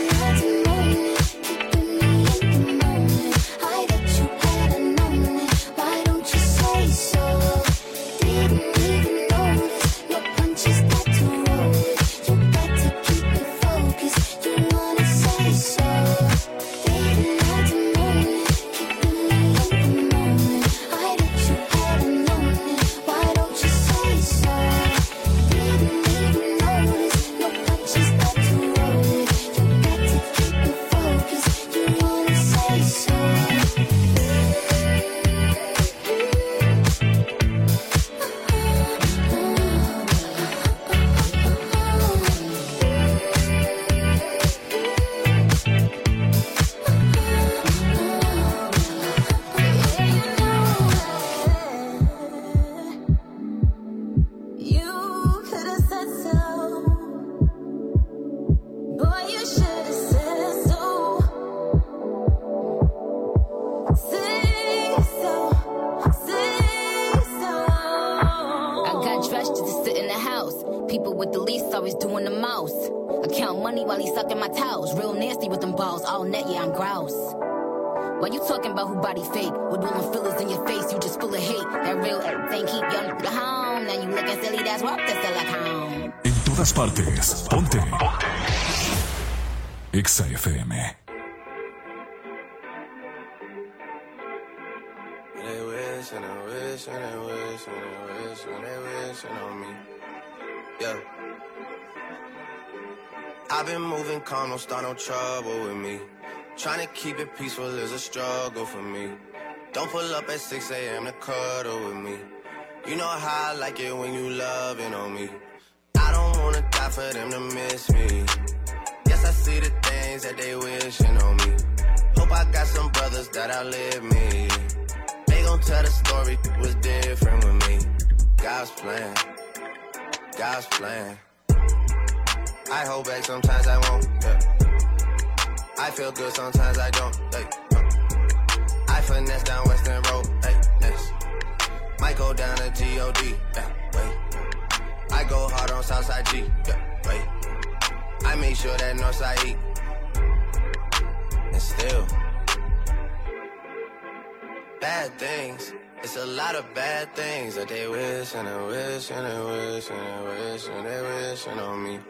I bet you hadn't known it. Why don't you say so? Didn't even notice. No punches that to roll with. You got to keep me focused. You wanna say so? Didn't have to know it. Keeping me in the moment. I bet you hadn't known it. Why don't you say so? Didn't even notice. No punches that to roll with. You got rush just to sit in the house. People with the least always doing the most. I count money while he sucking my towels. Real nasty with them balls, all net, yeah, I'm grouse. Why you talking about who body fake? With all them fillers in your face, you just full of hate. That real thing keep your nigga home. Now you looking silly, that's what the silicone. En todas partes, ponte. Exa FM. They wish and they wish and they wish and they wish and they wishing on me. Yeah. I've been moving calm, don't start no trouble with me. Trying to keep it peaceful is a struggle for me. Don't pull up at 6 a.m. to cuddle with me. You know how I like it when you loving on me. I don't wanna die for them to miss me. Yes, I see the things that they wishing on me. Hope I got some brothers that outlive me. They gon' tell the story was different with me. God's plan, God's plan. I hold back, sometimes I won't, yeah. I feel good, sometimes I don't, hey, I finesse down Western Road, hey, next. Might go down to G.O.D., yeah, wait. I go hard on Southside G, yeah, wait. I make sure that Northside eat. And still, bad things. It's a lot of bad things that they wish and they wish and they wish and they wish and they wishing on me.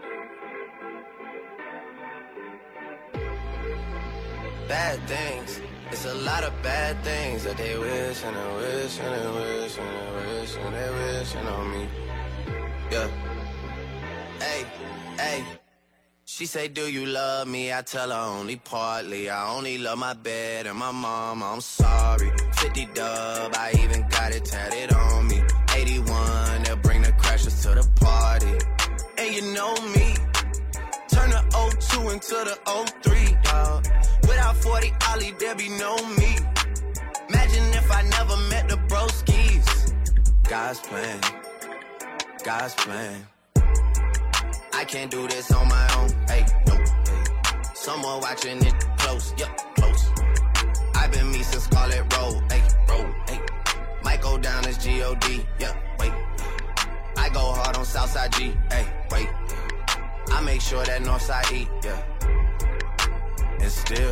Bad things. It's a lot of bad things that they wish and they wish and they wish and they wish and they wishing on me. Yeah. Hey, hey. She say, do you love me? I tell her only partly. I only love my bed and my mama, I'm sorry. 50 dub, I even got it tatted on me. 81, they'll bring the crashers to the party. And you know me, turn the 02 into the 03, dawg. Without 40 Ollie, there be no me. Imagine if I never met the broskies. God's plan, God's plan. I can't do this on my own, hey, no, hey. Someone watching it close, yup, close. I've been me since Scarlet Road, hey, road, hey. Might go down as G.O.D., yeah, wait. I go hard on Southside G, hey, wait. I make sure that Northside eat, yeah. And still,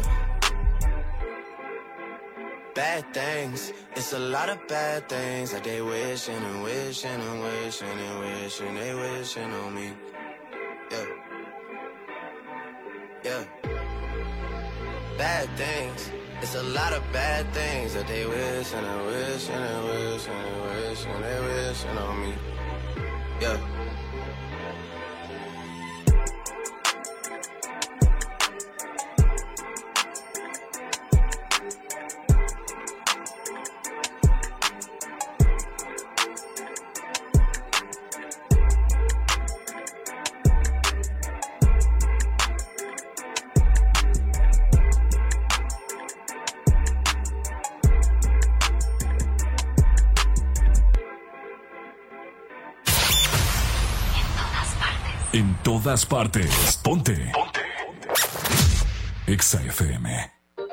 bad things. It's a lot of bad things that they wishing and wishing and wishing and wishing they wishing on me. Yeah. Yeah. Bad things. It's a lot of bad things that they wish and they wish and they wish and they wish and they wishing on me. Yeah. En todas partes. Ponte. Ponte. Exa FM.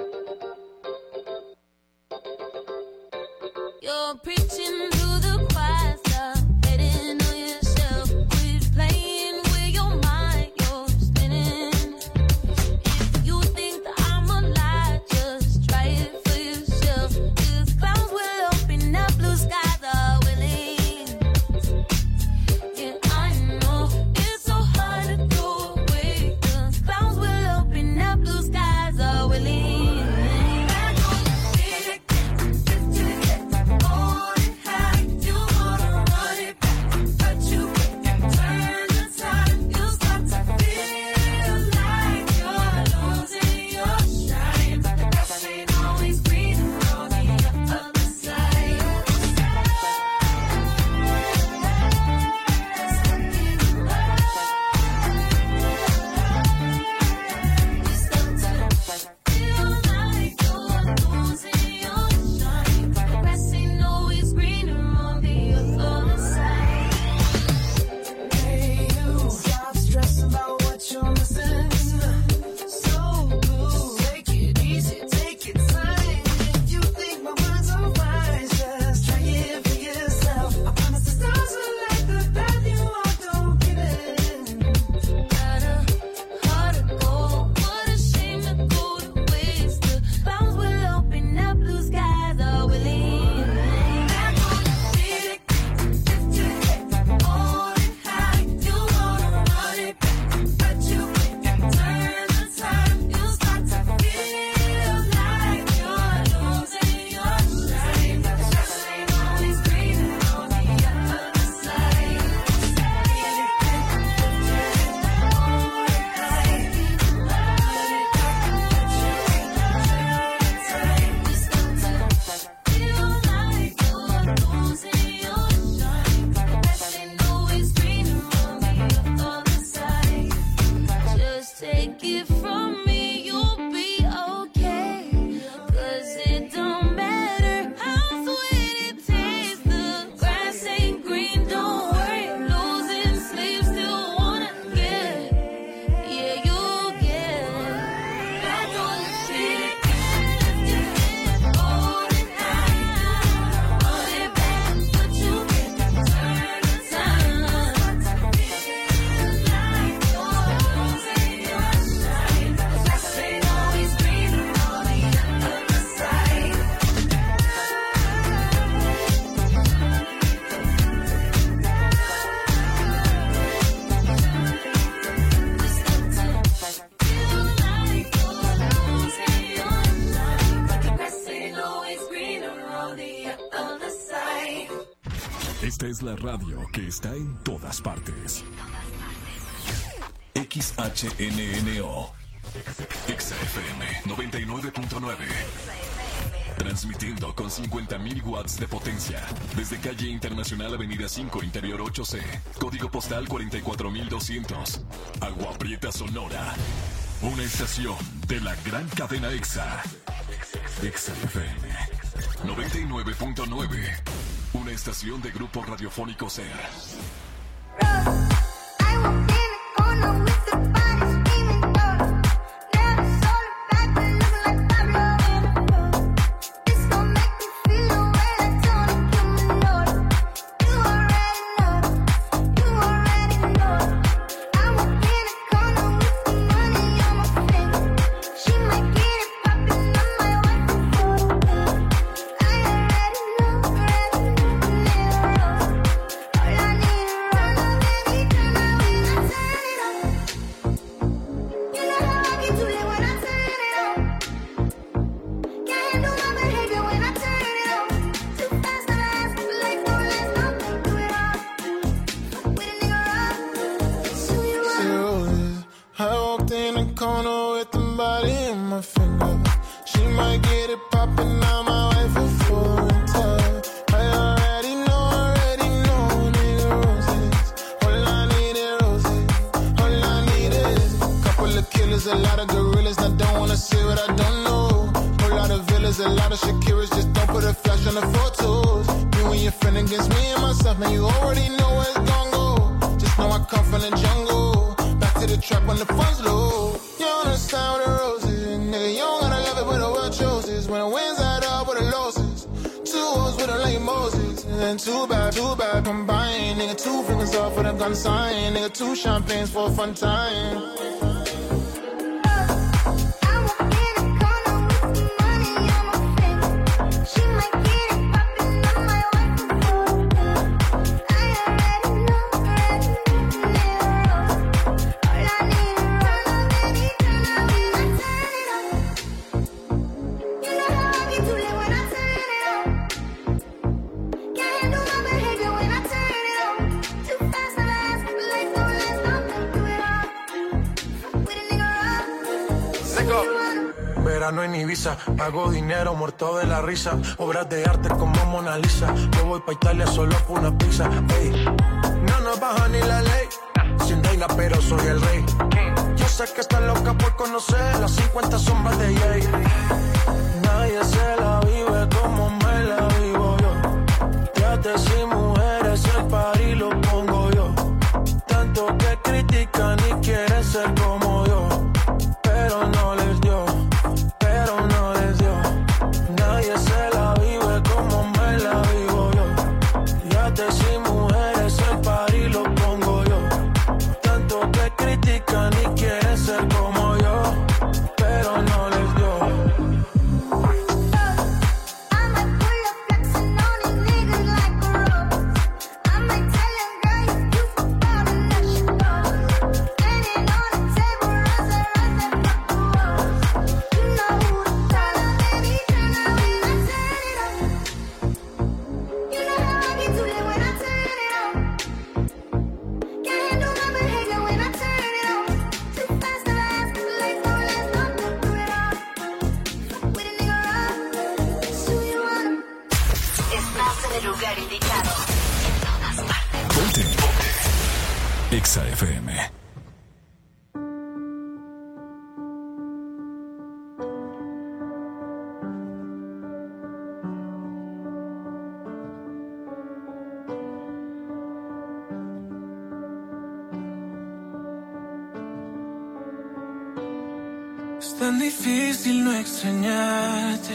You're preaching to the choir, stop betting on yourself. Quit playing with your mind, you're spinning. If you think that I'm a lie, just try it for yourself. 'Cause clouds will open up, blue skies are willing. Yeah, I know it's so hard to go away. 'Cause clouds will open up, blue skies are willing. es la radio que está en todas partes. XHNNO XFM 99.9. Transmitiendo con 50.000 watts de potencia. Desde calle Internacional Avenida 5, Interior 8C. Código postal 44200. Agua Prieta, Sonora. Una estación de la gran cadena EXA. XFM 99.9. Una estación de Grupo Radiofónico SER. Two champagnes for a fun time. Verano en Ibiza, hago dinero muerto de la risa. Obras de arte como Mona Lisa. Yo voy pa' Italia solo por una pizza. Ey, no nos baja ni la ley. Sin reina pero soy el rey. Yo sé que estás loca por conocer las 50 sombras de Jay. Nadie se la vive como me la vivo yo. Trates y mujeres, el party lo pongo yo. Tanto que critican y quieren ser como yo, pero no les dio. Nadie se la vive como me la vivo yo. Yates y mujeres, el party lo pongo yo. Tanto que critican y quieren ser como yo, pero no les dio. Exa FM. Es tan difícil no extrañarte.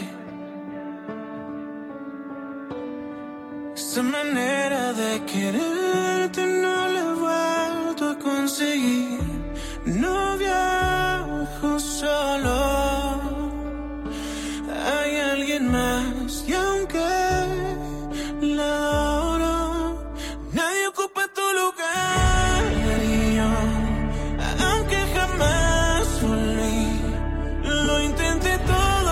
Esa manera de quererte no la he vuelto a conseguir. No viajo solo, hay alguien más y aunque la adoro, nadie ocupa tu lugar y yo, aunque jamás volví, lo intenté todo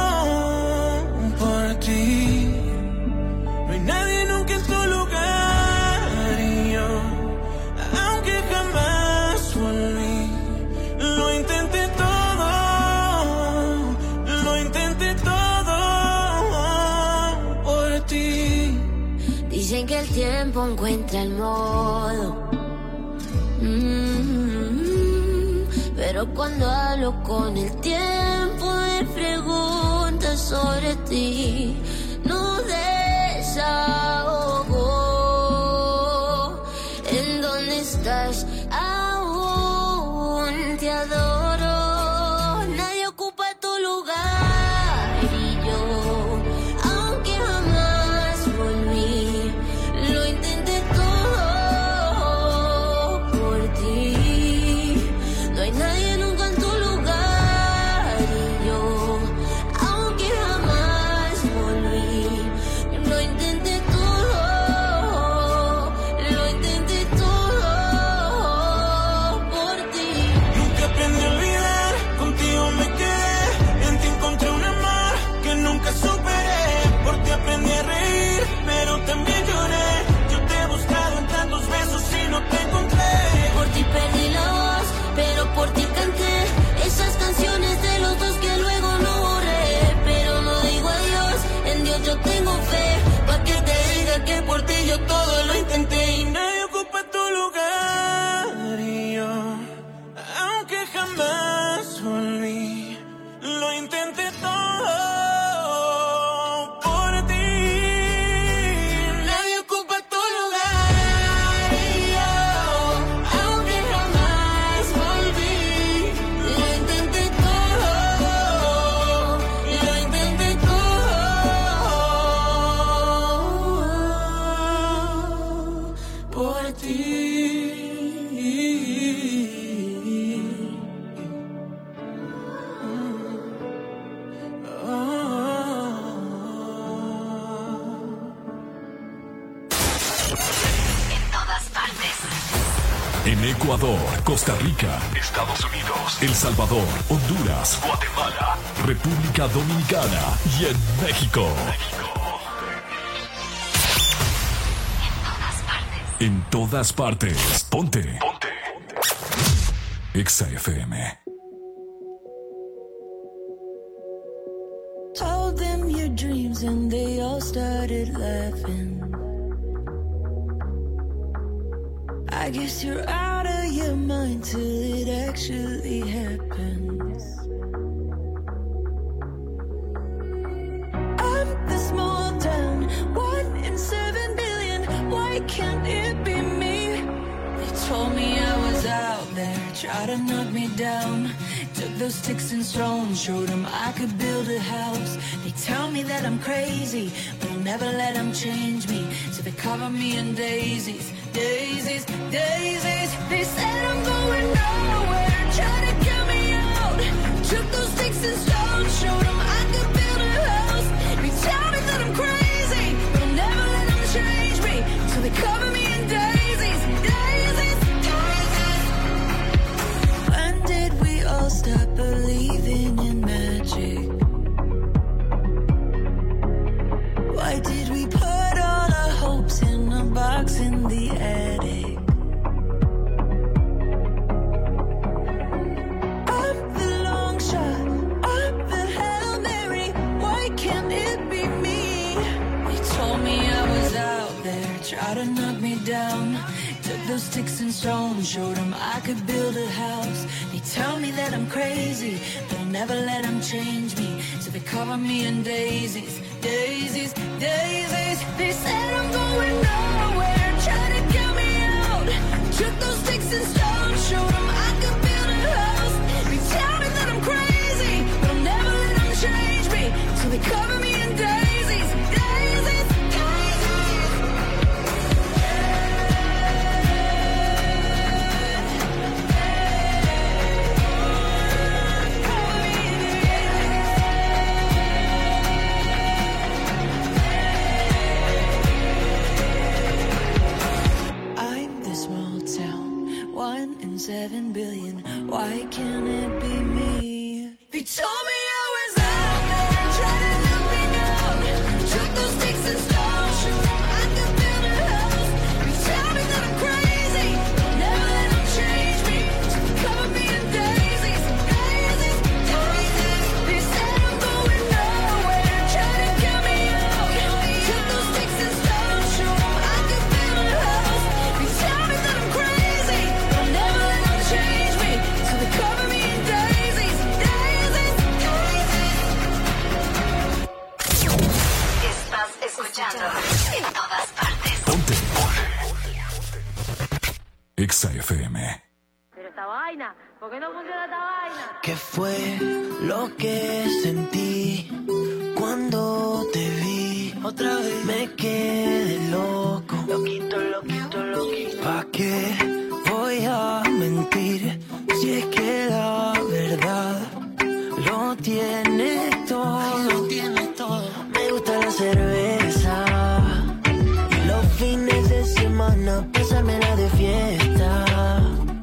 por ti. No hay nadie nunca en tu lugar. encuentra el modo. Pero cuando hablo con el tiempo me pregunta sobre ti. No desahogo. ¿En dónde estás? Aún te adoro. Nadie ocupa tu lugar y yo, aunque jamás volví, lo intenté todo por ti. No hay nadie nunca en tu lugar y yo, aunque jamás volví, lo intenté todo por ti. Nunca aprendí a olvidar, contigo me quedé, en ti encontré un amor que nunca superé. Por ti aprendí a reír, pero también lloré. Yo te he buscado en tantos besos y no te encontré. Por ti perdí la voz, pero por ti canté esas canciones de los dos que luego no borré. Pero no digo adiós, en Dios yo tengo fe, pa' que te diga que por ti yo todo lo intenté y Nadie ocupa tu lugar y yo, aunque jamás volví, lo intenté todo por ti. nadie ocupa tu lugar y yo, aunque jamás volví, lo intenté todo por ti. En todas partes. En Ecuador, Costa Rica, Estados Unidos, El Salvador, Honduras, Guatemala, República Dominicana y en México. En todas partes. Ponte. Exa FM. Told them your dreams and they all started laughing. I guess you're out of your mind till it actually happens. I'm the small town, 1 in 7 billion. Why can't it be me? They told me I was out there, tried to knock me down. Took those sticks and stones, showed them I could build a house. They tell me that I'm crazy, but I'll never let them change me. So they cover me in daisies, daisies, daisies. They said I'm going nowhere, trying to get me out. Took those sticks and stones, showed them I could build a house. They tell me that I'm crazy, but I'll never let them change me. So they cover me in daisies, daisies, daisies. When did we all stop believing in magic? Why did we put all our hopes in a box in the attic? I'm the long shot, I'm the Hail Mary. Why can't it be me? They told me I was out there, tried to knock me down. Took those sticks and stones, showed them I could build a house. They tell me that I'm crazy, but I'll never let them change me. So they cover me in daisies, daisies, daisies. They said I'm going nowhere, trying to get me out. Took those sticks and stones, showed them I could build a house. They tell me that I'm crazy, but I'll never let them change me. So they cover me in daisies, daisies, daisies. I'm the small town, 1 in 7 billion. Why can't it be me? They told me I was out there, trying to knock me down. Took those sticks and stones, showed them I could build a house. They tell me that I'm crazy, but never let them change me. So they cover me in daisies, daisies, daisies. They said I'm going nowhere, trying to get me out. Took those sticks and stones, showed them I could build a house. Exa FM. Pero esta vaina, ¿por qué no funciona esta vaina? ¿Qué fue lo que sentí cuando te vi? Otra vez me quedé loco. Loquito, loquito, loquito. ¿Pa' qué voy a mentir si es que la verdad lo tiene todo? Lo tiene todo. Me gusta la cerveza y los fines de semana pasármela de fiesta.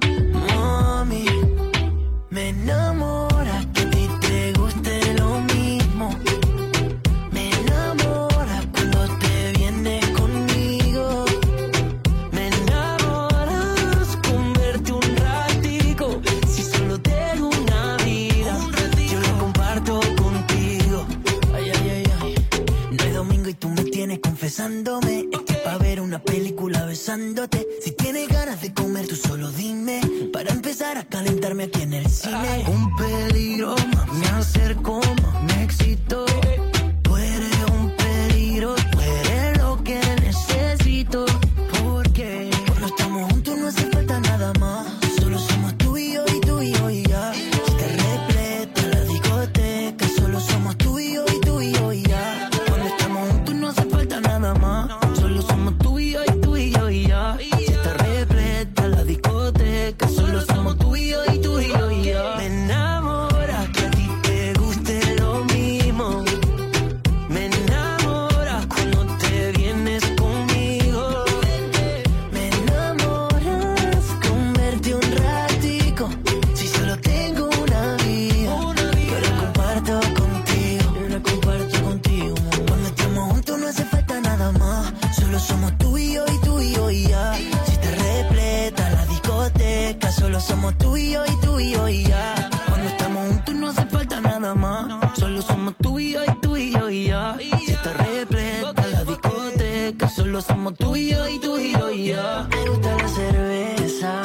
Mami, me enamora que a ti te guste lo mismo. Me enamora cuando te vienes conmigo. Me enamoras con verte un ratico. Si solo tengo una vida, yo la comparto contigo. Ay, ay, ay, ay. No es domingo y tú me tienes confesándome. Estoy pa' ver una película besándote. Si tienes ganas de comer, tú solo dime. Para empezar a calentarme aquí en el cine. Un peligro, me acerco, me excito. Tú eres un peligro, tú eres lo que necesito. Porque cuando estamos juntos no hace falta nada más. Solo somos tú y yo y tú y yo y ya. Está repleta la discoteca. Solo somos tú y yo y tú y yo y ya. Cuando estamos juntos no hace falta nada más. Solo somos tú y yo y tú y yo y ya. Está repleta la discoteca. Solo somos tú y yo y tú y yo y ya. Me enamora que a ti te guste lo mismo. Me enamora cuando te vienes conmigo. Me enamoras con verte un ratico. Si solo tengo una vida, yo la comparto contigo. Yo la comparto contigo. Cuando estamos juntos no hace falta nada más. Solo somos tú y yo y tú y yo y ya. Si te repleta la discoteca, solo somos tú y yo y tú y yo y ya. Cuando estamos juntos no hace falta nada más. Solo somos tú y yo y tú y yo y ya. Si te repleta la discoteca, solo somos tú y yo y tú y yo y ya. Me gusta la cerveza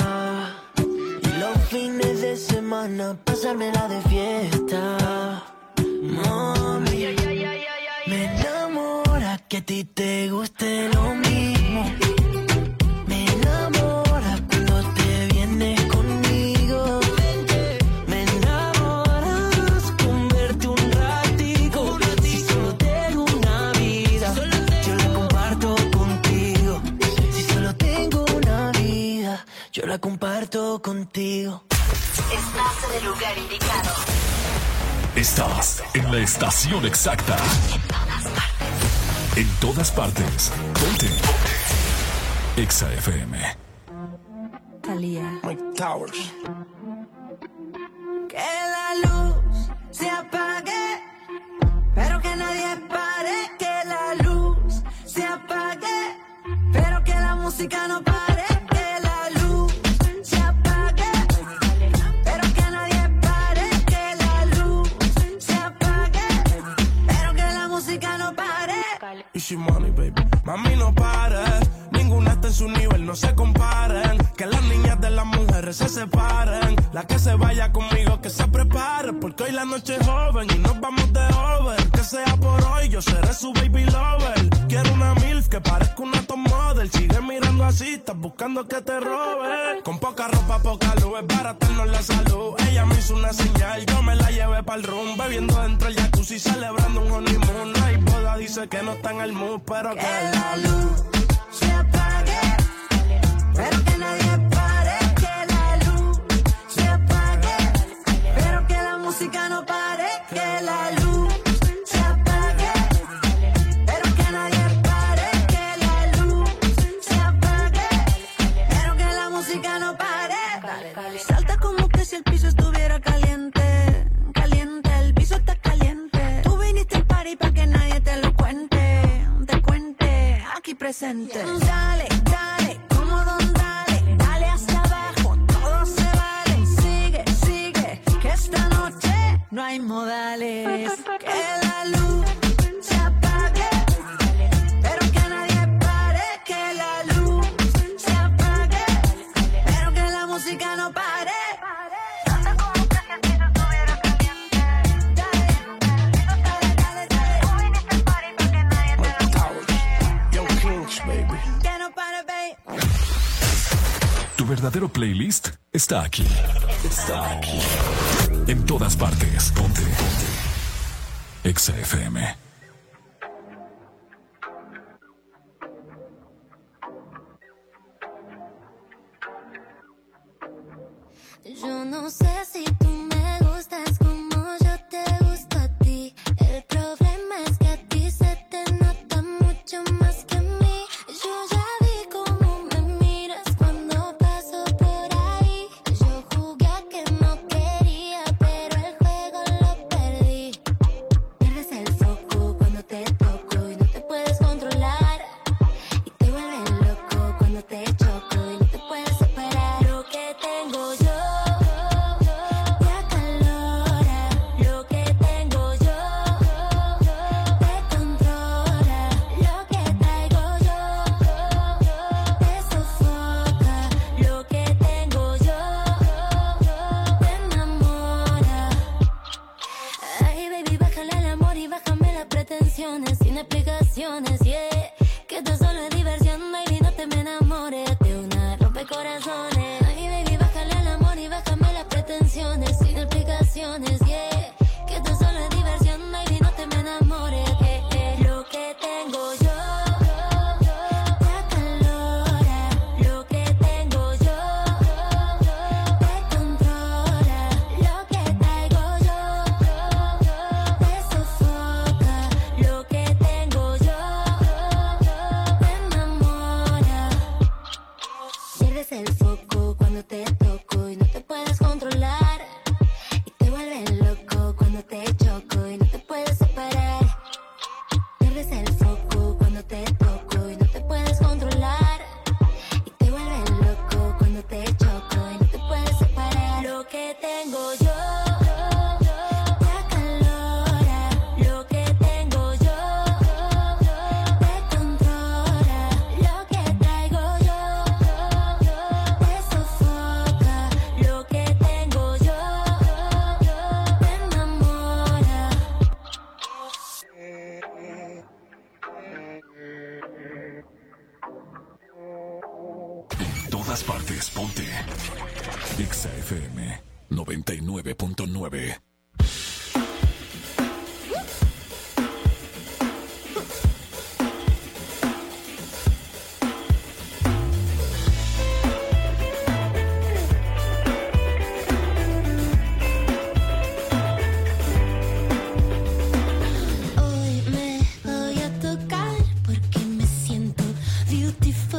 y los fines de semana pasármela de fiesta. Mami, me enamora que a ti te guste lo mismo. Me enamora cuando te vienes conmigo. Me enamoras con verte un ratico. Si solo tengo una vida, yo la comparto contigo. Si solo tengo una vida, yo la comparto contigo. Estás en el lugar indicado. Estás en la estación exacta. En todas partes. Ponte. Exa FM. Thalía. Mike Towers. Que la luz se apague, pero que nadie pare. Que la luz se apague, pero que la música no pare. Que la luz se apague, pero que nadie pare. Que la luz se apague, pero que la música no pare. Easy money, baby. Mami, no pares. Ninguna está en su nivel, no se comparen. Que las niñas de las mujeres se separen. La que se vaya conmigo, que se prepare. Porque hoy la noche es joven y nos vamos de over. Que sea por hoy, yo seré su baby lover. Quiero una MILF que parezca una top model. Sigue mirando así, estás buscando que te robe. Con poca ropa, poca luz, es baratarnos la salud. Ella me hizo una señal, yo me la llevé pa'l room. Bebiendo dentro del jacuzzi, celebrando un honeymoon. No hay boda, dice que no está en el mood, pero que la luz se apague, pero que nadie pare. Que la luz se apague, pero que la música no pare. Que la luz se apague, pero que nadie pare. Que la luz se apague, pero que la música no pare. Salta como que si el piso estuviera caliente, caliente, el piso está caliente. Tú viniste al party pa' que nadie te lo cuente, te cuente, aquí presente. Dale, dale, como don dale, dale hasta abajo, todo se vale. Sigue, sigue, que esta noche no hay modales. Que la luz se apague, pero que nadie pare. Que la luz se apague, pero que la música no pare. Salta como que si el piso estuviera caliente. Dale, dale, dale. Tú viniste al party pa' que nadie te lo cuente. Young Kings, baby. Que no pare, baby. Tu Tu verdadero playlist está aquí. Está aquí. En todas partes. Ponte. Exa FM. Yo no sé si tú me gustas como yo te gusto a ti. El problema es que a ti se te nota mucho más que a mí. Yo ya vi cómo me miras cuando paso por ahí. Yo jugué a que no quería, pero el juego lo perdí. Pierdes el foco cuando te toco y no te puedes controlar. Y te vuelves loco cuando te choco y no te puedes separar. Lo que tengo yo sin explicaciones, yeah. Que esto solo es diversión, baby, no te me enamores de una rompecorazones. Ay, baby, bájale al amor y bájame las pretensiones, sin explicaciones, yeah. Que esto solo es diversión, baby, no te me enamores, Lo que tengo yo te acalora, lo que tengo yo te controla, lo que traigo yo te sofoca, lo que tengo yo te enamora. Pierdes el foco cuando te toco y no te puedes controlar. Y te vuelves loco cuando te choco y no te puedes separar. Pierdes el foco cuando te toco y no te puedes controlar. Y te vuelves loco cuando te choco y no te puedes separar. Lo que tengo yo te acalora, lo que tengo yo te controla, lo que traigo yo te sofoca, lo que tengo yo te enamora. En todas partes, ponte. Exa FM 99.9. Hoy me voy a tocar porque me siento beautiful.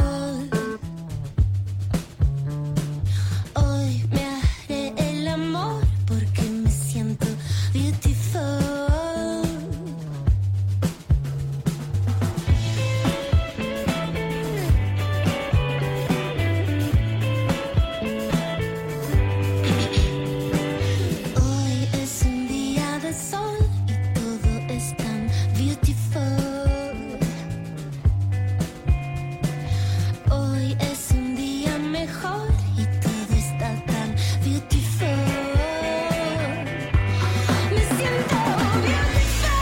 Hoy me haré el amor porque me siento beautiful. Hoy es un día de sol y todo es tan beautiful. Hoy es un día mejor y todo está tan beautiful. Me siento beautiful,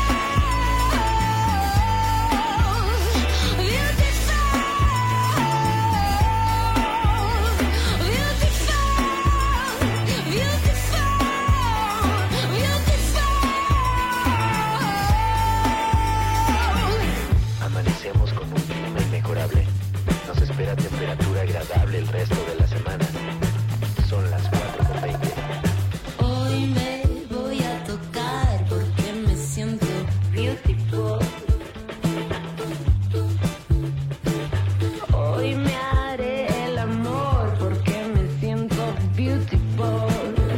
beautiful, Amanecemos con un clima inmejorable. Nos espera temperatura agradable el resto de la semana. Son las 4:20. Hoy me voy a tocar porque me siento beautiful. Hoy me haré el amor porque me siento beautiful.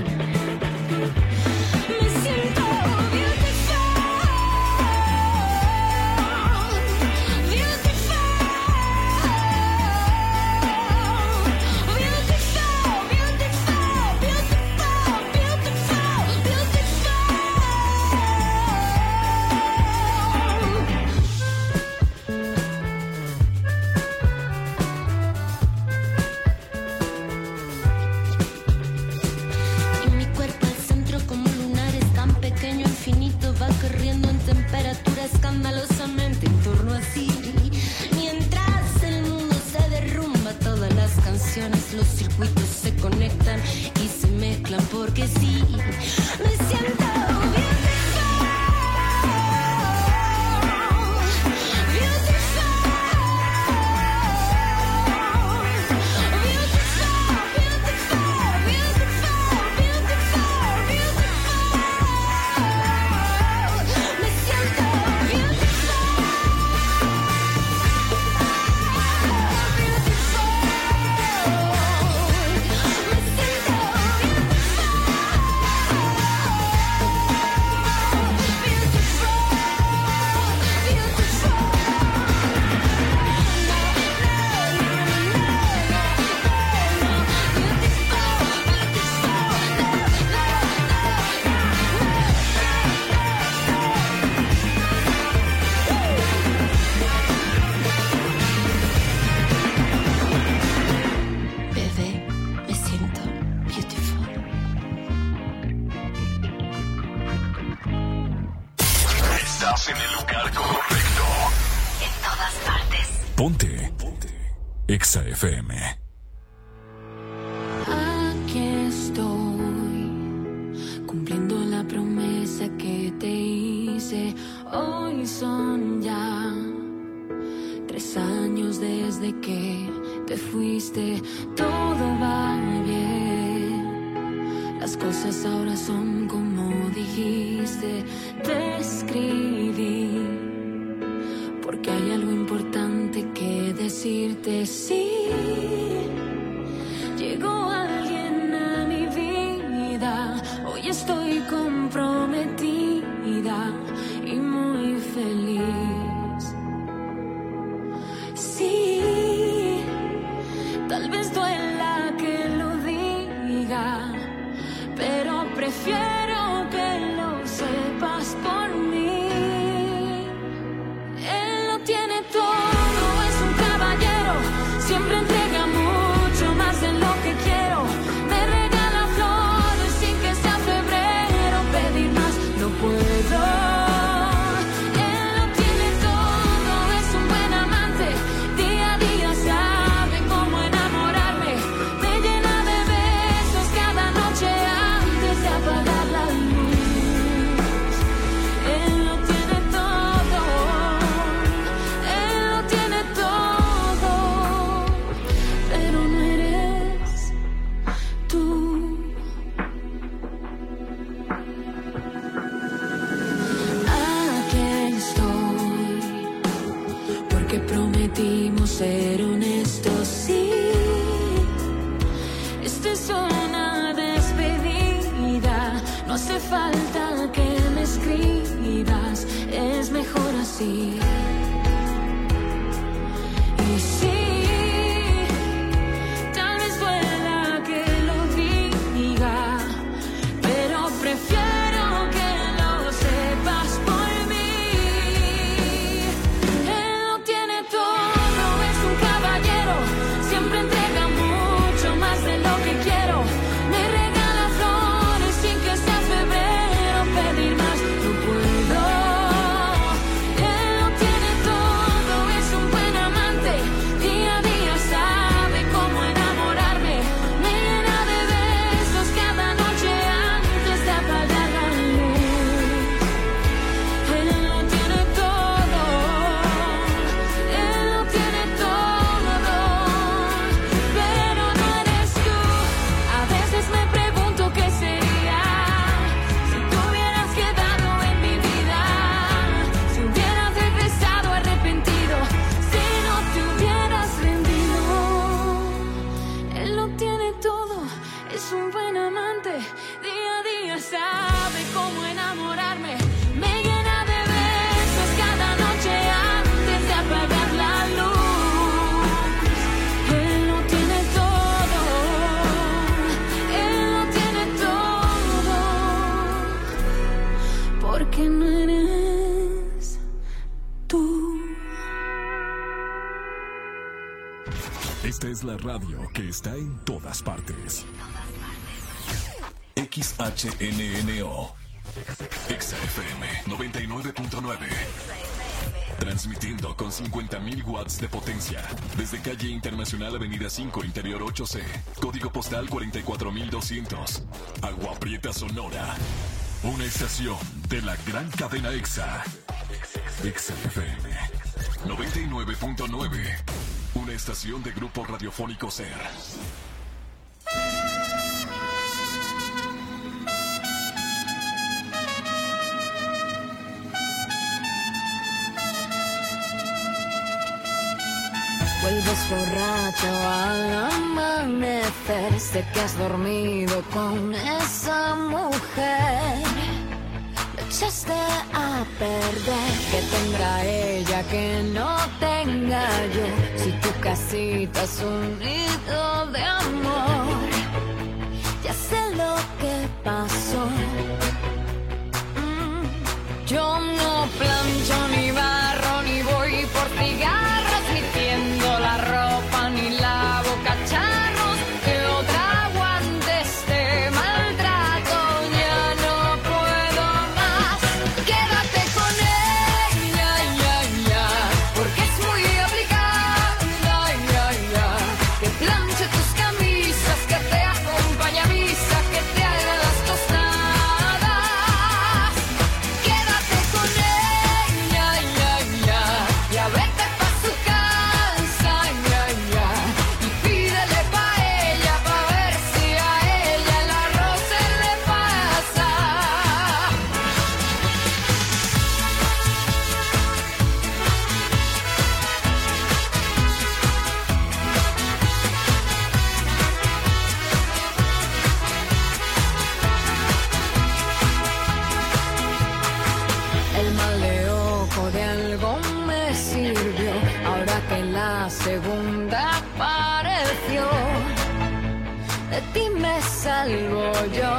Me siento beautiful, beautiful, beautiful. Exa FM. Aquí estoy, cumpliendo la promesa que te hice. Hoy son ya 3 años desde que te fuiste. Todo va bien, las cosas ahora son como dijiste. Te escribí porque hay algo importante que decirte. Sí, llegó alguien a mi vida. Hoy estoy comprometida y muy feliz. Sí, tal vez duela que lo diga, pero prefiero que lo sepas por mí. Él lo tiene todo, es un caballero, siempre entrega mucho más de lo que quiero. Me regala flores sin que sea febrero, pedir más no puedo. Él lo tiene todo, es un buen amante, día a día sabe cómo enamorarme. Me llena de besos cada noche antes de apagar la luz. Él lo tiene todo, él lo tiene todo, pero no eres tú. Aquí estoy, porque prometimos ser honestos. Sí, esta es una despedida, no hace falta que me escribas, es mejor así. Y sí, tal vez duela que lo diga, pero prefiero que lo sepas por mí. Él lo tiene todo, es un caballero, siempre entrega mucho más de lo que quiero. Me regala flores sin que sea febrero, pedir más no puedo. Él lo tiene todo, es un buen amante, día a día sabe cómo enamorarme. Me llena de besos cada noche antes de apagar la luz. Él lo tiene todo, él lo tiene todo, pero no eres tú. A veces me pregunto qué sería si tú hubieras quedado en mi vida, si hubieras regresado arrepentido, si no te hubieras rendido. Él lo tiene todo, es un buen amante, día a día sabe cómo enamorarme. Me llena de besos cada noche antes de apagar la luz. Él lo tiene todo, él lo tiene todo, porque no eres tú. Esta es la radio que está en todas partes. XHNNO. Exa FM 99.9. Transmitiendo con 50.000 watts de potencia. Desde calle Internacional Avenida 5, Interior 8C. Código postal 44200. Agua Prieta, Sonora. Una estación de la gran cadena Exa. Exa FM 99.9. Una estación de Grupo Radiofónico SER. Vuelves borracho al amanecer, sé que has dormido con esa mujer. Lo echaste a perder, que tendrá ella que no tenga yo. Si tu casita es un nido de amor, ya sé lo que pasó. Yo no plancho ni barro ni voy por cigarros, ni tiendo la ropa ni lavo cacharros. Que otra aguante este maltrato, ya no puedo más. Quédate con ella, ya, porque es muy aplicada, ya, segunda apareció. De ti me salvo yo.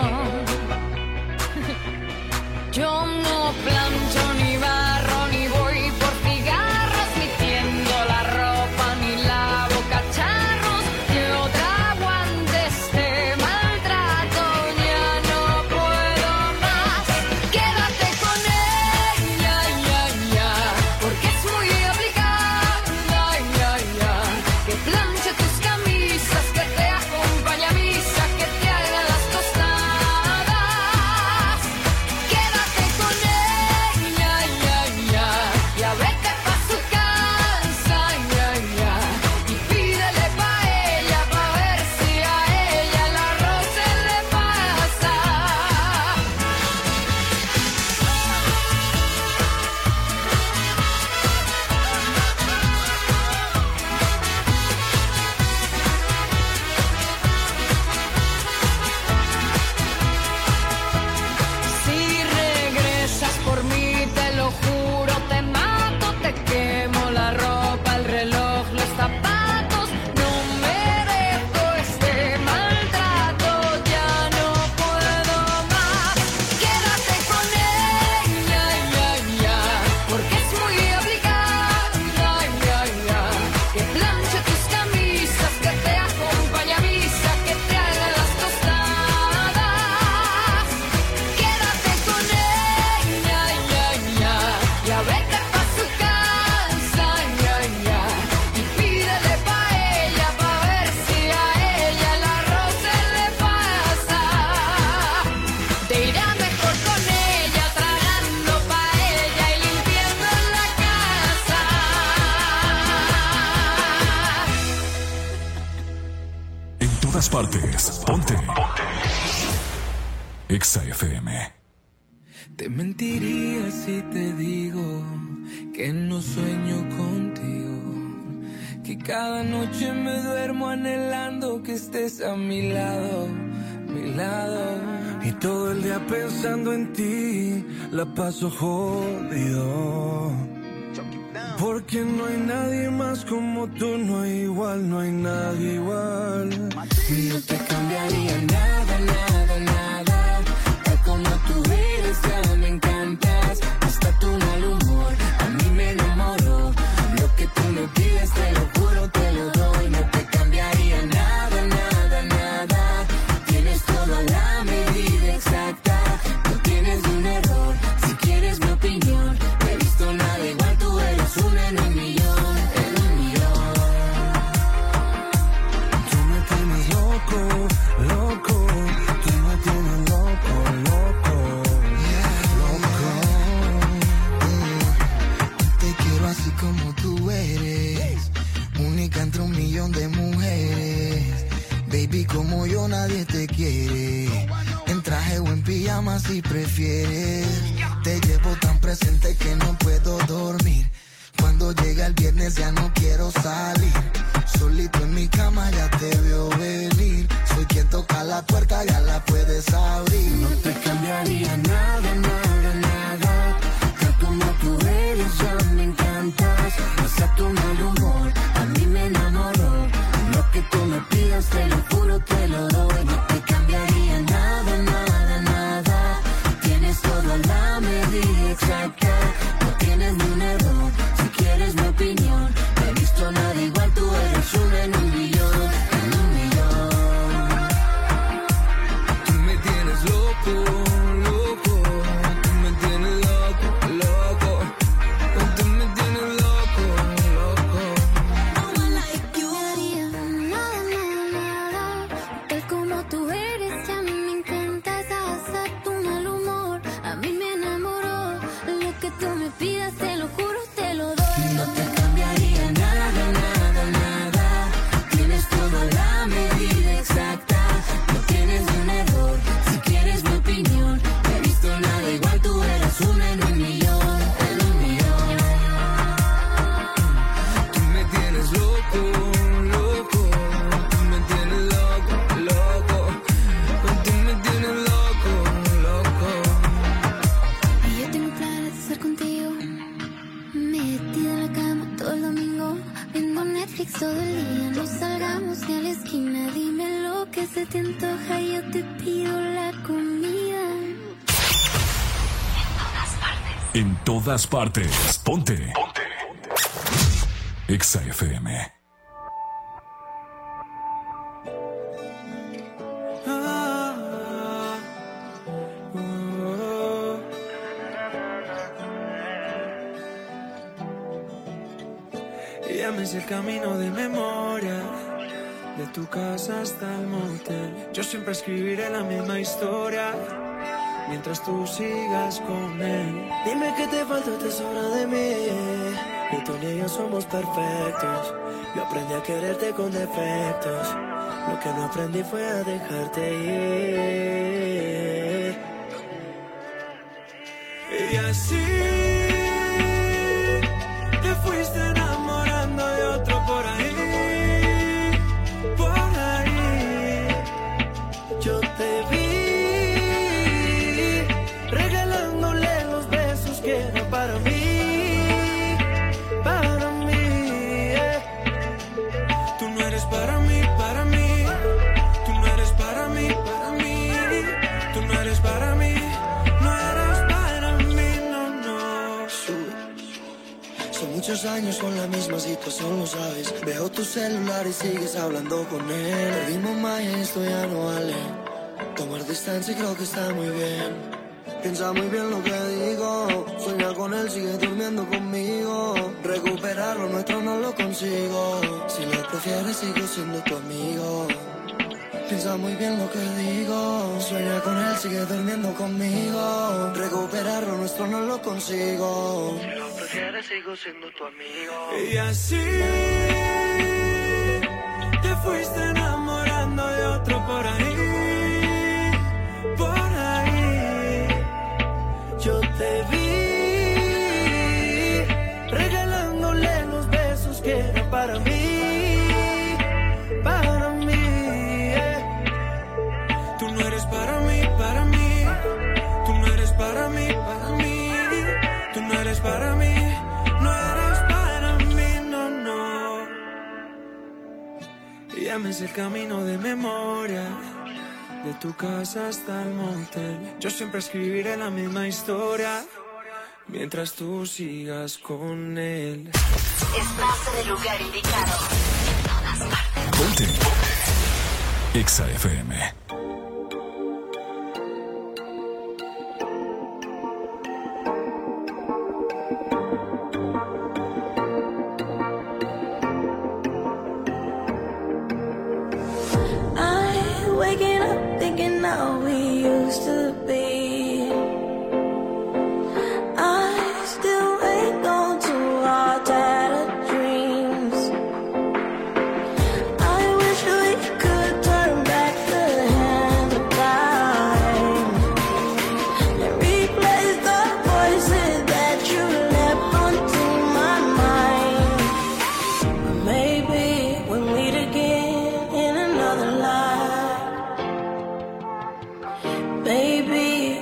Yo no plancho ni barro ni voy por cigarros, ni tiendo la ropa ni lavo cacharros. Que otra aguante este maltrato, ya no puedo más. Quédate con ella, ya, ya, porque es muy obligada, ya, ya. Que planche tus camisas, que te acompañe a misa, que te haga las tostadas. Quédate con ella, ya, ya, ya vete pa' su casa, ya, ya. Y pídele pa' ella, pa' ver si a ella el arroz se le pasa. Si regresas por mí, te lo juro, te mato, te quemo la ropa, el reloj, los zapatos. No merezco este maltrato, ya no puedo más. Quédate con ella, ya, ya, porque es muy obligada, ya, ya. Que planche tus camisas, que te acompañe a misa, que te haga las tostadas. Quédate con ella, ya, ya, ya vete pa' su casa, ya, ya. Y pídele pa' ella, pa' ver si a ella el arroz se le pasa. Te irá mejor con ella, tragando pa' ella y limpiando la casa. En todas partes, ponte. Exa FM. Te mentiría si te digo que no sueño contigo, que cada noche me duermo anhelando que estés a mi lado, mi lado. Y todo el día pensando en ti, la paso jodido. Porque no hay nadie más como tú, no hay igual, no hay nadie igual. No te cambiaría nada, nada, nada. Tal como tú eres, ya me encantas. Hasta tu mal humor, a mí me enamoró. Lo que tú me pides, te lo juro, te lo doy. No te cambiaría nada, nada, nada. Tienes todo a la medida exacta. No tienes ni un error, si quieres mi opinión. No he visto nada igual, tú eres una en un millón, en un millón. Tú me tienes loco, loco. Tú me tienes loco, loco, loco. Te quiero así como tú eres, única entre un millón de mujeres. Baby, como yo nadie te quiere. En traje o en pijama si prefieres. Te llevo tan presente que no puedo dormir. Cuando llega el viernes ya no quiero salir. Solito en mi cama ya te veo venir. Soy quien toca la puerta, ya la puedes abrir. No te cambiaría nada, nada, nada. Tal como tú eres, ya me encantas. Hasta tu mal humor, a mí me enamoró. Lo que tú me pidas, te lo juro, te lo doy. No te cambiaría nada, nada, nada. Tienes todo a la medida exacta. No tienes ni un error, si quieres mi opinión. No he visto nada igual, tú eres una en un millón, en un millón. Tú me tienes se te antoja, yo te pido la comida. En todas partes. Ponte. Exa FM. Ya me sé el camino de memoria, de tu casa hasta el motel. Yo siempre escribiré la misma historia mientras tú sigas con él. Dime qué te falta, te sobra de mí. Ni tú ni yo somos perfectos. Yo aprendí a quererte con defectos. Lo que no aprendí fue a dejarte ir. Y así te fuiste enamorando de otro por ahí, por ahí. Yo te vi regalándole los besos que eran para mí, para mí. Tú no eres para mí, para mí. Tú no eres para mí, para mí. Tú no eres para mí, no eres para mí, no, no. Son muchos años con la misma situación, lo sabes. Veo tu celular y sigues hablando con él. Perdimos más y esto ya no vale. Tomar distancia creo que está muy bien. Piensa muy bien lo que digo. Sueña con él, sigue durmiendo conmigo. Recuperar lo nuestro no lo consigo. Si lo prefieres sigo siendo tu amigo. Piensa muy bien lo que digo. Sueña con él, sigue durmiendo conmigo. Recuperar lo nuestro no lo consigo. Si lo prefieres sigo siendo tu amigo. Y así te fuiste enamorando de otro por ahí, por ahí. Yo te vi regalándole los besos que eran para mí, para mí. Tú no eres para mí, para mí. Tú no eres para mí, para mí. Tú no eres para mí, no eres para mí, no, no. Ya me sé el camino de memoria, de tu casa hasta el motel. Yo siempre escribiré la misma historia mientras tú sigas con él. Estás en el lugar indicado. En todas partes. Ponte. Exa FM. I'm waking up thinking how we used to be. I still hang on to our tattered dreams. I wish we could turn back the hand of time and replace the voices that you left onto my mind. Maybe we'll meet again in another life. Baby,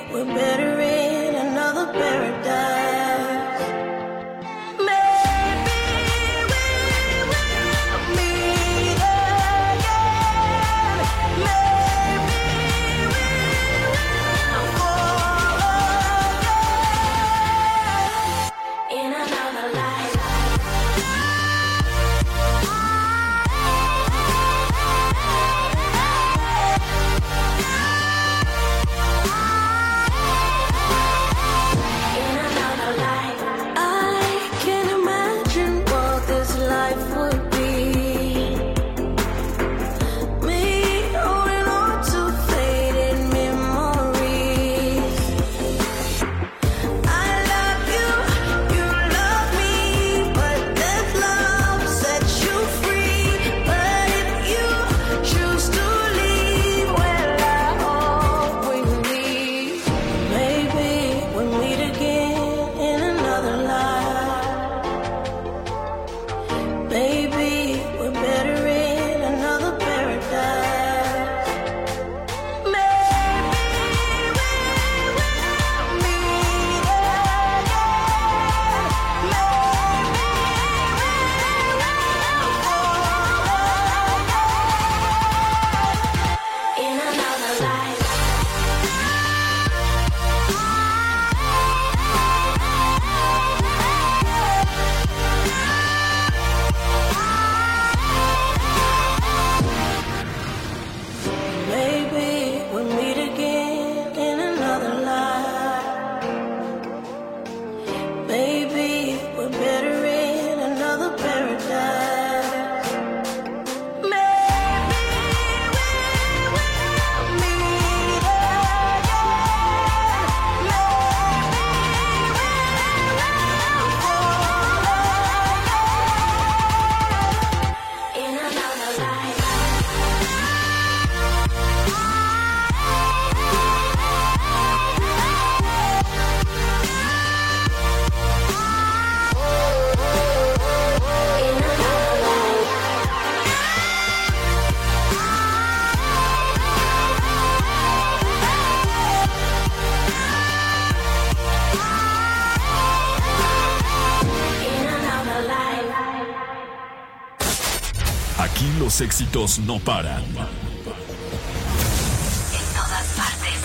Los éxitos no paran. En todas partes.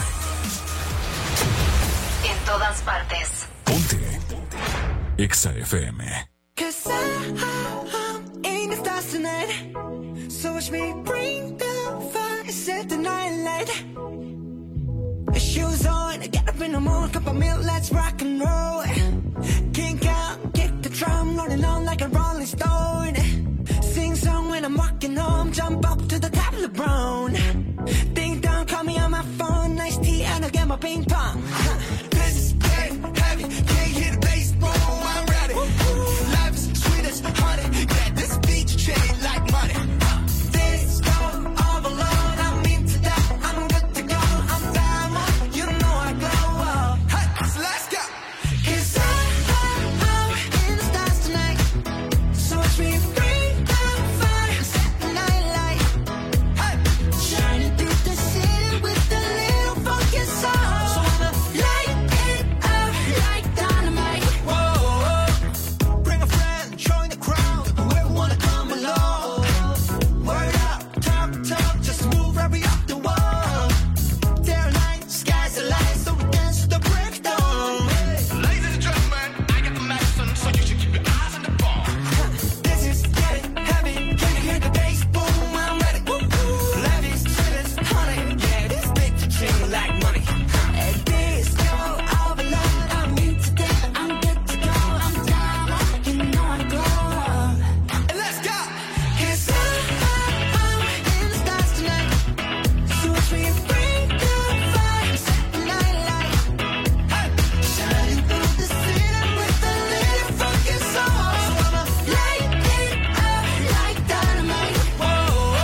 En todas partes. Ponte. Exa FM. 'Cause I'm in the stars tonight. So watch me bring the fire, set the night light. Shoes on, get up in the morning, cup of milk, let's rock and roll. Kink out, get the drum, rolling on like a rolling stone. Sing song when I'm walking home, jump up to the top of the brown. Ding dong, call me on my phone, nice tea, and I'll get my ping pong. This is getting heavy, can't hear the bass, boom, I'm ready. Life is sweet as honey, yeah, this beat chain like money. This go all alone, I'm into that, I'm good to go, I'm down, you don't know I glow. Hey, so let's go. 'Cause I'm in the stars tonight, so watch me bring the fire, set the night light. Hey, shining through the city with a little funky soul. So I'ma light it up like dynamite. Whoa, bring a friend, join the crowd, whoever wanna come along. Word up, talk, just move right up the wall. Day or night, sky's the light, so we dance to the break of dawn. Ladies and gentlemen, I got the medicine, so you should keep your eyes on the ball. This is getting heavy, can you hear the bass? Boom, I'm ready. Life is sweet as honey, yeah, this bitch chain like money. This go all alone, I'm into that, I'm good to go, I'm down, you know I glow. And let's go. 'Cause I'm in the stars tonight, so watch me bring the fire, set the night light. Hey, shining through the city with a little funky soul. So I'ma light it up like dynamite. Whoa,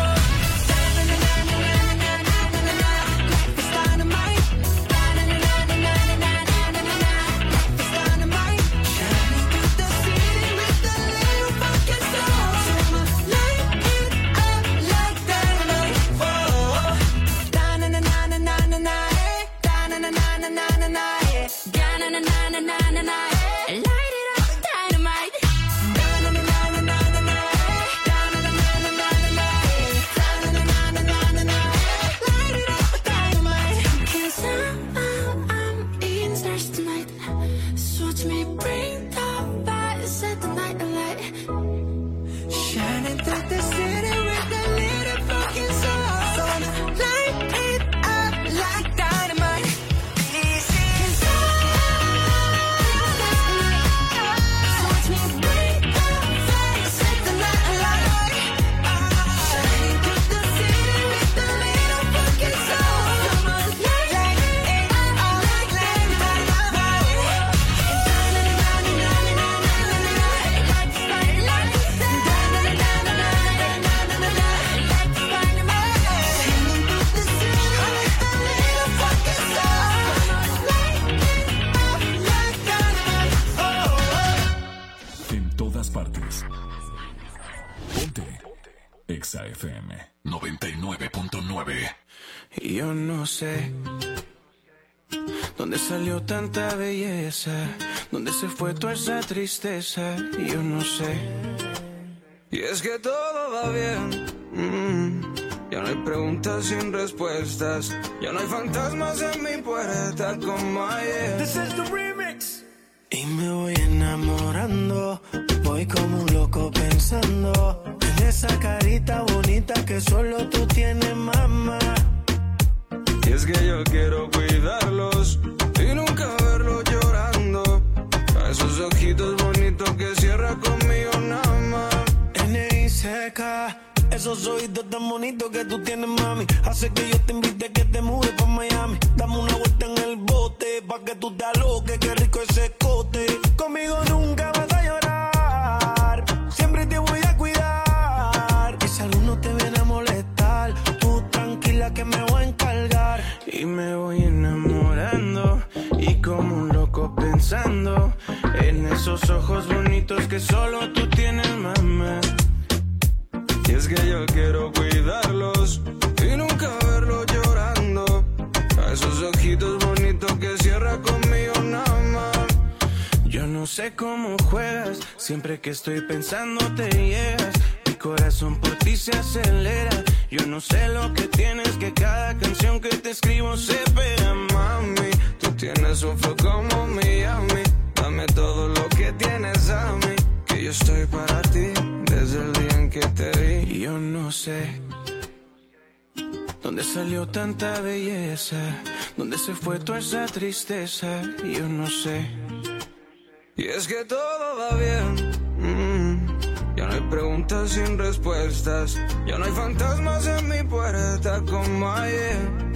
na-na-na-na-na-na-na-na-na-na, life is dynamite. Na-na-na-na-na-na-na-na-na, life is dynamite. Shining through the city with a little funky soul. So I'ma light it up like dynamite. Whoa, da-na-na-na-na-na-na, da-na-na-na-na-na-na, da-na-na-na-na-na-na, light it up dynamite. Da-na-na-na-na-na-na, da-na-na-na-na-na-na, da-na-na-na-na-na-na, light it up dynamite. 'Cause I'm in stars tonight, so watch me bring the fire, set the night alight. Shining through the city with a little fucking soul. So I'ma light it up like dynamite. This is so watch me bring the fire, set the night alight. Shining through the city with a little fucking soul. So I'ma light it up like dynamite. En todas partes. Ponte. Exa FM 99.9. Y yo no sé dónde salió tanta belleza, dónde se fue toda esa tristeza. Y yo no sé. Y es que todo va bien. Ya no hay preguntas sin respuestas. Ya no hay fantasmas en mi puerta como ayer. This is the remix. Y me voy enamorando, voy como un loco pensando en esa carita bonita que solo tú tienes, mamá. Y es que yo quiero cuidarlos y nunca verlos llorando. A esos ojitos bonitos que cierra conmigo nada más. N.I.C.K. Esos ojitos tan bonitos que tú tienes, mami, hace que yo te invite a que te mudes pa' Miami. Dame una vuelta en el bote pa' que tú te aloques, qué rico ese cote. Conmigo nunca vas a llorar, siempre te voy a cuidar. Y si alguno te viene a molestar, tú tranquila que me voy a encargar. Y me voy enamorando y como un loco pensando en esos ojos bonitos que solo tú tienes, mamá. Y es que yo quiero cuidarlos y nunca verlos llorando. A esos ojitos bonitos que cierra conmigo nada más. Yo no sé cómo juegas, siempre que estoy pensando te llegas. Y corazón por ti se acelera. Yo no sé lo que tienes, que cada canción que te escribo se pega, mami. Tú tienes un flow como Miami. Dame todo lo que tienes a mí, que yo estoy para ti desde el día en que te vi. Y yo no sé dónde salió tanta belleza, dónde se fue toda esa tristeza. Y yo no sé. Y es que todo va bien. Ya no hay preguntas sin respuestas. Ya no hay fantasmas en mi puerta como ayer.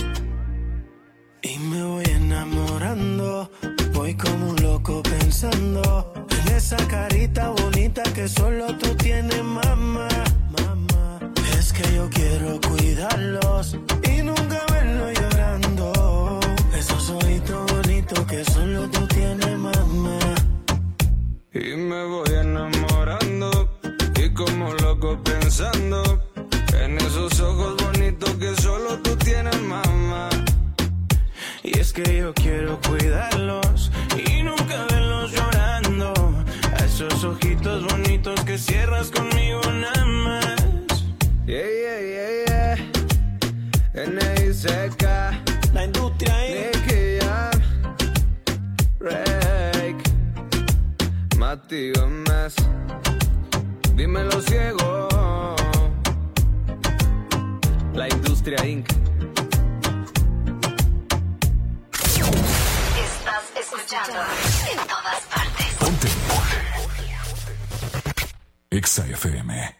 Y me voy enamorando, voy como un loco pensando en esa carita bonita que solo tú tienes, mamá. Es que yo quiero cuidarlos y nunca verlos llorando. Esos ojitos bonitos que solo tú tienes, mamá. Y me voy enamorando y como loco pensando en esos ojos bonitos que solo tú tienes, mamá. Y es que yo quiero cuidarlos y nunca verlos llorando. A esos ojitos bonitos que cierras conmigo nada más. Yeah, yeah, yeah, yeah. N.I.C.K. La industria ahí. Nicky Jam, Rake, Mati Gómez. Dímelo ciego. La industria Inc. Estás escuchando en todas partes. Ponte. Exa FM.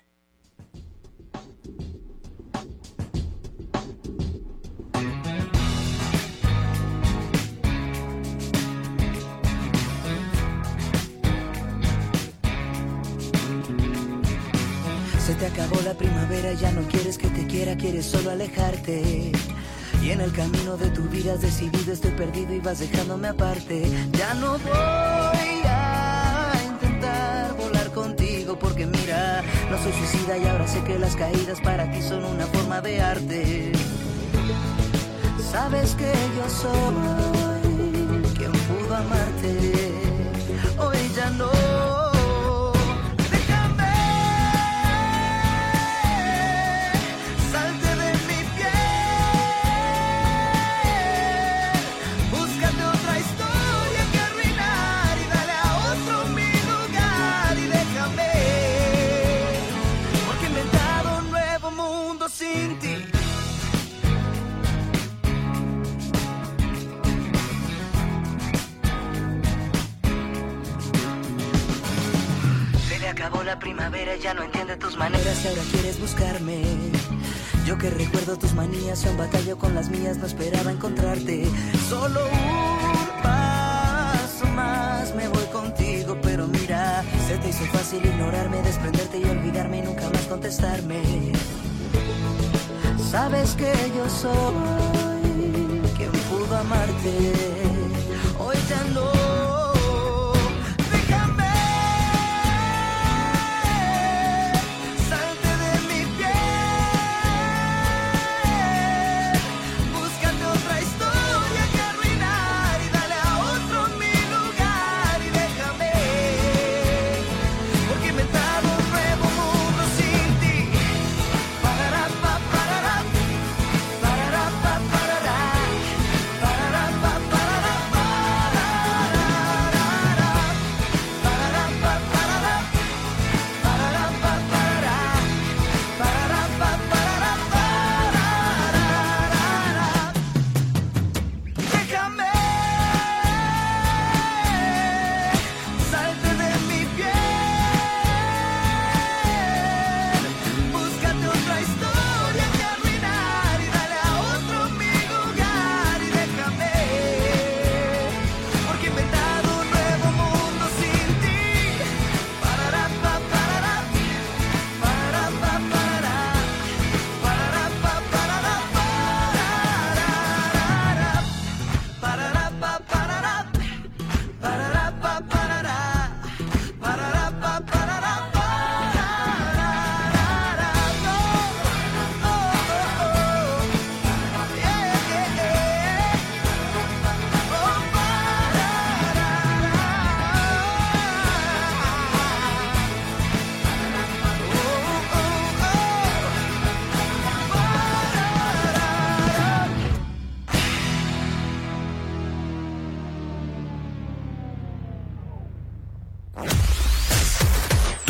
Se te acabó la primavera, ya no quieres que te quiera, quieres solo alejarte. Y en el camino de tu vida has decidido estoy perdido y vas dejándome aparte. Ya no voy a intentar volar contigo porque mira, no soy suicida y ahora sé que las caídas para ti son una forma de arte. Sabes que yo soy quien pudo amarte, hoy ya no. Acabó la primavera, ya no entiende tus maneras y ahora quieres buscarme. Yo que recuerdo tus manías, un batallo con las mías, no esperaba encontrarte. Solo un paso más me voy contigo, pero mira, se te hizo fácil ignorarme, desprenderte y olvidarme y nunca más contestarme. Sabes que yo soy quien pudo amarte, hoy ya no.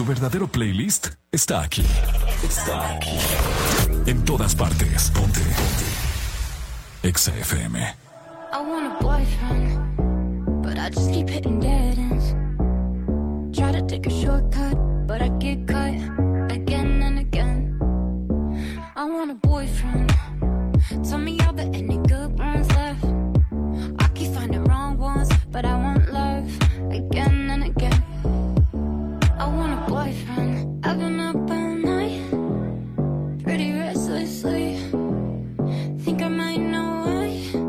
Tu verdadero playlist está aquí. Está aquí. En todas partes. Ponte. Exa FM. I want a boyfriend, but I just keep hitting dead ends. Try to take a shortcut, but I get cut again and again. I want a boyfriend. Tell me all the any good ones left. I keep finding wrong ones, but I want love again and again. I want a boyfriend. I've been up all night, pretty restlessly. Think I might know why.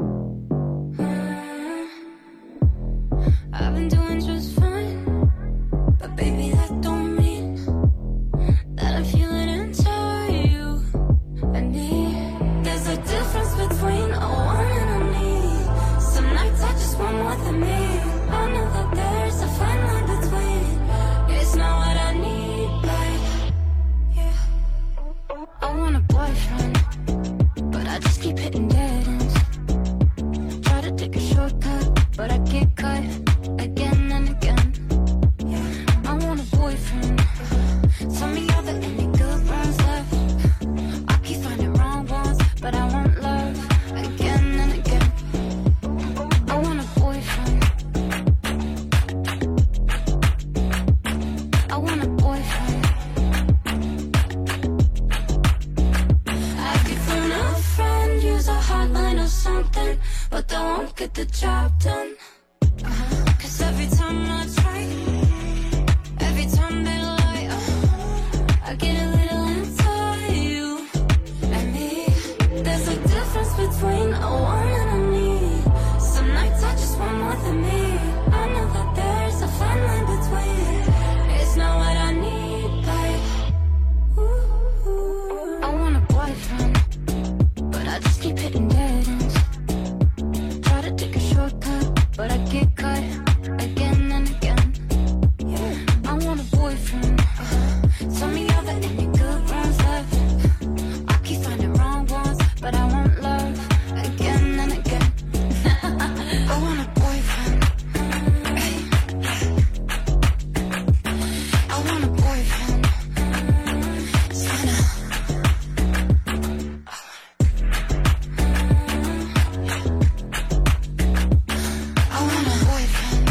I've been doing just fine, but baby that don't mean that I'm feeling into you and me. There's a difference between a want and a need. Some nights I just want more than me. I know that there's a fine line between. It's not what I need, but yeah. I want a boyfriend, but I just keep hitting dead ends. Try to take a shortcut, but I get cut again and again. Yeah. I want a boyfriend. Tell me all the any good ones left. I keep finding wrong ones, but I want love again and again. I want a boyfriend. I want a boyfriend. I could phone a friend, use a hotline or something, but they won't get the job done. Cause every time I try, every time they lie, I get a little into you and me. There's a difference between a want and a need. Some nights I just want more than me. I know that there's a fine line between. It's not what I need, but I want a boyfriend, but I just keep hitting dead ends. Try to take a shortcut, but I get cut again and again. Yeah. I want a boyfriend. Tell me all the any good ones left. I keep finding wrong ones, but I want love again and again. I want a boyfriend. I want a boyfriend. Sana. I want a boyfriend.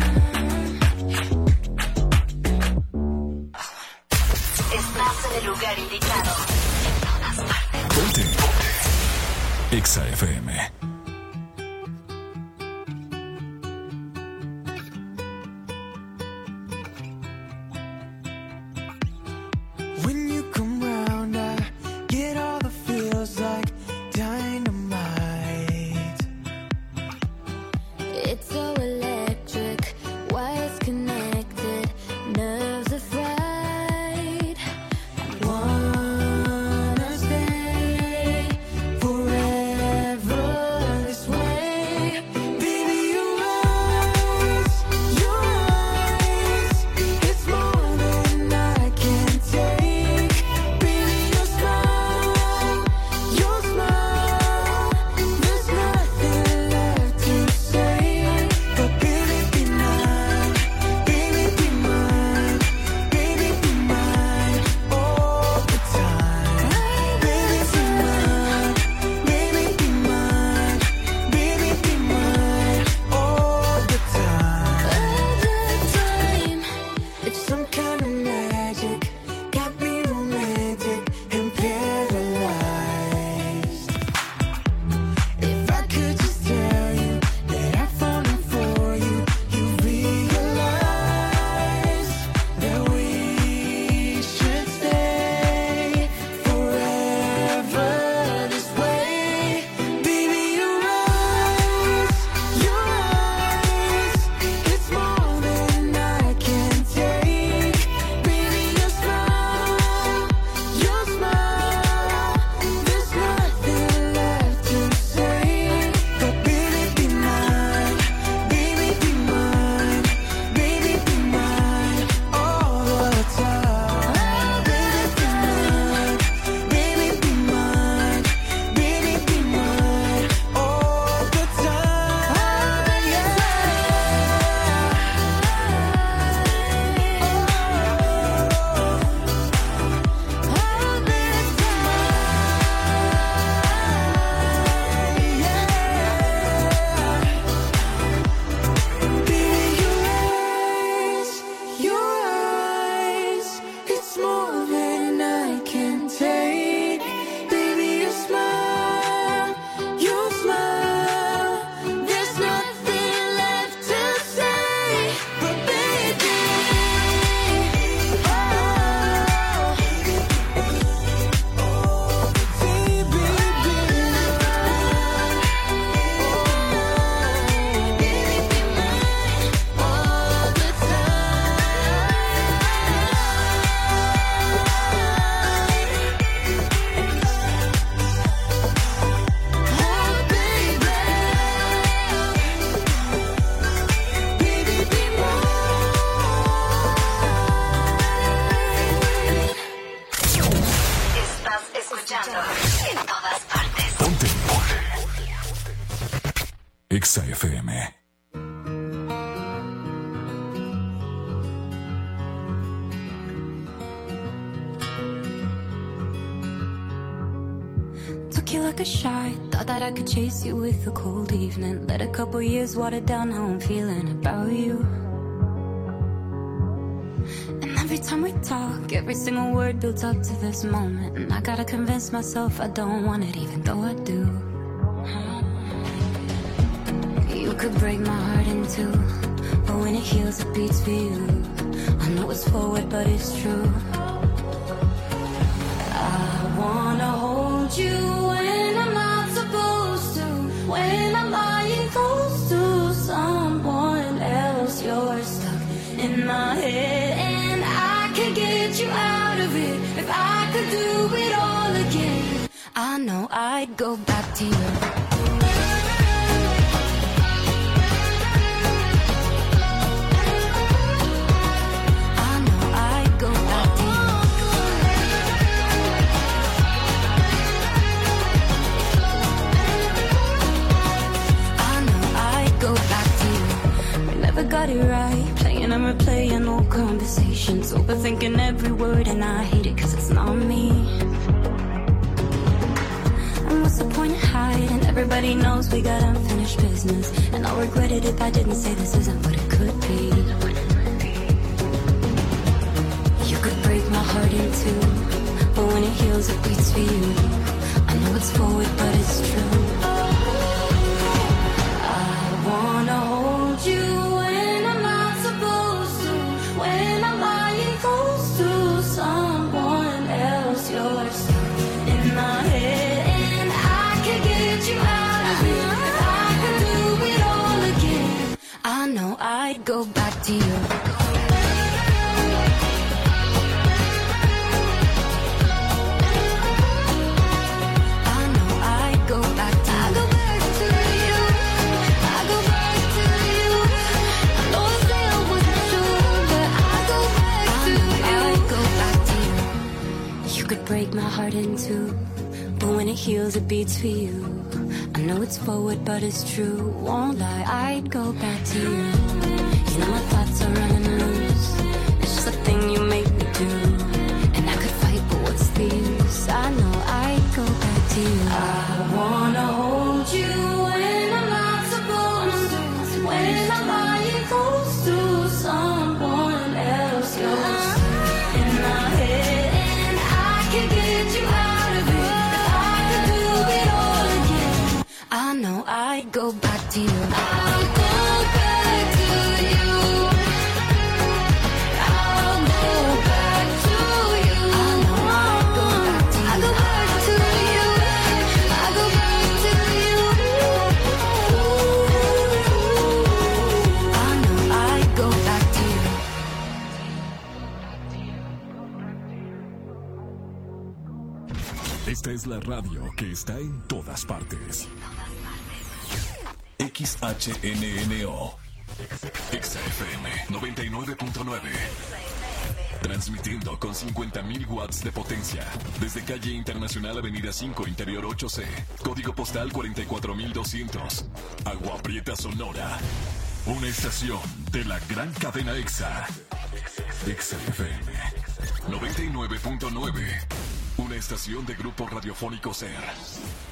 Estás en el lugar indicado. En todas partes. Ponte. Exa FM. When you come round, I get all the feels like dynamite. It's so electric, wires connected, nerves afraid. Wanna stay forever. Exa FM. Took you like a shot, thought that I could chase you with a cold evening. Let a couple years water down how I'm feeling about you. And every time we talk, every single word builds up to this moment. And I gotta convince myself I don't want it, even though I do. You could break my heart in two, but when it heals it beats for you. I know it's forward but it's true. I wanna hold you when I'm not supposed to, when I'm lying close to someone else. You're stuck in my head and I can't get you out of it. If I could do it all again, I know I'd go back to you. Got it right, playing and replaying old conversations, overthinking every word, and I hate it cause it's not me. And what's the point of hiding? Everybody knows we got unfinished business, and I'll regret it if I didn't say this isn't what it could be. You could break my heart in two, but when it heals it beats for you. I know it's forward but it's true. I wanna hold you when I'm lying close to someone else. You're stuck in my head and I can't get you out of it. If I could do it all again, I know I'd go back to you. Break my heart in two, but when it heals it beats for you. I know it's forward but it's true. Won't lie, I'd go back to you. You know my thoughts are running loose. It's just a thing you make me do. And I could fight, but what's the use? I know I'd go back to you. I wanna hold you when I'm not supposed to, when I'm lying close to someone else. You're stuck in my head. I know I'd go back to you. I'll go back to you. I'll go back to you. I know I'd go back to you. I'll go back to you. I'll go back to you. I know I'd go back to you. Esta es la radio que está en todas partes. XHNNO XFM 99.9. Transmitiendo con 50.000 watts de potencia desde calle Internacional Avenida 5 Interior 8C, código postal 44200, Agua Prieta, Sonora. Una estación de la gran cadena EXA. XFM 99.9. Una estación de Grupo Radiofónico SER.